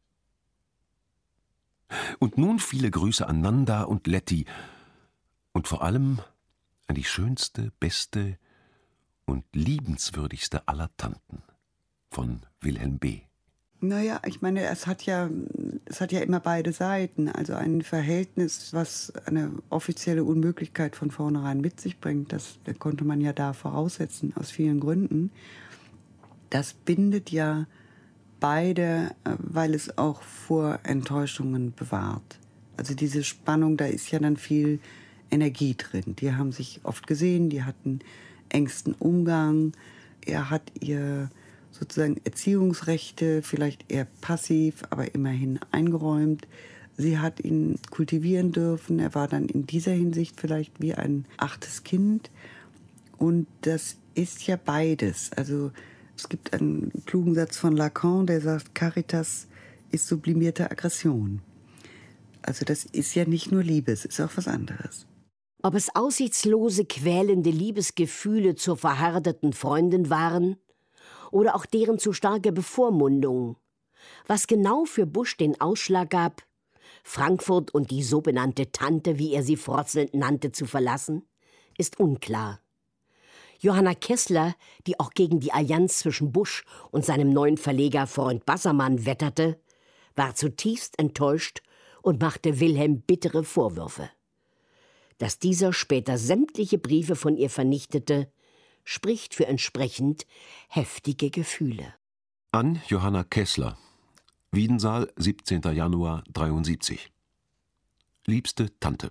Und nun viele Grüße an Nanda und Letty und vor allem an die schönste, beste und liebenswürdigste aller Tanten, von Wilhelm B. Naja, ich meine, es hat ja immer beide Seiten. Also ein Verhältnis, was eine offizielle Unmöglichkeit von vornherein mit sich bringt, das konnte man ja da voraussetzen, aus vielen Gründen. Das bindet ja beide, weil es auch vor Enttäuschungen bewahrt. Also diese Spannung, da ist ja dann viel Energie drin. Die haben sich oft gesehen, die hatten engsten Umgang. Er hat ihr sozusagen Erziehungsrechte, vielleicht eher passiv, aber immerhin eingeräumt. Sie hat ihn kultivieren dürfen. Er war dann in dieser Hinsicht vielleicht wie ein 8. Kind. Und das ist ja beides. Also es gibt einen klugen Satz von Lacan, der sagt, Caritas ist sublimierte Aggression. Also das ist ja nicht nur Liebe, es ist auch was anderes. Ob es aussichtslose, quälende Liebesgefühle zur verhärteten Freundin waren oder auch deren zu starke Bevormundung. Was genau für Busch den Ausschlag gab, Frankfurt und die so benannte Tante, wie er sie frotzelnd nannte, zu verlassen, ist unklar. Johanna Kessler, die auch gegen die Allianz zwischen Busch und seinem neuen Verleger Freund Bassermann wetterte, war zutiefst enttäuscht und machte Wilhelm bittere Vorwürfe. Dass dieser später sämtliche Briefe von ihr vernichtete, spricht für entsprechend heftige Gefühle. An Johanna Kessler. Wiedensaal, 17. Januar 73. Liebste Tante,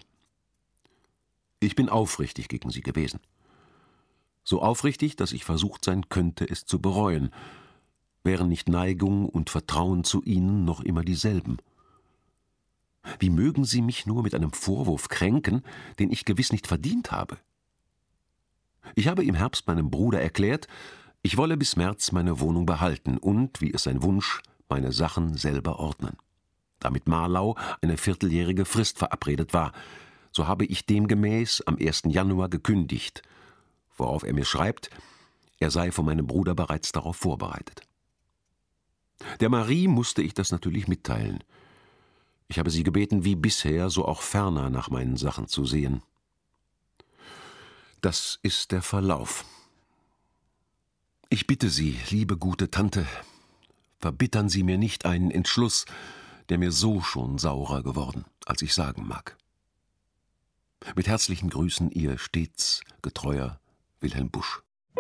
ich bin aufrichtig gegen Sie gewesen. So aufrichtig, dass ich versucht sein könnte, es zu bereuen, wären nicht Neigung und Vertrauen zu Ihnen noch immer dieselben. Wie mögen Sie mich nur mit einem Vorwurf kränken, den ich gewiss nicht verdient habe? Ich habe im Herbst meinem Bruder erklärt, ich wolle bis März meine Wohnung behalten und, wie es sein Wunsch, meine Sachen selber ordnen. Da mit Marlau eine vierteljährige Frist verabredet war, so habe ich demgemäß am 1. Januar gekündigt, worauf er mir schreibt, Er sei von meinem Bruder bereits darauf vorbereitet. Der Marie musste ich das natürlich mitteilen. Ich habe sie gebeten, wie bisher, so auch ferner nach meinen Sachen zu sehen. Das ist der Verlauf. Ich bitte Sie, liebe gute Tante, verbittern Sie mir nicht einen Entschluss, der mir so schon saurer geworden, als ich sagen mag. Mit herzlichen Grüßen, Ihr stets getreuer Wilhelm Busch.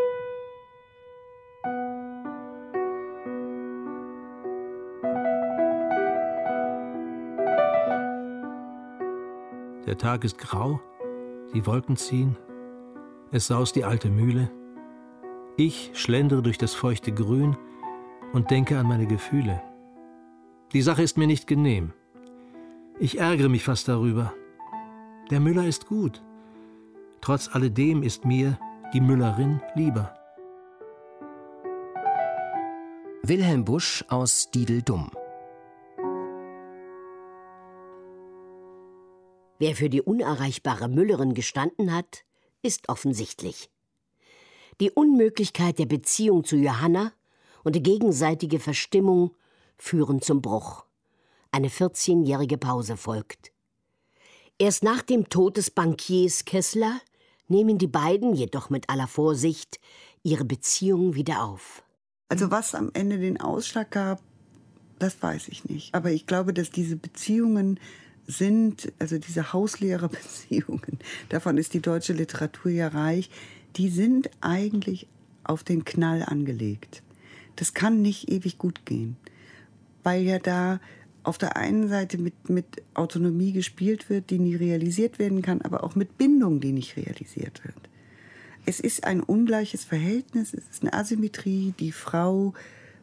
Der Tag ist grau, die Wolken ziehen, es saust die alte Mühle. Ich schlendere durch das feuchte Grün und denke an meine Gefühle. Die Sache ist mir nicht genehm. Ich ärgere mich fast darüber. Der Müller ist gut. Trotz alledem ist mir die Müllerin lieber. Wilhelm Busch aus Diedeldum. Wer für die unerreichbare Müllerin gestanden hat, ist offensichtlich. Die Unmöglichkeit der Beziehung zu Johanna und die gegenseitige Verstimmung führen zum Bruch. Eine 14-jährige Pause folgt. Erst nach dem Tod des Bankiers Kessler nehmen die beiden, jedoch mit aller Vorsicht, ihre Beziehung wieder auf. Also was am Ende den Ausschlag gab, das weiß ich nicht. Aber ich glaube, dass diese Beziehungen sind, also diese Hauslehrerbeziehungen, davon ist die deutsche Literatur ja reich, die sind eigentlich auf den Knall angelegt. Das kann nicht ewig gut gehen, weil ja da auf der einen Seite mit Autonomie gespielt wird, die nie realisiert werden kann, aber auch mit Bindung, die nicht realisiert wird. Es ist ein ungleiches Verhältnis, es ist eine Asymmetrie, die Frau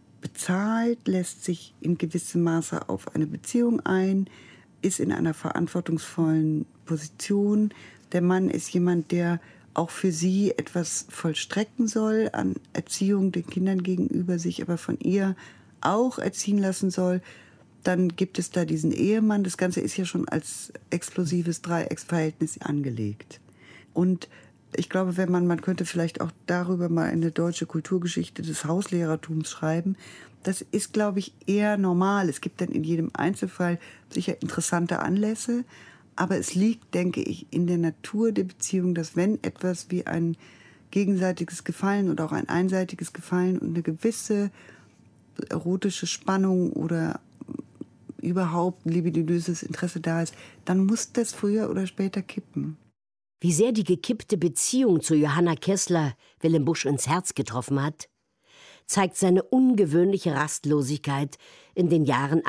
bezahlt, lässt sich in gewissem Maße auf eine Beziehung ein, ist in einer verantwortungsvollen Position. Der Mann ist jemand, der auch für sie etwas vollstrecken soll an Erziehung den Kindern gegenüber, sich aber von ihr auch erziehen lassen soll. Dann gibt es da diesen Ehemann. Das Ganze ist ja schon als explosives Dreiecksverhältnis angelegt. Und ich glaube, man könnte vielleicht auch darüber mal eine deutsche Kulturgeschichte des Hauslehrertums schreiben. Das ist, glaube ich, eher normal. Es gibt dann in jedem Einzelfall sicher interessante Anlässe. Aber es liegt, denke ich, in der Natur der Beziehung, dass wenn etwas wie ein gegenseitiges Gefallen oder auch ein einseitiges Gefallen und eine gewisse erotische Spannung oder überhaupt ein libidinöses Interesse da ist, dann muss das früher oder später kippen. Wie sehr die gekippte Beziehung zu Johanna Kessler Wilhelm Busch ins Herz getroffen hat, zeigt seine ungewöhnliche Rastlosigkeit in den Jahren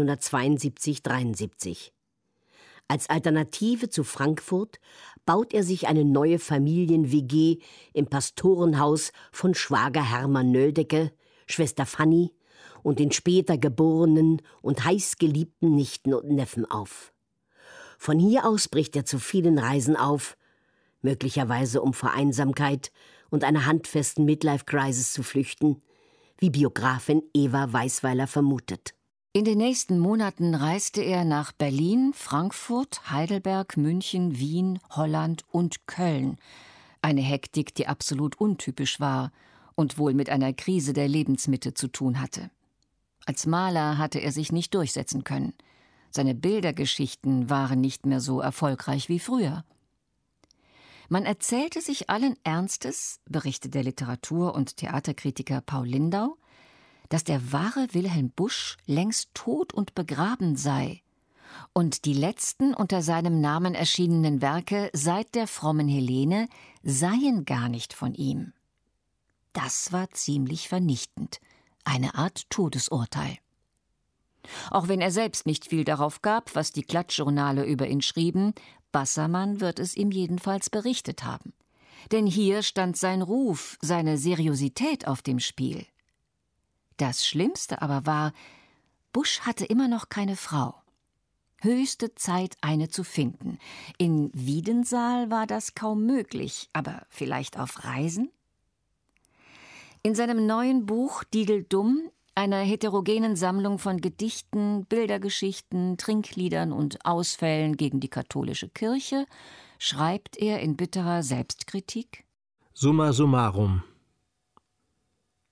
1872-73. Als Alternative zu Frankfurt baut er sich eine neue Familien-WG im Pastorenhaus von Schwager Hermann Nöldecke, Schwester Fanny und den später geborenen und heißgeliebten Nichten und Neffen auf. Von hier aus bricht er zu vielen Reisen auf, möglicherweise um vor Einsamkeit und einer handfesten Midlife-Crisis zu flüchten, wie Biografin Eva Weisweiler vermutet. In den nächsten Monaten reiste er nach Berlin, Frankfurt, Heidelberg, München, Wien, Holland und Köln. Eine Hektik, die absolut untypisch war und wohl mit einer Krise der Lebensmitte zu tun hatte. Als Maler hatte er sich nicht durchsetzen können. Seine Bildergeschichten waren nicht mehr so erfolgreich wie früher. Man erzählte sich allen Ernstes, berichtet der Literatur- und Theaterkritiker Paul Lindau, dass der wahre Wilhelm Busch längst tot und begraben sei und die letzten unter seinem Namen erschienenen Werke seit der frommen Helene seien gar nicht von ihm. Das war ziemlich vernichtend, eine Art Todesurteil. Auch wenn er selbst nicht viel darauf gab, was die Klatschjournale über ihn schrieben, Bassermann wird es ihm jedenfalls berichtet haben. Denn hier stand sein Ruf, seine Seriosität auf dem Spiel. Das Schlimmste aber war, Busch hatte immer noch keine Frau. Höchste Zeit, eine zu finden. In Wiedensaal war das kaum möglich, aber vielleicht auf Reisen? In seinem neuen Buch Diedeldum, einer heterogenen Sammlung von Gedichten, Bildergeschichten, Trinkliedern und Ausfällen gegen die katholische Kirche, schreibt er in bitterer Selbstkritik: Summa summarum.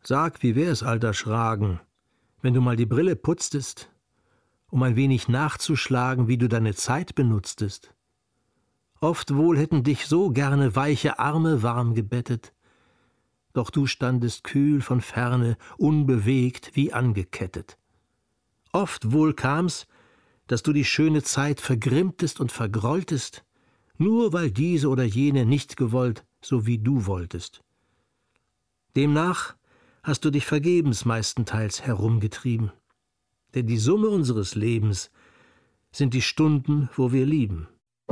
Sag, wie wär's, alter Schragen, wenn du mal die Brille putztest, um ein wenig nachzuschlagen, wie du deine Zeit benutztest. Oft wohl hätten dich so gerne weiche Arme warm gebettet, doch du standest kühl von ferne, unbewegt wie angekettet. Oft wohl kam's, dass du die schöne Zeit vergrimmtest und vergrolltest, nur weil diese oder jene nicht gewollt, so wie du wolltest. Demnach hast du dich vergebens meistenteils herumgetrieben, denn die Summe unseres Lebens sind die Stunden, wo wir lieben.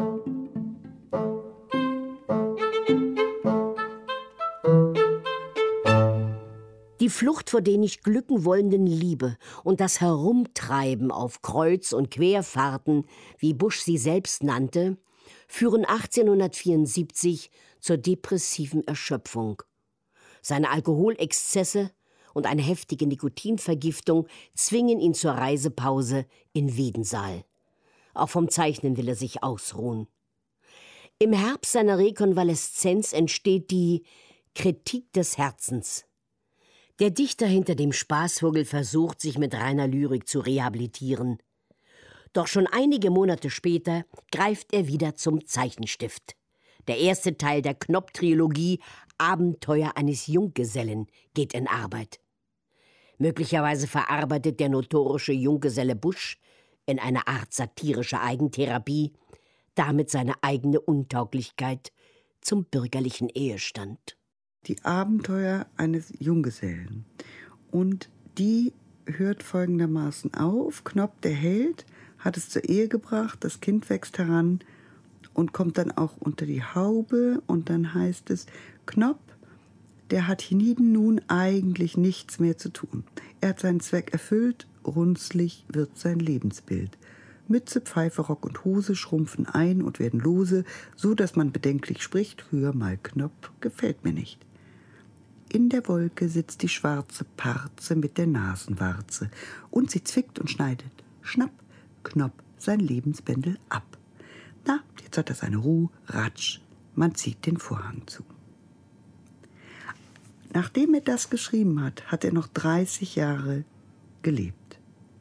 Die Flucht vor der nicht glücken wollenden Liebe und das Herumtreiben auf Kreuz- und Querfahrten, wie Busch sie selbst nannte, führen 1874 zur depressiven Erschöpfung. Seine Alkoholexzesse und eine heftige Nikotinvergiftung zwingen ihn zur Reisepause in Wiedensaal. Auch vom Zeichnen will er sich ausruhen. Im Herbst seiner Rekonvaleszenz entsteht die Kritik des Herzens. Der Dichter hinter dem Spaßvogel versucht, sich mit reiner Lyrik zu rehabilitieren. Doch schon einige Monate später greift er wieder zum Zeichenstift. Der erste Teil der Knopp-Trilogie Abenteuer eines Junggesellen geht in Arbeit. Möglicherweise verarbeitet der notorische Junggeselle Busch in einer Art satirischer Eigentherapie damit seine eigene Untauglichkeit zum bürgerlichen Ehestand. Die Abenteuer eines Junggesellen. Und die hört folgendermaßen auf. Knopp, der Held, hat es zur Ehe gebracht, das Kind wächst heran und kommt dann auch unter die Haube. Und dann heißt es, Knopp, der hat hienieden nun eigentlich nichts mehr zu tun. Er hat seinen Zweck erfüllt, runzlig wird sein Lebensbild. Mütze, Pfeife, Rock und Hose schrumpfen ein und werden lose, so dass man bedenklich spricht, hör mal Knopp, gefällt mir nicht. In der Wolke sitzt die schwarze Parze mit der Nasenwarze und sie zwickt und schneidet. Schnapp, Knopp, sein Lebensbändel ab. Na, jetzt hat er seine Ruhe, ratsch, man zieht den Vorhang zu. Nachdem er das geschrieben hat, hat er noch 30 Jahre gelebt.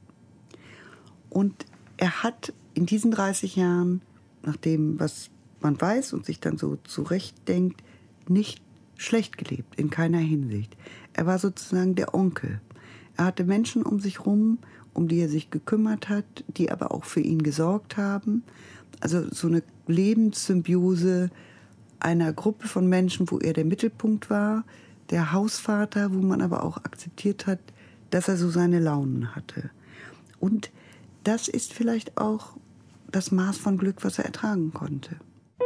Und er hat in diesen 30 Jahren, nach dem, was man weiß und sich dann so zurechtdenkt, nicht schlecht gelebt, in keiner Hinsicht. Er war sozusagen der Onkel. Er hatte Menschen um sich rum, um die er sich gekümmert hat, die aber auch für ihn gesorgt haben. Also so eine Lebenssymbiose einer Gruppe von Menschen, wo er der Mittelpunkt war, der Hausvater, wo man aber auch akzeptiert hat, dass er so seine Launen hatte. Und das ist vielleicht auch das Maß von Glück, was er ertragen konnte.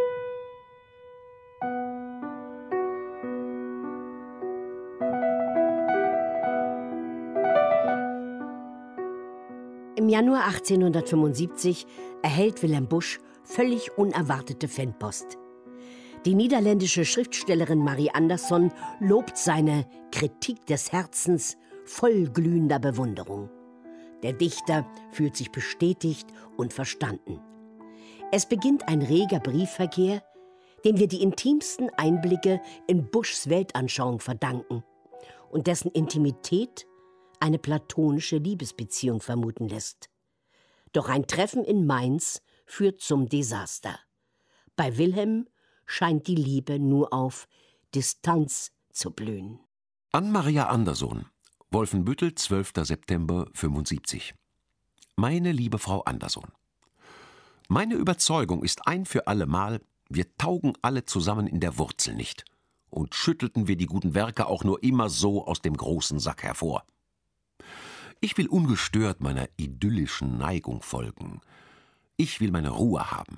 Im Januar 1875 erhält Wilhelm Busch völlig unerwartete Fanpost. Die niederländische Schriftstellerin Marie Andersson lobt seine Kritik des Herzens voll glühender Bewunderung. Der Dichter fühlt sich bestätigt und verstanden. Es beginnt ein reger Briefverkehr, dem wir die intimsten Einblicke in Buschs Weltanschauung verdanken und dessen Intimität eine platonische Liebesbeziehung vermuten lässt. Doch ein Treffen in Mainz führt zum Desaster. Bei Wilhelm scheint die Liebe nur auf Distanz zu blühen. An Maria Andersson, Wolfenbüttel, 12. September 75. Meine liebe Frau Andersson, meine Überzeugung ist ein für allemal, wir taugen alle zusammen in der Wurzel nicht. Und schüttelten wir die guten Werke auch nur immer so aus dem großen Sack hervor. Ich will ungestört meiner idyllischen Neigung folgen. Ich will meine Ruhe haben.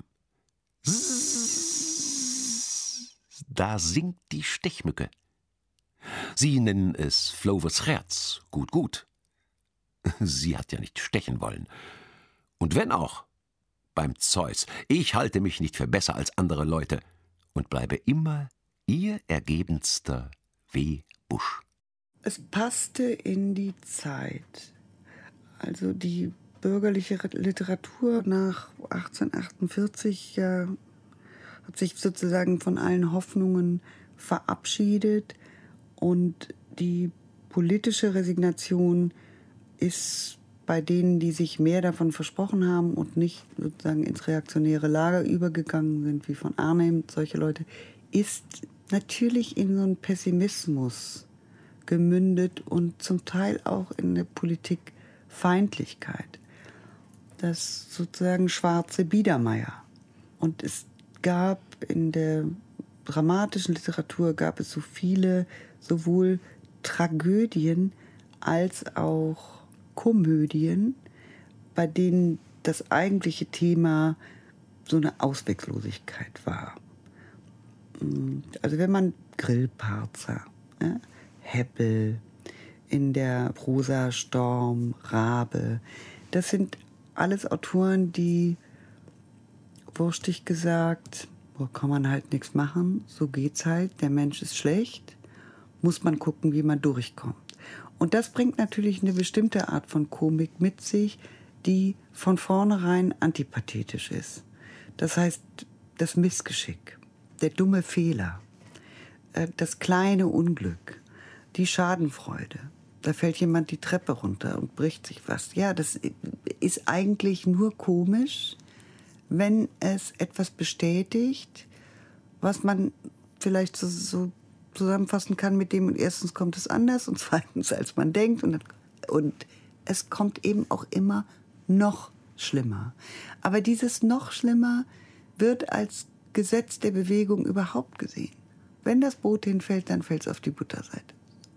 Da singt die Stechmücke. Sie nennen es Flovers Herz. Gut, gut. Sie hat ja nicht stechen wollen. Und wenn auch, beim Zeus, ich halte mich nicht für besser als andere Leute und bleibe immer Ihr ergebenster W. Busch. Es passte in die Zeit. Also die bürgerliche Literatur nach 1848 hat sich sozusagen von allen Hoffnungen verabschiedet und die politische Resignation ist bei denen, die sich mehr davon versprochen haben und nicht sozusagen ins reaktionäre Lager übergegangen sind, wie von Arnhem, solche Leute, ist natürlich in so einen Pessimismus gemündet und zum Teil auch in eine Politikfeindlichkeit. Das sozusagen schwarze Biedermeier. Und es gab in der dramatischen Literatur gab es so viele sowohl Tragödien als auch Komödien, bei denen das eigentliche Thema so eine Ausweglosigkeit war. Also wenn man Grillparzer, Heppel, in der Prosa Storm, Rabe, das sind alles Autoren, die, wurstig gesagt, kann man halt nichts machen, so geht's halt, der Mensch ist schlecht, muss man gucken, wie man durchkommt. Und das bringt natürlich eine bestimmte Art von Komik mit sich, die von vornherein antipathetisch ist. Das heißt, das Missgeschick, der dumme Fehler, das kleine Unglück, die Schadenfreude. Da fällt jemand die Treppe runter und bricht sich was. Ja, das ist eigentlich nur komisch, wenn es etwas bestätigt, was man vielleicht so zusammenfassen kann mit dem, und erstens kommt es anders und zweitens als man denkt und es kommt eben auch immer noch schlimmer. Aber dieses noch schlimmer wird als Gesetz der Bewegung überhaupt gesehen. Wenn das Boot hinfällt, dann fällt es auf die Butterseite.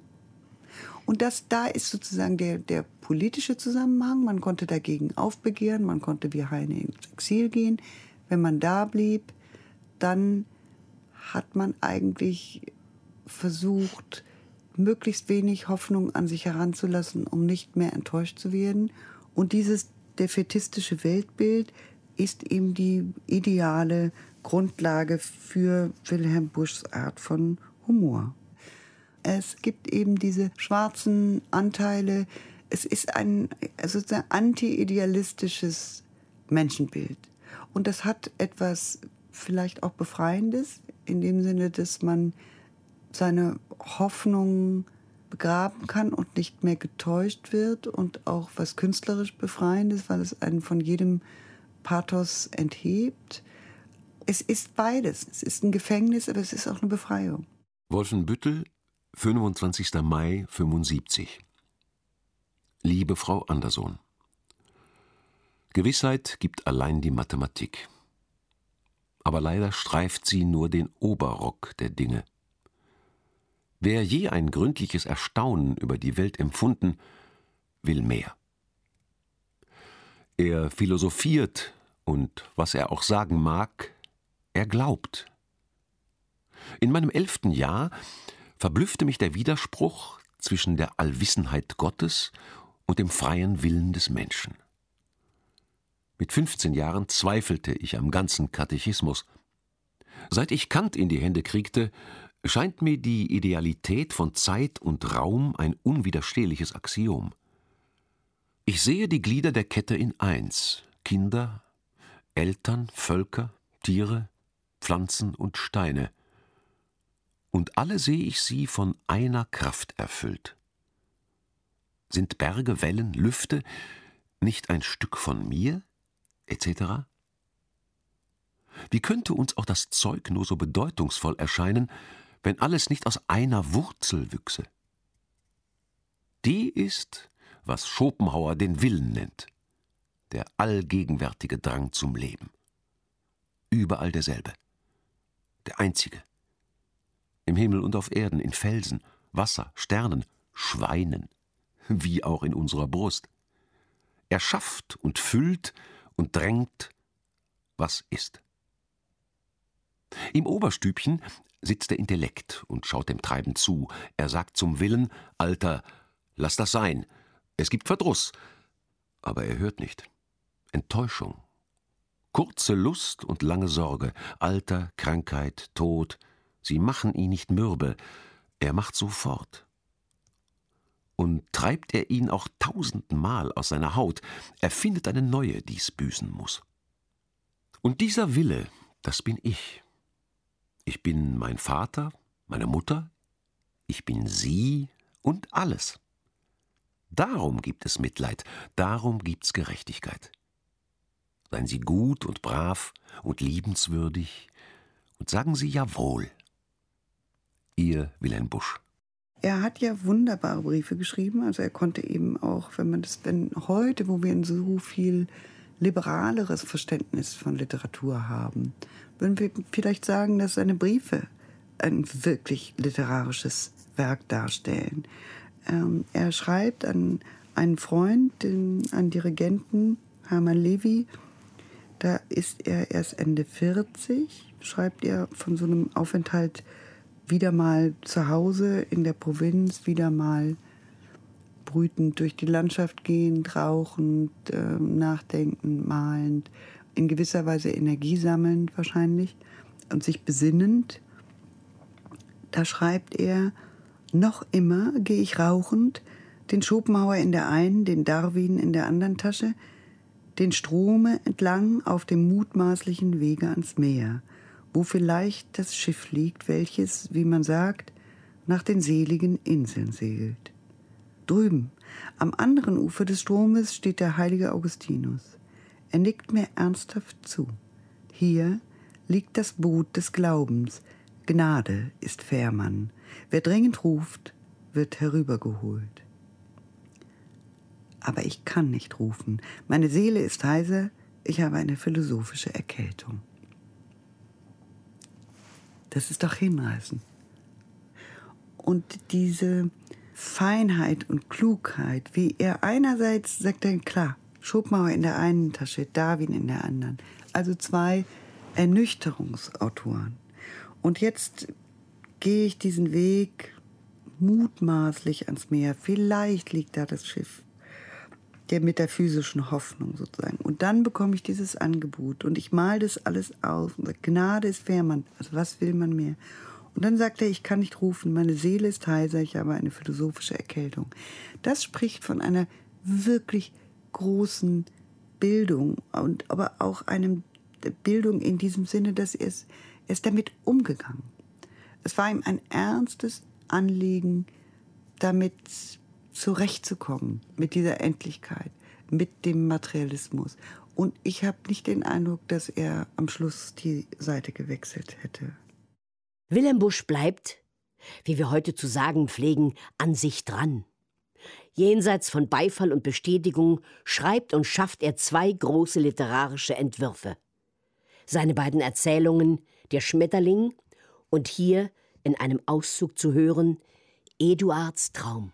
Und da ist sozusagen der politische Zusammenhang. Man konnte dagegen aufbegehren, man konnte wie Heine ins Exil gehen. Wenn man da blieb, dann hat man eigentlich versucht, möglichst wenig Hoffnung an sich heranzulassen, um nicht mehr enttäuscht zu werden. Und dieses defätistische Weltbild ist eben die ideale Grundlage für Wilhelm Buschs Art von Humor. Es gibt eben diese schwarzen Anteile. Es ist ein sozusagen anti-idealistisches Menschenbild. Und das hat etwas vielleicht auch Befreiendes, in dem Sinne, dass man seine Hoffnungen begraben kann und nicht mehr getäuscht wird, und auch was künstlerisch Befreiendes, weil es einen von jedem Pathos enthebt. Es ist beides. Es ist ein Gefängnis, aber es ist auch eine Befreiung. Wolfenbüttel, 25. Mai 75. Liebe Frau Anderson, Gewissheit gibt allein die Mathematik. Aber leider streift sie nur den Oberrock der Dinge. Wer je ein gründliches Erstaunen über die Welt empfunden, will mehr. Er philosophiert und, was er auch sagen mag, er glaubt. In meinem 11. Jahr verblüffte mich der Widerspruch zwischen der Allwissenheit Gottes und dem freien Willen des Menschen. Mit 15 Jahren zweifelte ich am ganzen Katechismus. Seit ich Kant in die Hände kriegte, scheint mir die Idealität von Zeit und Raum ein unwiderstehliches Axiom. Ich sehe die Glieder der Kette in eins: Kinder, Eltern, Völker, Tiere, Pflanzen und Steine. Und alle sehe ich sie von einer Kraft erfüllt. Sind Berge, Wellen, Lüfte nicht ein Stück von mir, etc.? Wie könnte uns auch das Zeug nur so bedeutungsvoll erscheinen, wenn alles nicht aus einer Wurzel wüchse? Die ist, was Schopenhauer den Willen nennt, der allgegenwärtige Drang zum Leben. Überall derselbe, der einzige. Im Himmel und auf Erden, in Felsen, Wasser, Sternen, Schweinen, wie auch in unserer Brust. Er schafft und füllt und drängt, was ist. Im Oberstübchen sitzt der Intellekt und schaut dem Treiben zu. Er sagt zum Willen: Alter, lass das sein, es gibt Verdruss. Aber er hört nicht. Enttäuschung. Kurze Lust und lange Sorge. Alter, Krankheit, Tod, sie machen ihn nicht mürbe. Er macht sofort. Und treibt er ihn auch 1000-mal aus seiner Haut, er findet eine neue, die's büßen muss. Und dieser Wille, das bin ich. Ich bin mein Vater, meine Mutter, ich bin sie und alles. Darum gibt es Mitleid, darum gibt's Gerechtigkeit. Seien Sie gut und brav und liebenswürdig und sagen Sie Jawohl. Ihr Wilhelm Busch. Er hat ja wunderbare Briefe geschrieben, also er konnte eben auch, wenn heute, wo wir ein so viel liberaleres Verständnis von Literatur haben, würden wir vielleicht sagen, dass seine Briefe ein wirklich literarisches Werk darstellen. Er schreibt an einen Freund, einen Dirigenten, Hermann Levy, da ist er erst Ende 40, schreibt er von so einem Aufenthalt wieder mal zu Hause in der Provinz, wieder mal brütend durch die Landschaft gehend, rauchend, nachdenkend, malend, in gewisser Weise energiesammelnd wahrscheinlich und sich besinnend. Da schreibt er: Noch immer gehe ich rauchend, den Schopenhauer in der einen, den Darwin in der anderen Tasche, den Strome entlang auf dem mutmaßlichen Wege ans Meer, wo vielleicht das Schiff liegt, welches, wie man sagt, nach den seligen Inseln segelt. Drüben, am anderen Ufer des Stromes, steht der heilige Augustinus. Er nickt mir ernsthaft zu. Hier liegt das Boot des Glaubens. Gnade ist Fährmann. Wer dringend ruft, wird herübergeholt. Aber ich kann nicht rufen. Meine Seele ist heiser, ich habe eine philosophische Erkältung. Das ist doch hinreißend. Und diese Feinheit und Klugheit, wie er einerseits sagt, er, klar, Schopenhauer in der einen Tasche, Darwin in der anderen. Also zwei Ernüchterungsautoren. Und jetzt gehe ich diesen Weg mutmaßlich ans Meer. Vielleicht liegt da das Schiff der metaphysischen Hoffnung sozusagen. Und dann bekomme ich dieses Angebot und ich male das alles aus und sage, Gnade ist Fährmann. Also was will man mehr? Und dann sagt er, ich kann nicht rufen, meine Seele ist heiser, ich habe eine philosophische Erkältung. Das spricht von einer wirklich großen Bildung und aber auch einer Bildung in diesem Sinne, dass er ist damit umgegangen. Es war ihm ein ernstes Anliegen, damit zurechtzukommen, mit dieser Endlichkeit, mit dem Materialismus. Und ich habe nicht den Eindruck, dass er am Schluss die Seite gewechselt hätte. Wilhelm Busch bleibt, wie wir heute zu sagen pflegen, an sich dran. Jenseits von Beifall und Bestätigung schreibt und schafft er zwei große literarische Entwürfe. Seine beiden Erzählungen »Der Schmetterling« und hier in einem Auszug zu hören »Eduards Traum«.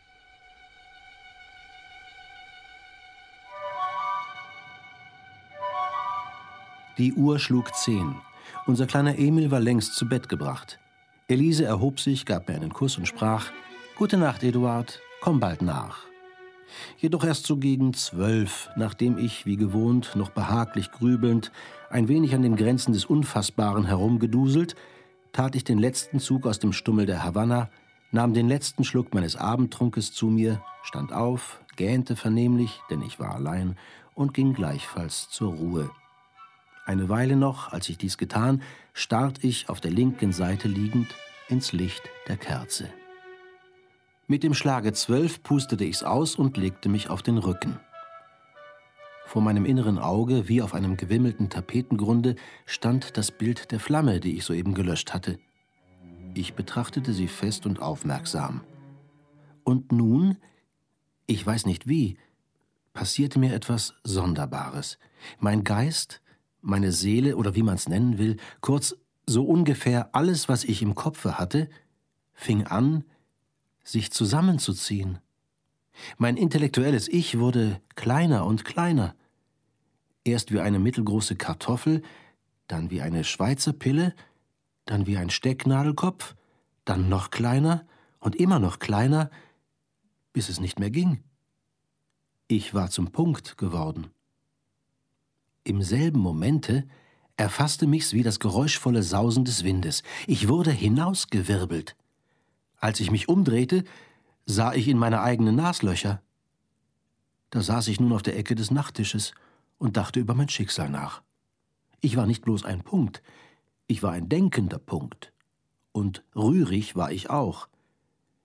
Die Uhr schlug 10. Unser kleiner Emil war längst zu Bett gebracht. Elise erhob sich, gab mir einen Kuss und sprach: »Gute Nacht, Eduard, komm bald nach.« Jedoch erst so gegen 12, nachdem ich, wie gewohnt, noch behaglich grübelnd, ein wenig an den Grenzen des Unfassbaren herumgeduselt, tat ich den letzten Zug aus dem Stummel der Havanna, nahm den letzten Schluck meines Abendtrunkes zu mir, stand auf, gähnte vernehmlich, denn ich war allein, und ging gleichfalls zur Ruhe. Eine Weile noch, als ich dies getan, starrt ich, auf der linken Seite liegend, ins Licht der Kerze. Mit dem Schlage 12 pustete ich's aus und legte mich auf den Rücken. Vor meinem inneren Auge, wie auf einem gewimmelten Tapetengrunde, stand das Bild der Flamme, die ich soeben gelöscht hatte. Ich betrachtete sie fest und aufmerksam. Und nun, ich weiß nicht wie, passierte mir etwas Sonderbares. Mein Geist, meine Seele oder wie man's nennen will, kurz so ungefähr alles, was ich im Kopfe hatte, fing an, sich zusammenzuziehen. Mein intellektuelles Ich wurde kleiner und kleiner. Erst wie eine mittelgroße Kartoffel, dann wie eine Schweizer Pille, dann wie ein Stecknadelkopf, dann noch kleiner und immer noch kleiner, bis es nicht mehr ging. Ich war zum Punkt geworden. Im selben Momente erfasste mich's wie das geräuschvolle Sausen des Windes. Ich wurde hinausgewirbelt. Als ich mich umdrehte, sah ich in meine eigenen Naslöcher. Da saß ich nun auf der Ecke des Nachttisches und dachte über mein Schicksal nach. Ich war nicht bloß ein Punkt, ich war ein denkender Punkt. Und rührig war ich auch.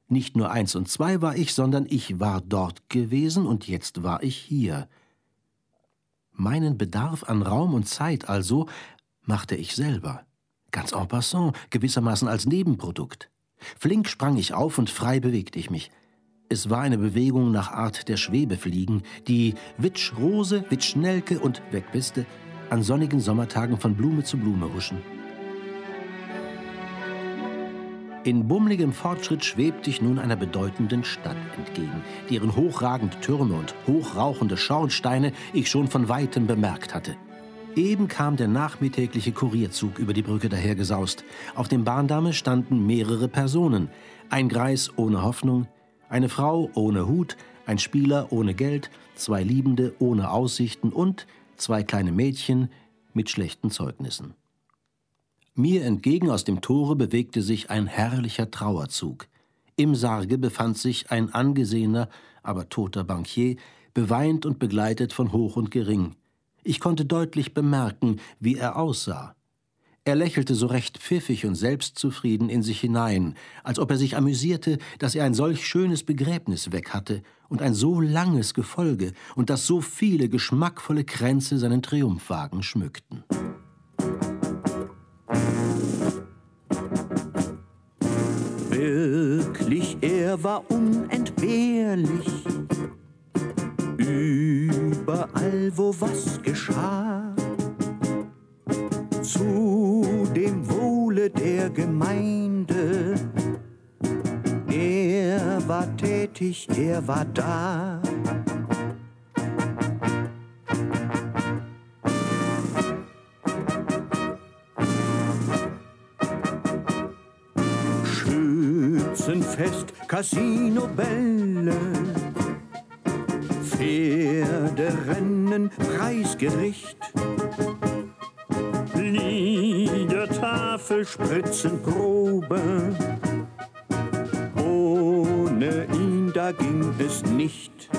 Nicht nur 1 und 2 war ich, sondern ich war dort gewesen und jetzt war ich hier. Meinen Bedarf an Raum und Zeit also machte ich selber. Ganz en passant, gewissermaßen als Nebenprodukt. Flink sprang ich auf und frei bewegte ich mich. Es war eine Bewegung nach Art der Schwebefliegen, die Witsch Rose, Witsch Nelke und Wegbiste an sonnigen Sommertagen von Blume zu Blume huschen. In bummligem Fortschritt schwebte ich nun einer bedeutenden Stadt entgegen, deren hochragende Türme und hochrauchende Schornsteine ich schon von Weitem bemerkt hatte. Eben kam der nachmittägliche Kurierzug über die Brücke dahergesaust. Auf dem Bahndamme standen mehrere Personen. Ein Greis ohne Hoffnung, eine Frau ohne Hut, ein Spieler ohne Geld, 2 Liebende ohne Aussichten und 2 kleine Mädchen mit schlechten Zeugnissen. Mir entgegen aus dem Tore bewegte sich ein herrlicher Trauerzug. Im Sarge befand sich ein angesehener, aber toter Bankier, beweint und begleitet von Hoch und Gering. Ich konnte deutlich bemerken, wie er aussah. Er lächelte so recht pfiffig und selbstzufrieden in sich hinein, als ob er sich amüsierte, dass er ein solch schönes Begräbnis weg hatte und ein so langes Gefolge und dass so viele geschmackvolle Kränze seinen Triumphwagen schmückten. Wirklich, er war unentbehrlich. Überall, wo was geschah, zu dem Wohle der Gemeinde. Er war tätig, er war da. Schützenfest, Casinobälle, Pferderennen, Preisgericht, Liedertafel, Spritzenprobe. Ohne ihn, da ging es nicht.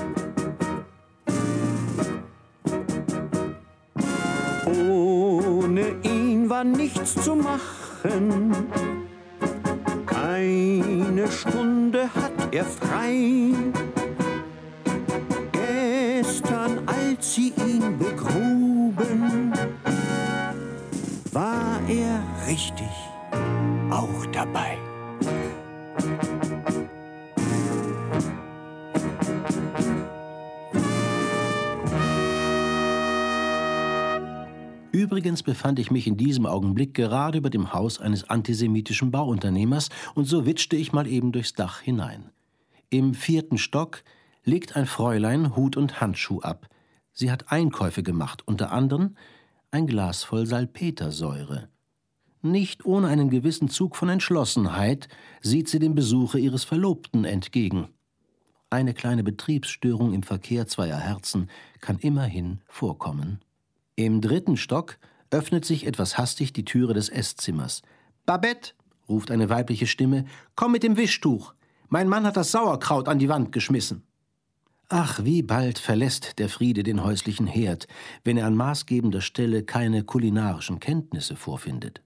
Ohne ihn war nichts zu machen. Keine Stunde hat er frei. Gestern, als sie ihn begruben, war er richtig auch dabei. Übrigens befand ich mich in diesem Augenblick gerade über dem Haus eines antisemitischen Bauunternehmers und so witschte ich mal eben durchs Dach hinein. Im 4. Stock legt ein Fräulein Hut und Handschuh ab. Sie hat Einkäufe gemacht, unter anderem ein Glas voll Salpetersäure. Nicht ohne einen gewissen Zug von Entschlossenheit sieht sie dem Besuche ihres Verlobten entgegen. Eine kleine Betriebsstörung im Verkehr zweier Herzen kann immerhin vorkommen. Im 3. Stock öffnet sich etwas hastig die Türe des Eßzimmers. »Babette«, ruft eine weibliche Stimme, »komm mit dem Wischtuch. Mein Mann hat das Sauerkraut an die Wand geschmissen.« Ach, wie bald verlässt der Friede den häuslichen Herd, wenn er an maßgebender Stelle keine kulinarischen Kenntnisse vorfindet.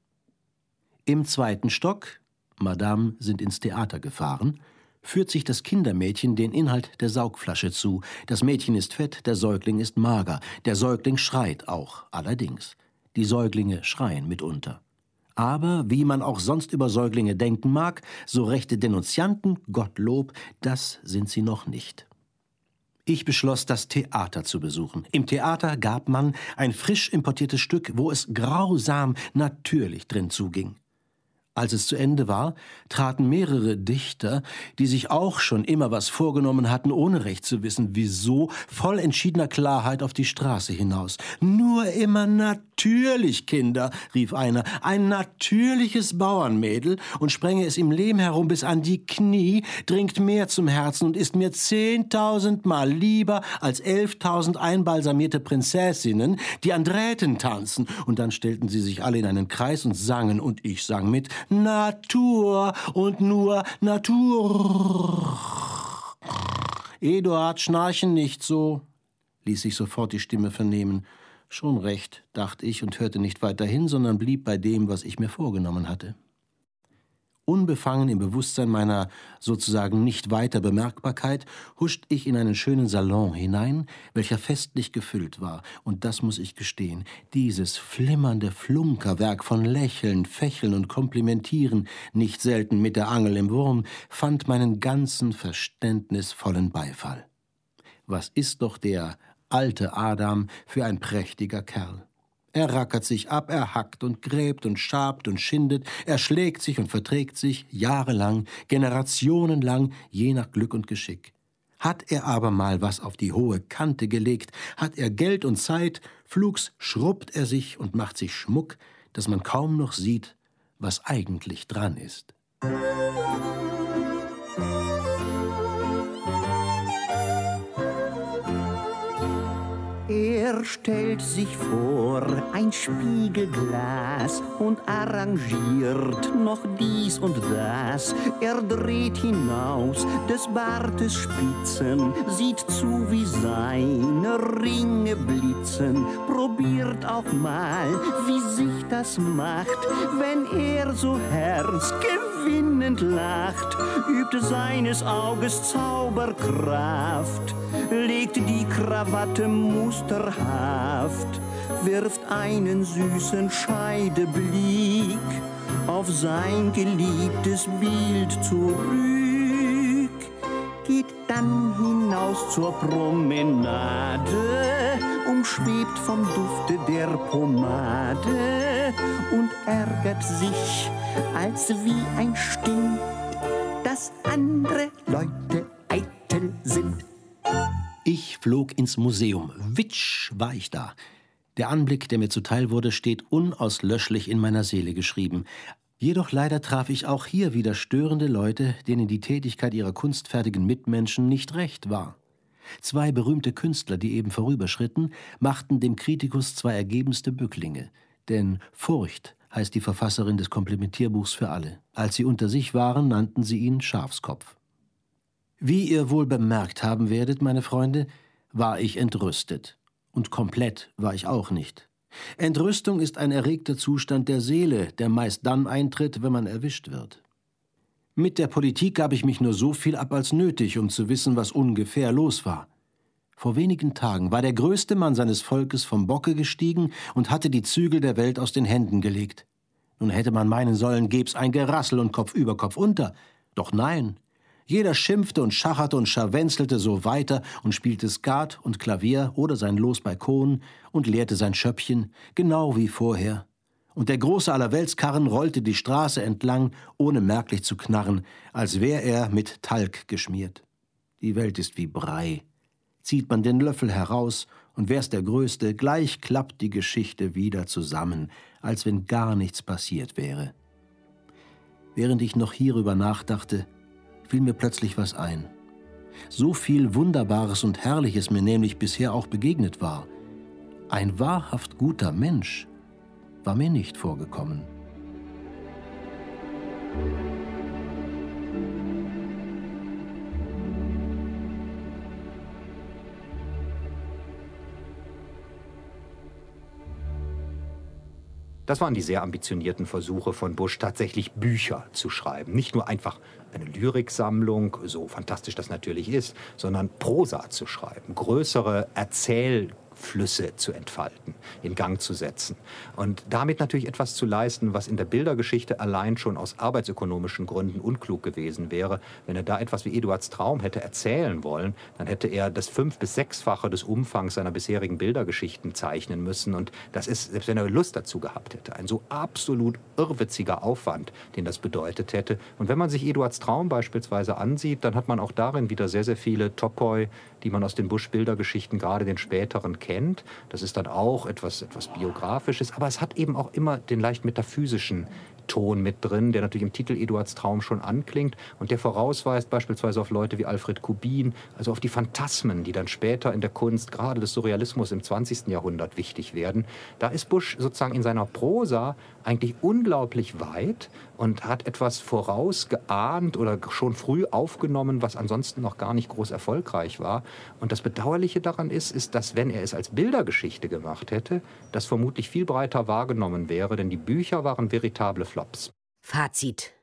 Im 2. Stock, Madame sind ins Theater gefahren, führt sich das Kindermädchen den Inhalt der Saugflasche zu. Das Mädchen ist fett, der Säugling ist mager. Der Säugling schreit auch, allerdings. Die Säuglinge schreien mitunter. Aber, wie man auch sonst über Säuglinge denken mag, so rechte Denunzianten, Gottlob, das sind sie noch nicht. Ich beschloss, das Theater zu besuchen. Im Theater gab man ein frisch importiertes Stück, wo es grausam natürlich drin zuging. Als es zu Ende war, traten mehrere Dichter, die sich auch schon immer was vorgenommen hatten, ohne recht zu wissen, wieso, voll entschiedener Klarheit auf die Straße hinaus. »Nur immer natürlich, Kinder«, rief einer, »ein natürliches Bauernmädel und sprenge es im Lehm herum bis an die Knie, dringt mehr zum Herzen und ist mir 10.000 Mal lieber als 11.000 einbalsamierte Prinzessinnen, die an Drähten tanzen.« Und dann stellten sie sich alle in einen Kreis und sangen, und ich sang mit, »Natur und nur Natur.« »Eduard, schnarchen nicht so«, ließ sich sofort die Stimme vernehmen. Schon recht, dachte ich und hörte nicht weiter hin, sondern blieb bei dem, was ich mir vorgenommen hatte. Unbefangen im Bewusstsein meiner sozusagen nicht weiter Bemerkbarkeit, huscht ich in einen schönen Salon hinein, welcher festlich gefüllt war. Und das muss ich gestehen, dieses flimmernde Flunkerwerk von Lächeln, Fächeln und Komplimentieren, nicht selten mit der Angel im Wurm, fand meinen ganzen verständnisvollen Beifall. Was ist doch der alte Adam für ein prächtiger Kerl? Er rackert sich ab, er hackt und gräbt und schabt und schindet, er schlägt sich und verträgt sich jahrelang, generationenlang, je nach Glück und Geschick. Hat er aber mal was auf die hohe Kante gelegt, hat er Geld und Zeit, flugs schrubbt er sich und macht sich Schmuck, dass man kaum noch sieht, was eigentlich dran ist. Er stellt sich vor ein Spiegelglas und arrangiert noch dies und das. Er dreht hinaus des Bartes Spitzen, sieht zu, wie seine Ringe blitzen, probiert auch mal, wie sich das macht, wenn er so herzgewinnend lacht, übt seines Auges Zauberkraft, legt die Krawatte musterhaft, wirft einen süßen Scheideblick auf sein geliebtes Bild zurück, geht dann hinaus zur Promenade, umschwebt vom Dufte der Pomade und ärgert sich, als wie ein Stinn, dass andere Leute eitel sind. Ich flog ins Museum. Witsch war ich da. Der Anblick, der mir zuteil wurde, steht unauslöschlich in meiner Seele geschrieben. Jedoch leider traf ich auch hier wieder störende Leute, denen die Tätigkeit ihrer kunstfertigen Mitmenschen nicht recht war. 2 berühmte Künstler, die eben vorüberschritten, machten dem Kritikus 2 ergebenste Bücklinge. Denn Furcht heißt die Verfasserin des Komplimentierbuchs für alle. Als sie unter sich waren, nannten sie ihn Schafskopf. Wie ihr wohl bemerkt haben werdet, meine Freunde, war ich entrüstet. Und komplett war ich auch nicht. Entrüstung ist ein erregter Zustand der Seele, der meist dann eintritt, wenn man erwischt wird. Mit der Politik gab ich mich nur so viel ab als nötig, um zu wissen, was ungefähr los war. Vor wenigen Tagen war der größte Mann seines Volkes vom Bocke gestiegen und hatte die Zügel der Welt aus den Händen gelegt. Nun hätte man meinen sollen, gäb's ein Gerassel und Kopf über Kopf unter. Doch nein. Jeder schimpfte und schacherte und scharwenzelte so weiter und spielte Skat und Klavier oder sein Los bei Kohn und leerte sein Schöppchen, genau wie vorher. Und der große Allerweltskarren rollte die Straße entlang, ohne merklich zu knarren, als wär er mit Talg geschmiert. Die Welt ist wie Brei. Zieht man den Löffel heraus, und wär's der Größte, gleich klappt die Geschichte wieder zusammen, als wenn gar nichts passiert wäre. Während ich noch hierüber nachdachte, fiel mir plötzlich was ein. So viel Wunderbares und Herrliches mir nämlich bisher auch begegnet war. Ein wahrhaft guter Mensch war mir nicht vorgekommen. Das waren die sehr ambitionierten Versuche von Busch, tatsächlich Bücher zu schreiben. Nicht nur einfach eine Lyriksammlung, so fantastisch das natürlich ist, sondern Prosa zu schreiben, größere Erzählflüsse zu entfalten, in Gang zu setzen. Und damit natürlich etwas zu leisten, was in der Bildergeschichte allein schon aus arbeitsökonomischen Gründen unklug gewesen wäre. Wenn er da etwas wie Eduards Traum hätte erzählen wollen, dann hätte er das 5- bis 6-fache des Umfangs seiner bisherigen Bildergeschichten zeichnen müssen. Und das ist, selbst wenn er Lust dazu gehabt hätte, ein so absolut irrwitziger Aufwand, den das bedeutet hätte. Und wenn man sich Eduards Traum beispielsweise ansieht, dann hat man auch darin wieder sehr, sehr viele Topoi, die man aus den Busch-Bildergeschichten, gerade den späteren, kennt. Das ist dann auch etwas Biografisches, aber es hat eben auch immer den leicht metaphysischen Ton mit drin, der natürlich im Titel Eduards Traum schon anklingt und der vorausweist beispielsweise auf Leute wie Alfred Kubin, also auf die Phantasmen, die dann später in der Kunst, gerade des Surrealismus im 20. Jahrhundert wichtig werden. Da ist Busch sozusagen in seiner Prosa eigentlich unglaublich weit und hat etwas vorausgeahnt oder schon früh aufgenommen, was ansonsten noch gar nicht groß erfolgreich war. Und das Bedauerliche daran ist, dass, wenn er es als Bildergeschichte gemacht hätte, das vermutlich viel breiter wahrgenommen wäre, denn die Bücher waren veritable Flops. Fazit.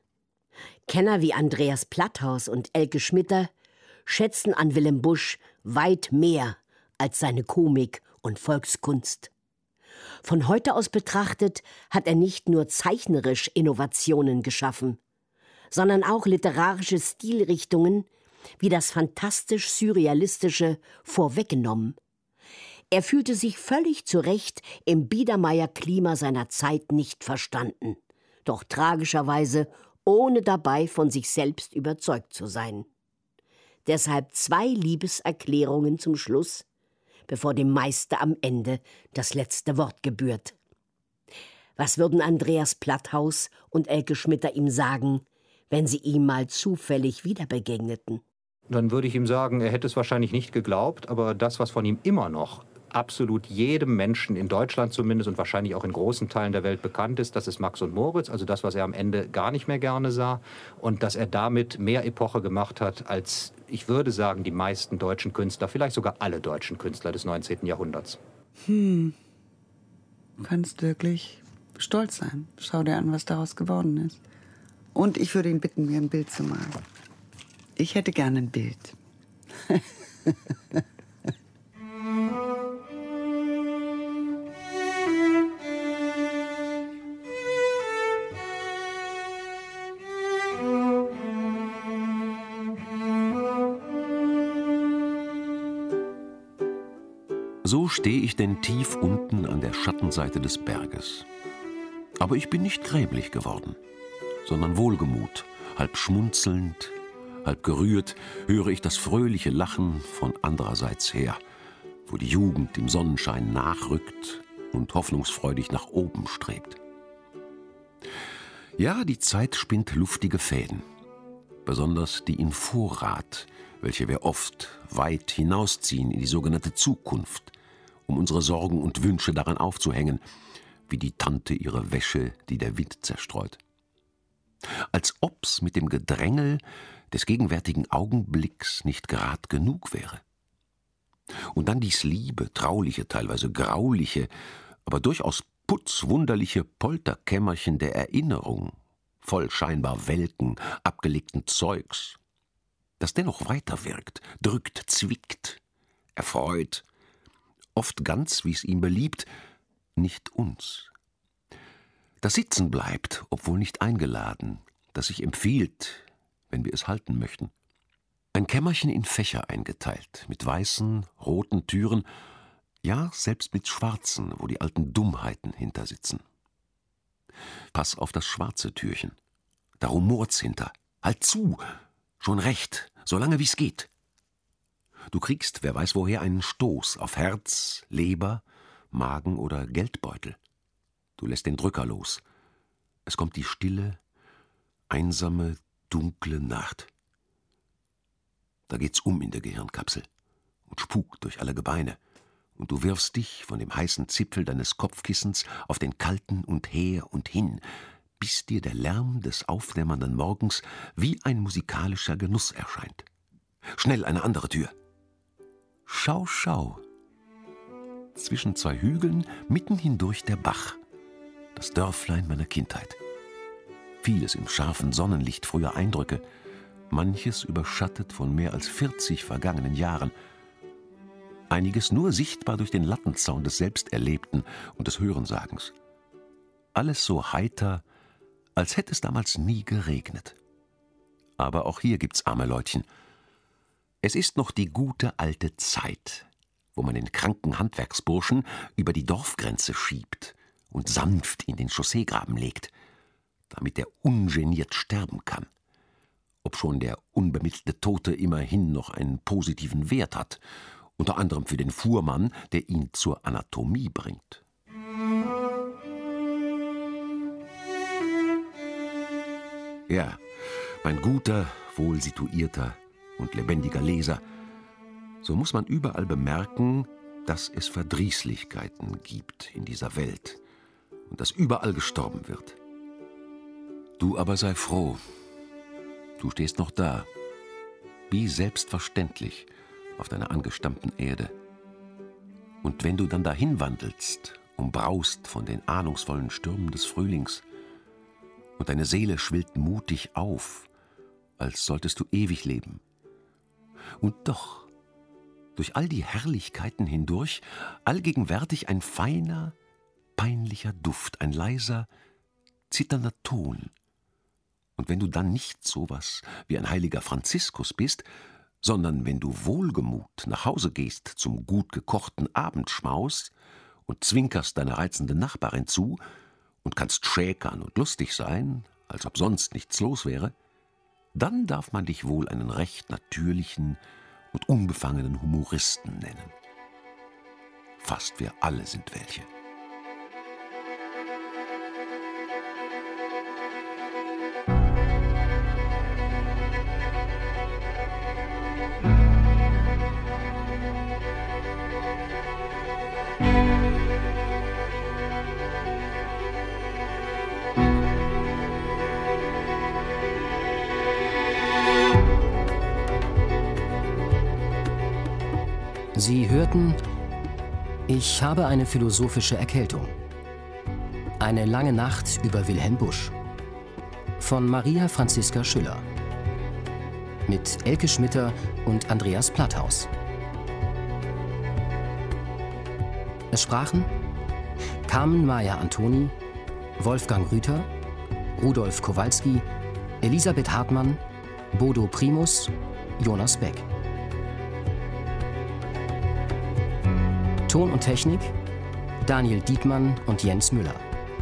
Kenner wie Andreas Platthaus und Elke Schmitter schätzen an Wilhelm Busch weit mehr als seine Komik und Volkskunst. Von heute aus betrachtet hat er nicht nur zeichnerisch Innovationen geschaffen, sondern auch literarische Stilrichtungen wie das fantastisch-surrealistische vorweggenommen. Er fühlte sich völlig zu Recht im Biedermeier-Klima seiner Zeit nicht verstanden, doch tragischerweise ohne dabei von sich selbst überzeugt zu sein. Deshalb 2 Liebeserklärungen zum Schluss, bevor dem Meister am Ende das letzte Wort gebührt. Was würden Andreas Platthaus und Elke Schmitter ihm sagen, wenn sie ihm mal zufällig wieder begegneten? Dann würde ich ihm sagen, er hätte es wahrscheinlich nicht geglaubt, aber das, was von ihm immer noch absolut jedem Menschen in Deutschland zumindest und wahrscheinlich auch in großen Teilen der Welt bekannt ist, das ist Max und Moritz, also das, was er am Ende gar nicht mehr gerne sah und dass er damit mehr Epoche gemacht hat als, ich würde sagen, die meisten deutschen Künstler, vielleicht sogar alle deutschen Künstler des 19. Jahrhunderts. Du kannst wirklich stolz sein. Schau dir an, was daraus geworden ist. Und ich würde ihn bitten, mir ein Bild zu malen. Ich hätte gerne ein Bild. So stehe ich denn tief unten an der Schattenseite des Berges. Aber ich bin nicht grämlich geworden, sondern wohlgemut, halb schmunzelnd, halb gerührt höre ich das fröhliche Lachen von andererseits her, wo die Jugend im Sonnenschein nachrückt und hoffnungsfreudig nach oben strebt. Ja, die Zeit spinnt luftige Fäden, besonders die in Vorrat, welche wir oft weit hinausziehen in die sogenannte Zukunft, um unsere Sorgen und Wünsche daran aufzuhängen, wie die Tante ihre Wäsche, die der Wind zerstreut. Als ob's mit dem Gedrängel des gegenwärtigen Augenblicks nicht gerad genug wäre. Und dann dies liebe, trauliche, teilweise grauliche, aber durchaus putzwunderliche Polterkämmerchen der Erinnerung, voll scheinbar welken, abgelegten Zeugs, das dennoch weiterwirkt, drückt, zwickt, erfreut, oft ganz, wie es ihm beliebt, nicht uns. Das Sitzen bleibt, obwohl nicht eingeladen, das sich empfiehlt, wenn wir es halten möchten. Ein Kämmerchen in Fächer eingeteilt, mit weißen, roten Türen, ja, selbst mit schwarzen, wo die alten Dummheiten hintersitzen. Pass auf das schwarze Türchen, da rumort's hinter. Halt zu, schon recht, so lange wie's geht. Du kriegst, wer weiß woher, einen Stoß auf Herz, Leber, Magen oder Geldbeutel. Du lässt den Drücker los. Es kommt die stille, einsame, dunkle Nacht. Da geht's in der Gehirnkapsel und spukt durch alle Gebeine. Und du wirfst dich von dem heißen Zipfel deines Kopfkissens auf den kalten und her und hin, bis dir der Lärm des aufdämmernden Morgens wie ein musikalischer Genuss erscheint. Schnell eine andere Tür. Schau, schau. Zwischen 2 Hügeln, mitten hindurch der Bach. Das Dörflein meiner Kindheit. Vieles im scharfen Sonnenlicht früher Eindrücke, manches überschattet von mehr als 40 vergangenen Jahren. Einiges nur sichtbar durch den Lattenzaun des Selbsterlebten und des Hörensagens. Alles so heiter, als hätte es damals nie geregnet. Aber auch hier gibt's arme Leutchen. Es ist noch die gute alte Zeit, wo man den kranken Handwerksburschen über die Dorfgrenze schiebt und sanft in den Chausseegraben legt, damit er ungeniert sterben kann, obschon der unbemittelte Tote immerhin noch einen positiven Wert hat, unter anderem für den Fuhrmann, der ihn zur Anatomie bringt. Ja, mein guter, wohlsituierter und lebendiger Leser, so muss man überall bemerken, dass es Verdrießlichkeiten gibt in dieser Welt und dass überall gestorben wird. Du aber sei froh, du stehst noch da, wie selbstverständlich auf deiner angestammten Erde. Und wenn du dann dahin wandelst, umbraust von den ahnungsvollen Stürmen des Frühlings, und deine Seele schwillt mutig auf, als solltest du ewig leben. Und doch, durch all die Herrlichkeiten hindurch, allgegenwärtig ein feiner, peinlicher Duft, ein leiser, zitternder Ton. Und wenn du dann nicht sowas wie ein heiliger Franziskus bist, sondern wenn du wohlgemut nach Hause gehst zum gut gekochten Abendschmaus und zwinkerst deiner reizenden Nachbarin zu und kannst schäkern und lustig sein, als ob sonst nichts los wäre, dann darf man dich wohl einen recht natürlichen und unbefangenen Humoristen nennen. Fast wir alle sind welche. Sie hörten Ich habe eine philosophische Erkältung. Eine lange Nacht über Wilhelm Busch von Maria Franziska Schüller mit Elke Schmitter und Andreas Platthaus. Es sprachen Carmen Mayer-Antoni, Wolfgang Rüther, Rudolf Kowalski, Elisabeth Hartmann, Bodo Primus, Jonas Beck. Ton und Technik Daniel Dietmann und Jens Müller.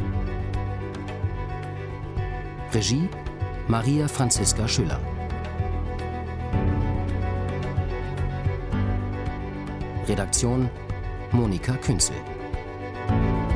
Regie Maria Franziska Schüller. Redaktion Monika Künzel.